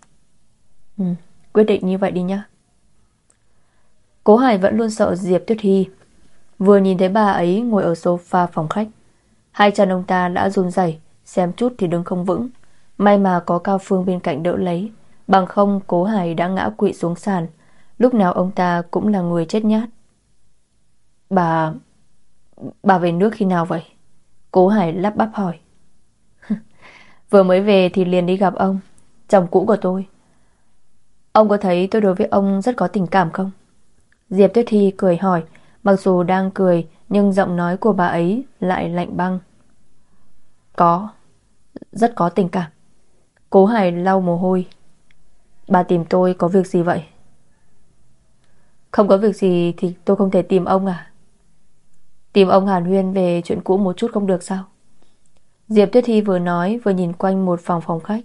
Quyết định như vậy đi nhá. Cố Hải vẫn luôn sợ Diệp Tuyết Hy. Vừa nhìn thấy bà ấy ngồi ở sofa phòng khách, hai chân ông ta đã run rẩy, xem chút thì đứng không vững. May mà có Cao Phương bên cạnh đỡ lấy, bằng không Cố Hải đã ngã quỵ xuống sàn. Lúc nào ông ta cũng là người chết nhát. Bà về nước khi nào vậy? Cố Hải lắp bắp hỏi. Vừa mới về thì liền đi gặp ông, chồng cũ của tôi. Ông có thấy tôi đối với ông rất có tình cảm không? Diệp Tuyết Hy cười hỏi, mặc dù đang cười nhưng giọng nói của bà ấy lại lạnh băng. Có, rất có tình cảm. Cố Hải lau mồ hôi. Bà tìm tôi có việc gì vậy? Không có việc gì thì tôi không thể tìm ông à? Tìm ông hàn huyên về chuyện cũ một chút không được sao? Diệp Tuyết Hy vừa nói vừa nhìn quanh một phòng khách.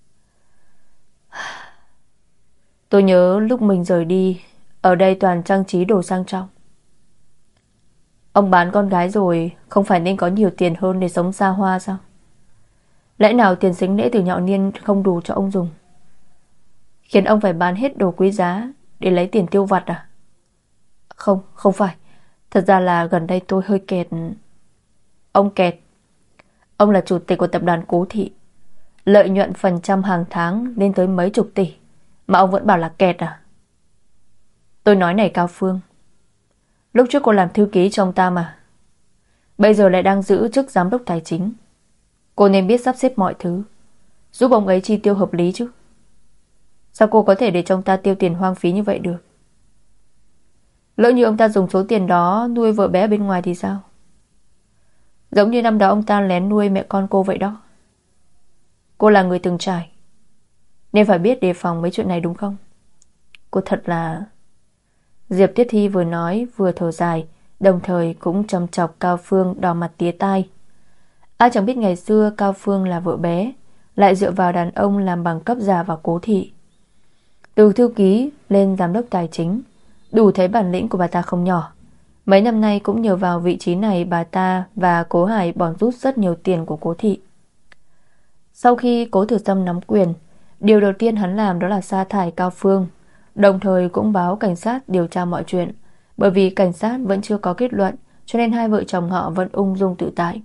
Tôi nhớ lúc mình rời đi, ở đây toàn trang trí đồ sang trọng. Ông bán con gái rồi, không phải nên có nhiều tiền hơn để sống xa hoa sao? Lẽ nào tiền sính lễ từ Nhạo Niên không đủ cho ông dùng, khiến ông phải bán hết đồ quý giá để lấy tiền tiêu vặt à? Không phải. Thật ra là gần đây tôi hơi kẹt. Ông kẹt? Ông là chủ tịch của tập đoàn Cố Thị, lợi nhuận phần trăm hàng tháng lên tới mấy chục tỷ, mà ông vẫn bảo là kẹt à? Tôi nói này Cao Phương, lúc trước cô làm thư ký cho ông ta mà, bây giờ lại đang giữ chức giám đốc tài chính. Cô nên biết sắp xếp mọi thứ, giúp ông ấy chi tiêu hợp lý chứ. Sao cô có thể để cho ông ta tiêu tiền hoang phí như vậy được? Lỡ như ông ta dùng số tiền đó nuôi vợ bé bên ngoài thì sao? Giống như năm đó ông ta lén nuôi mẹ con cô vậy đó. Cô là người từng trải, nên phải biết đề phòng mấy chuyện này đúng không? Cô thật là... Diệp Tuyết Hy vừa nói vừa thở dài, đồng thời cũng châm chọc Cao Phương đỏ mặt tía tai. Ai chẳng biết ngày xưa Cao Phương là vợ bé, lại dựa vào đàn ông làm bằng cấp giả vào Cố Thị. Từ thư ký lên giám đốc tài chính, đủ thấy bản lĩnh của bà ta không nhỏ. Mấy năm nay cũng nhờ vào vị trí này, bà ta và Cố Hải bòn rút rất nhiều tiền của Cố Thị. Sau khi Cố Thừa Sâm nắm quyền, điều đầu tiên hắn làm đó là sa thải Cao Phương, đồng thời cũng báo cảnh sát điều tra mọi chuyện. Bởi vì cảnh sát vẫn chưa có kết luận, cho nên hai vợ chồng họ vẫn ung dung tự tại.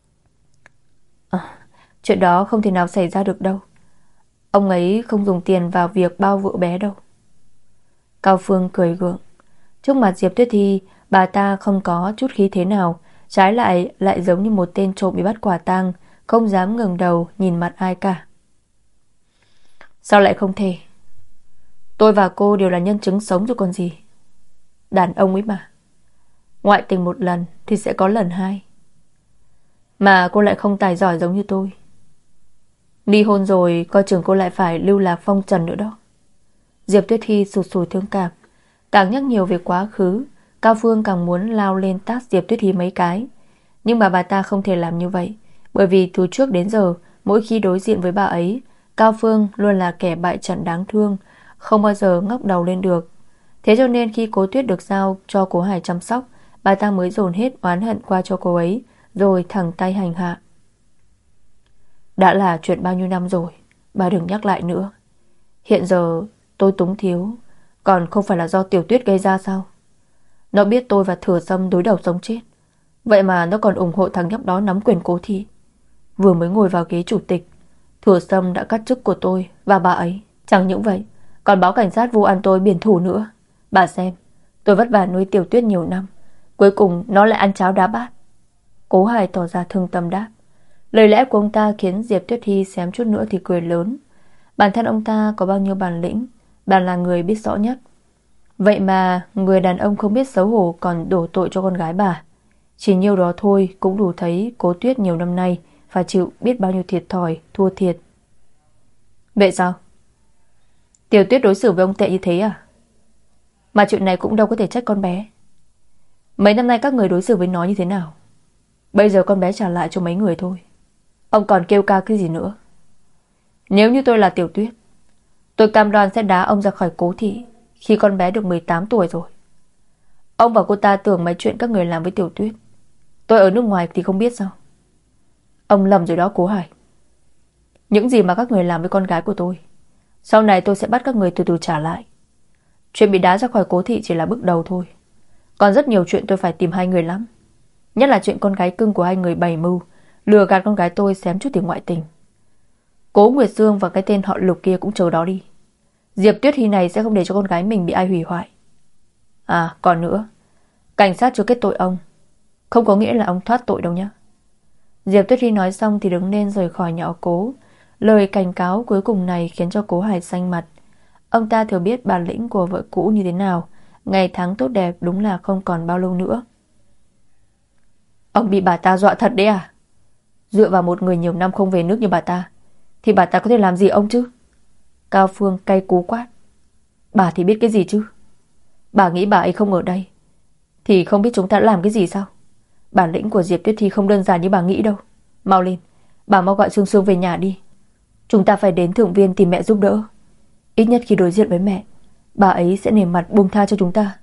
Chuyện đó không thể nào xảy ra được đâu. Ông ấy không dùng tiền vào việc bao vợ bé đâu. Cao Phương cười gượng. Trước mặt Diệp Tuyết Thi, Bà ta không có chút khí thế nào, trái lại giống như một tên trộm bị bắt quả tang, không dám ngẩng đầu nhìn mặt ai cả. Sao lại không thể? Tôi và cô đều là nhân chứng sống rồi còn gì. Đàn ông ấy mà, ngoại tình một lần thì sẽ có lần hai. Mà cô lại không tài giỏi giống như tôi. Ly hôn rồi coi chừng cô lại phải lưu lạc phong trần nữa đó. Diệp Tuyết Hy sụt sùi thương cảm. Càng nhắc nhiều về quá khứ, Cao Phương càng muốn lao lên tát Diệp Tuyết Hy mấy cái. Nhưng mà bà ta không thể làm như vậy, bởi vì từ trước đến giờ, mỗi khi đối diện với bà ấy, Cao Phương luôn là kẻ bại trận đáng thương, không bao giờ ngóc đầu lên được. Thế cho nên khi Cố Tuyết được giao cho Cố Hải chăm sóc, bà ta mới dồn hết oán hận qua cho cô ấy, rồi thẳng tay hành hạ. Đã là chuyện bao nhiêu năm rồi, bà đừng nhắc lại nữa. Hiện giờ tôi túng thiếu, còn không phải là do Tiểu Tuyết gây ra sao? Nó biết tôi và Thừa Sâm đối đầu sống chết, vậy mà nó còn ủng hộ thằng nhóc đó nắm quyền cố thị. Vừa mới ngồi vào ghế chủ tịch, Thừa Sâm đã cắt chức của tôi và bà ấy. Chẳng những vậy, còn báo cảnh sát vu oan tôi biển thủ nữa. Bà xem, tôi vất vả nuôi Tiểu Tuyết nhiều năm, cuối cùng nó lại ăn cháo đá bát. Cố Hải tỏ ra thương tâm đáp. Lời lẽ của ông ta khiến Diệp Tuyết Hy xém chút nữa thì cười lớn. Bản thân ông ta có bao nhiêu bản lĩnh, bà là người biết rõ nhất. Vậy mà người đàn ông không biết xấu hổ còn đổ tội cho con gái bà. Chỉ nhiêu đó thôi cũng đủ thấy Cố Tuyết nhiều năm nay phải chịu biết bao nhiêu thiệt thòi, thua thiệt. Vậy sao? Tiểu Tuyết đối xử với ông tệ như thế à? Mà chuyện này cũng đâu có thể trách con bé. Mấy năm nay các người đối xử với nó như thế nào? Bây giờ con bé trả lại cho mấy người thôi. Ông còn kêu ca cái gì nữa? Nếu như tôi là Tiểu Tuyết, tôi cam đoan sẽ đá ông ra khỏi Cố thị khi con bé được 18 tuổi rồi. Ông và cô ta tưởng mấy chuyện các người làm với Tiểu Tuyết tôi ở nước ngoài thì không biết sao? Ông lầm rồi đó Cố Hải. Những gì mà các người làm với con gái của tôi, sau này tôi sẽ bắt các người từ từ trả lại. Chuyện bị đá ra khỏi Cố thị chỉ là bước đầu thôi. Còn rất nhiều chuyện tôi phải tìm hai người lắm. Nhất là chuyện con gái cưng của hai người bày mưu lừa gạt con gái tôi xém chút thì ngoại tình. Cố Nguyệt Dương và cái tên họ Lục kia cũng chờ đó đi. Diệp Tuyết Hy này sẽ không để cho con gái mình bị ai hủy hoại. À còn nữa, cảnh sát chưa kết tội ông, không có nghĩa là ông thoát tội đâu nhé. Diệp Tuyết Hy nói xong thì đứng lên rời khỏi nhà Cố. Lời cảnh cáo cuối cùng này khiến cho Cố Hải xanh mặt. Ông ta thừa biết bản lĩnh của vợ cũ như thế nào. Ngày tháng tốt đẹp đúng là không còn bao lâu nữa. Ông bị bà ta dọa thật đấy à? Dựa vào một người nhiều năm không về nước như bà ta thì bà ta có thể làm gì ông chứ? Cao Phương cay cú quát. Bà thì biết cái gì chứ? Bà nghĩ bà ấy không ở đây thì không biết chúng ta đã làm cái gì sao? Bản lĩnh của Diệp Tuyết Thi không đơn giản như bà nghĩ đâu. Mau lên, bà mau gọi Sương Sương về nhà đi. Chúng ta phải đến Thượng Viên tìm mẹ giúp đỡ. Ít nhất khi đối diện với mẹ, bà ấy sẽ nể mặt buông tha cho chúng ta.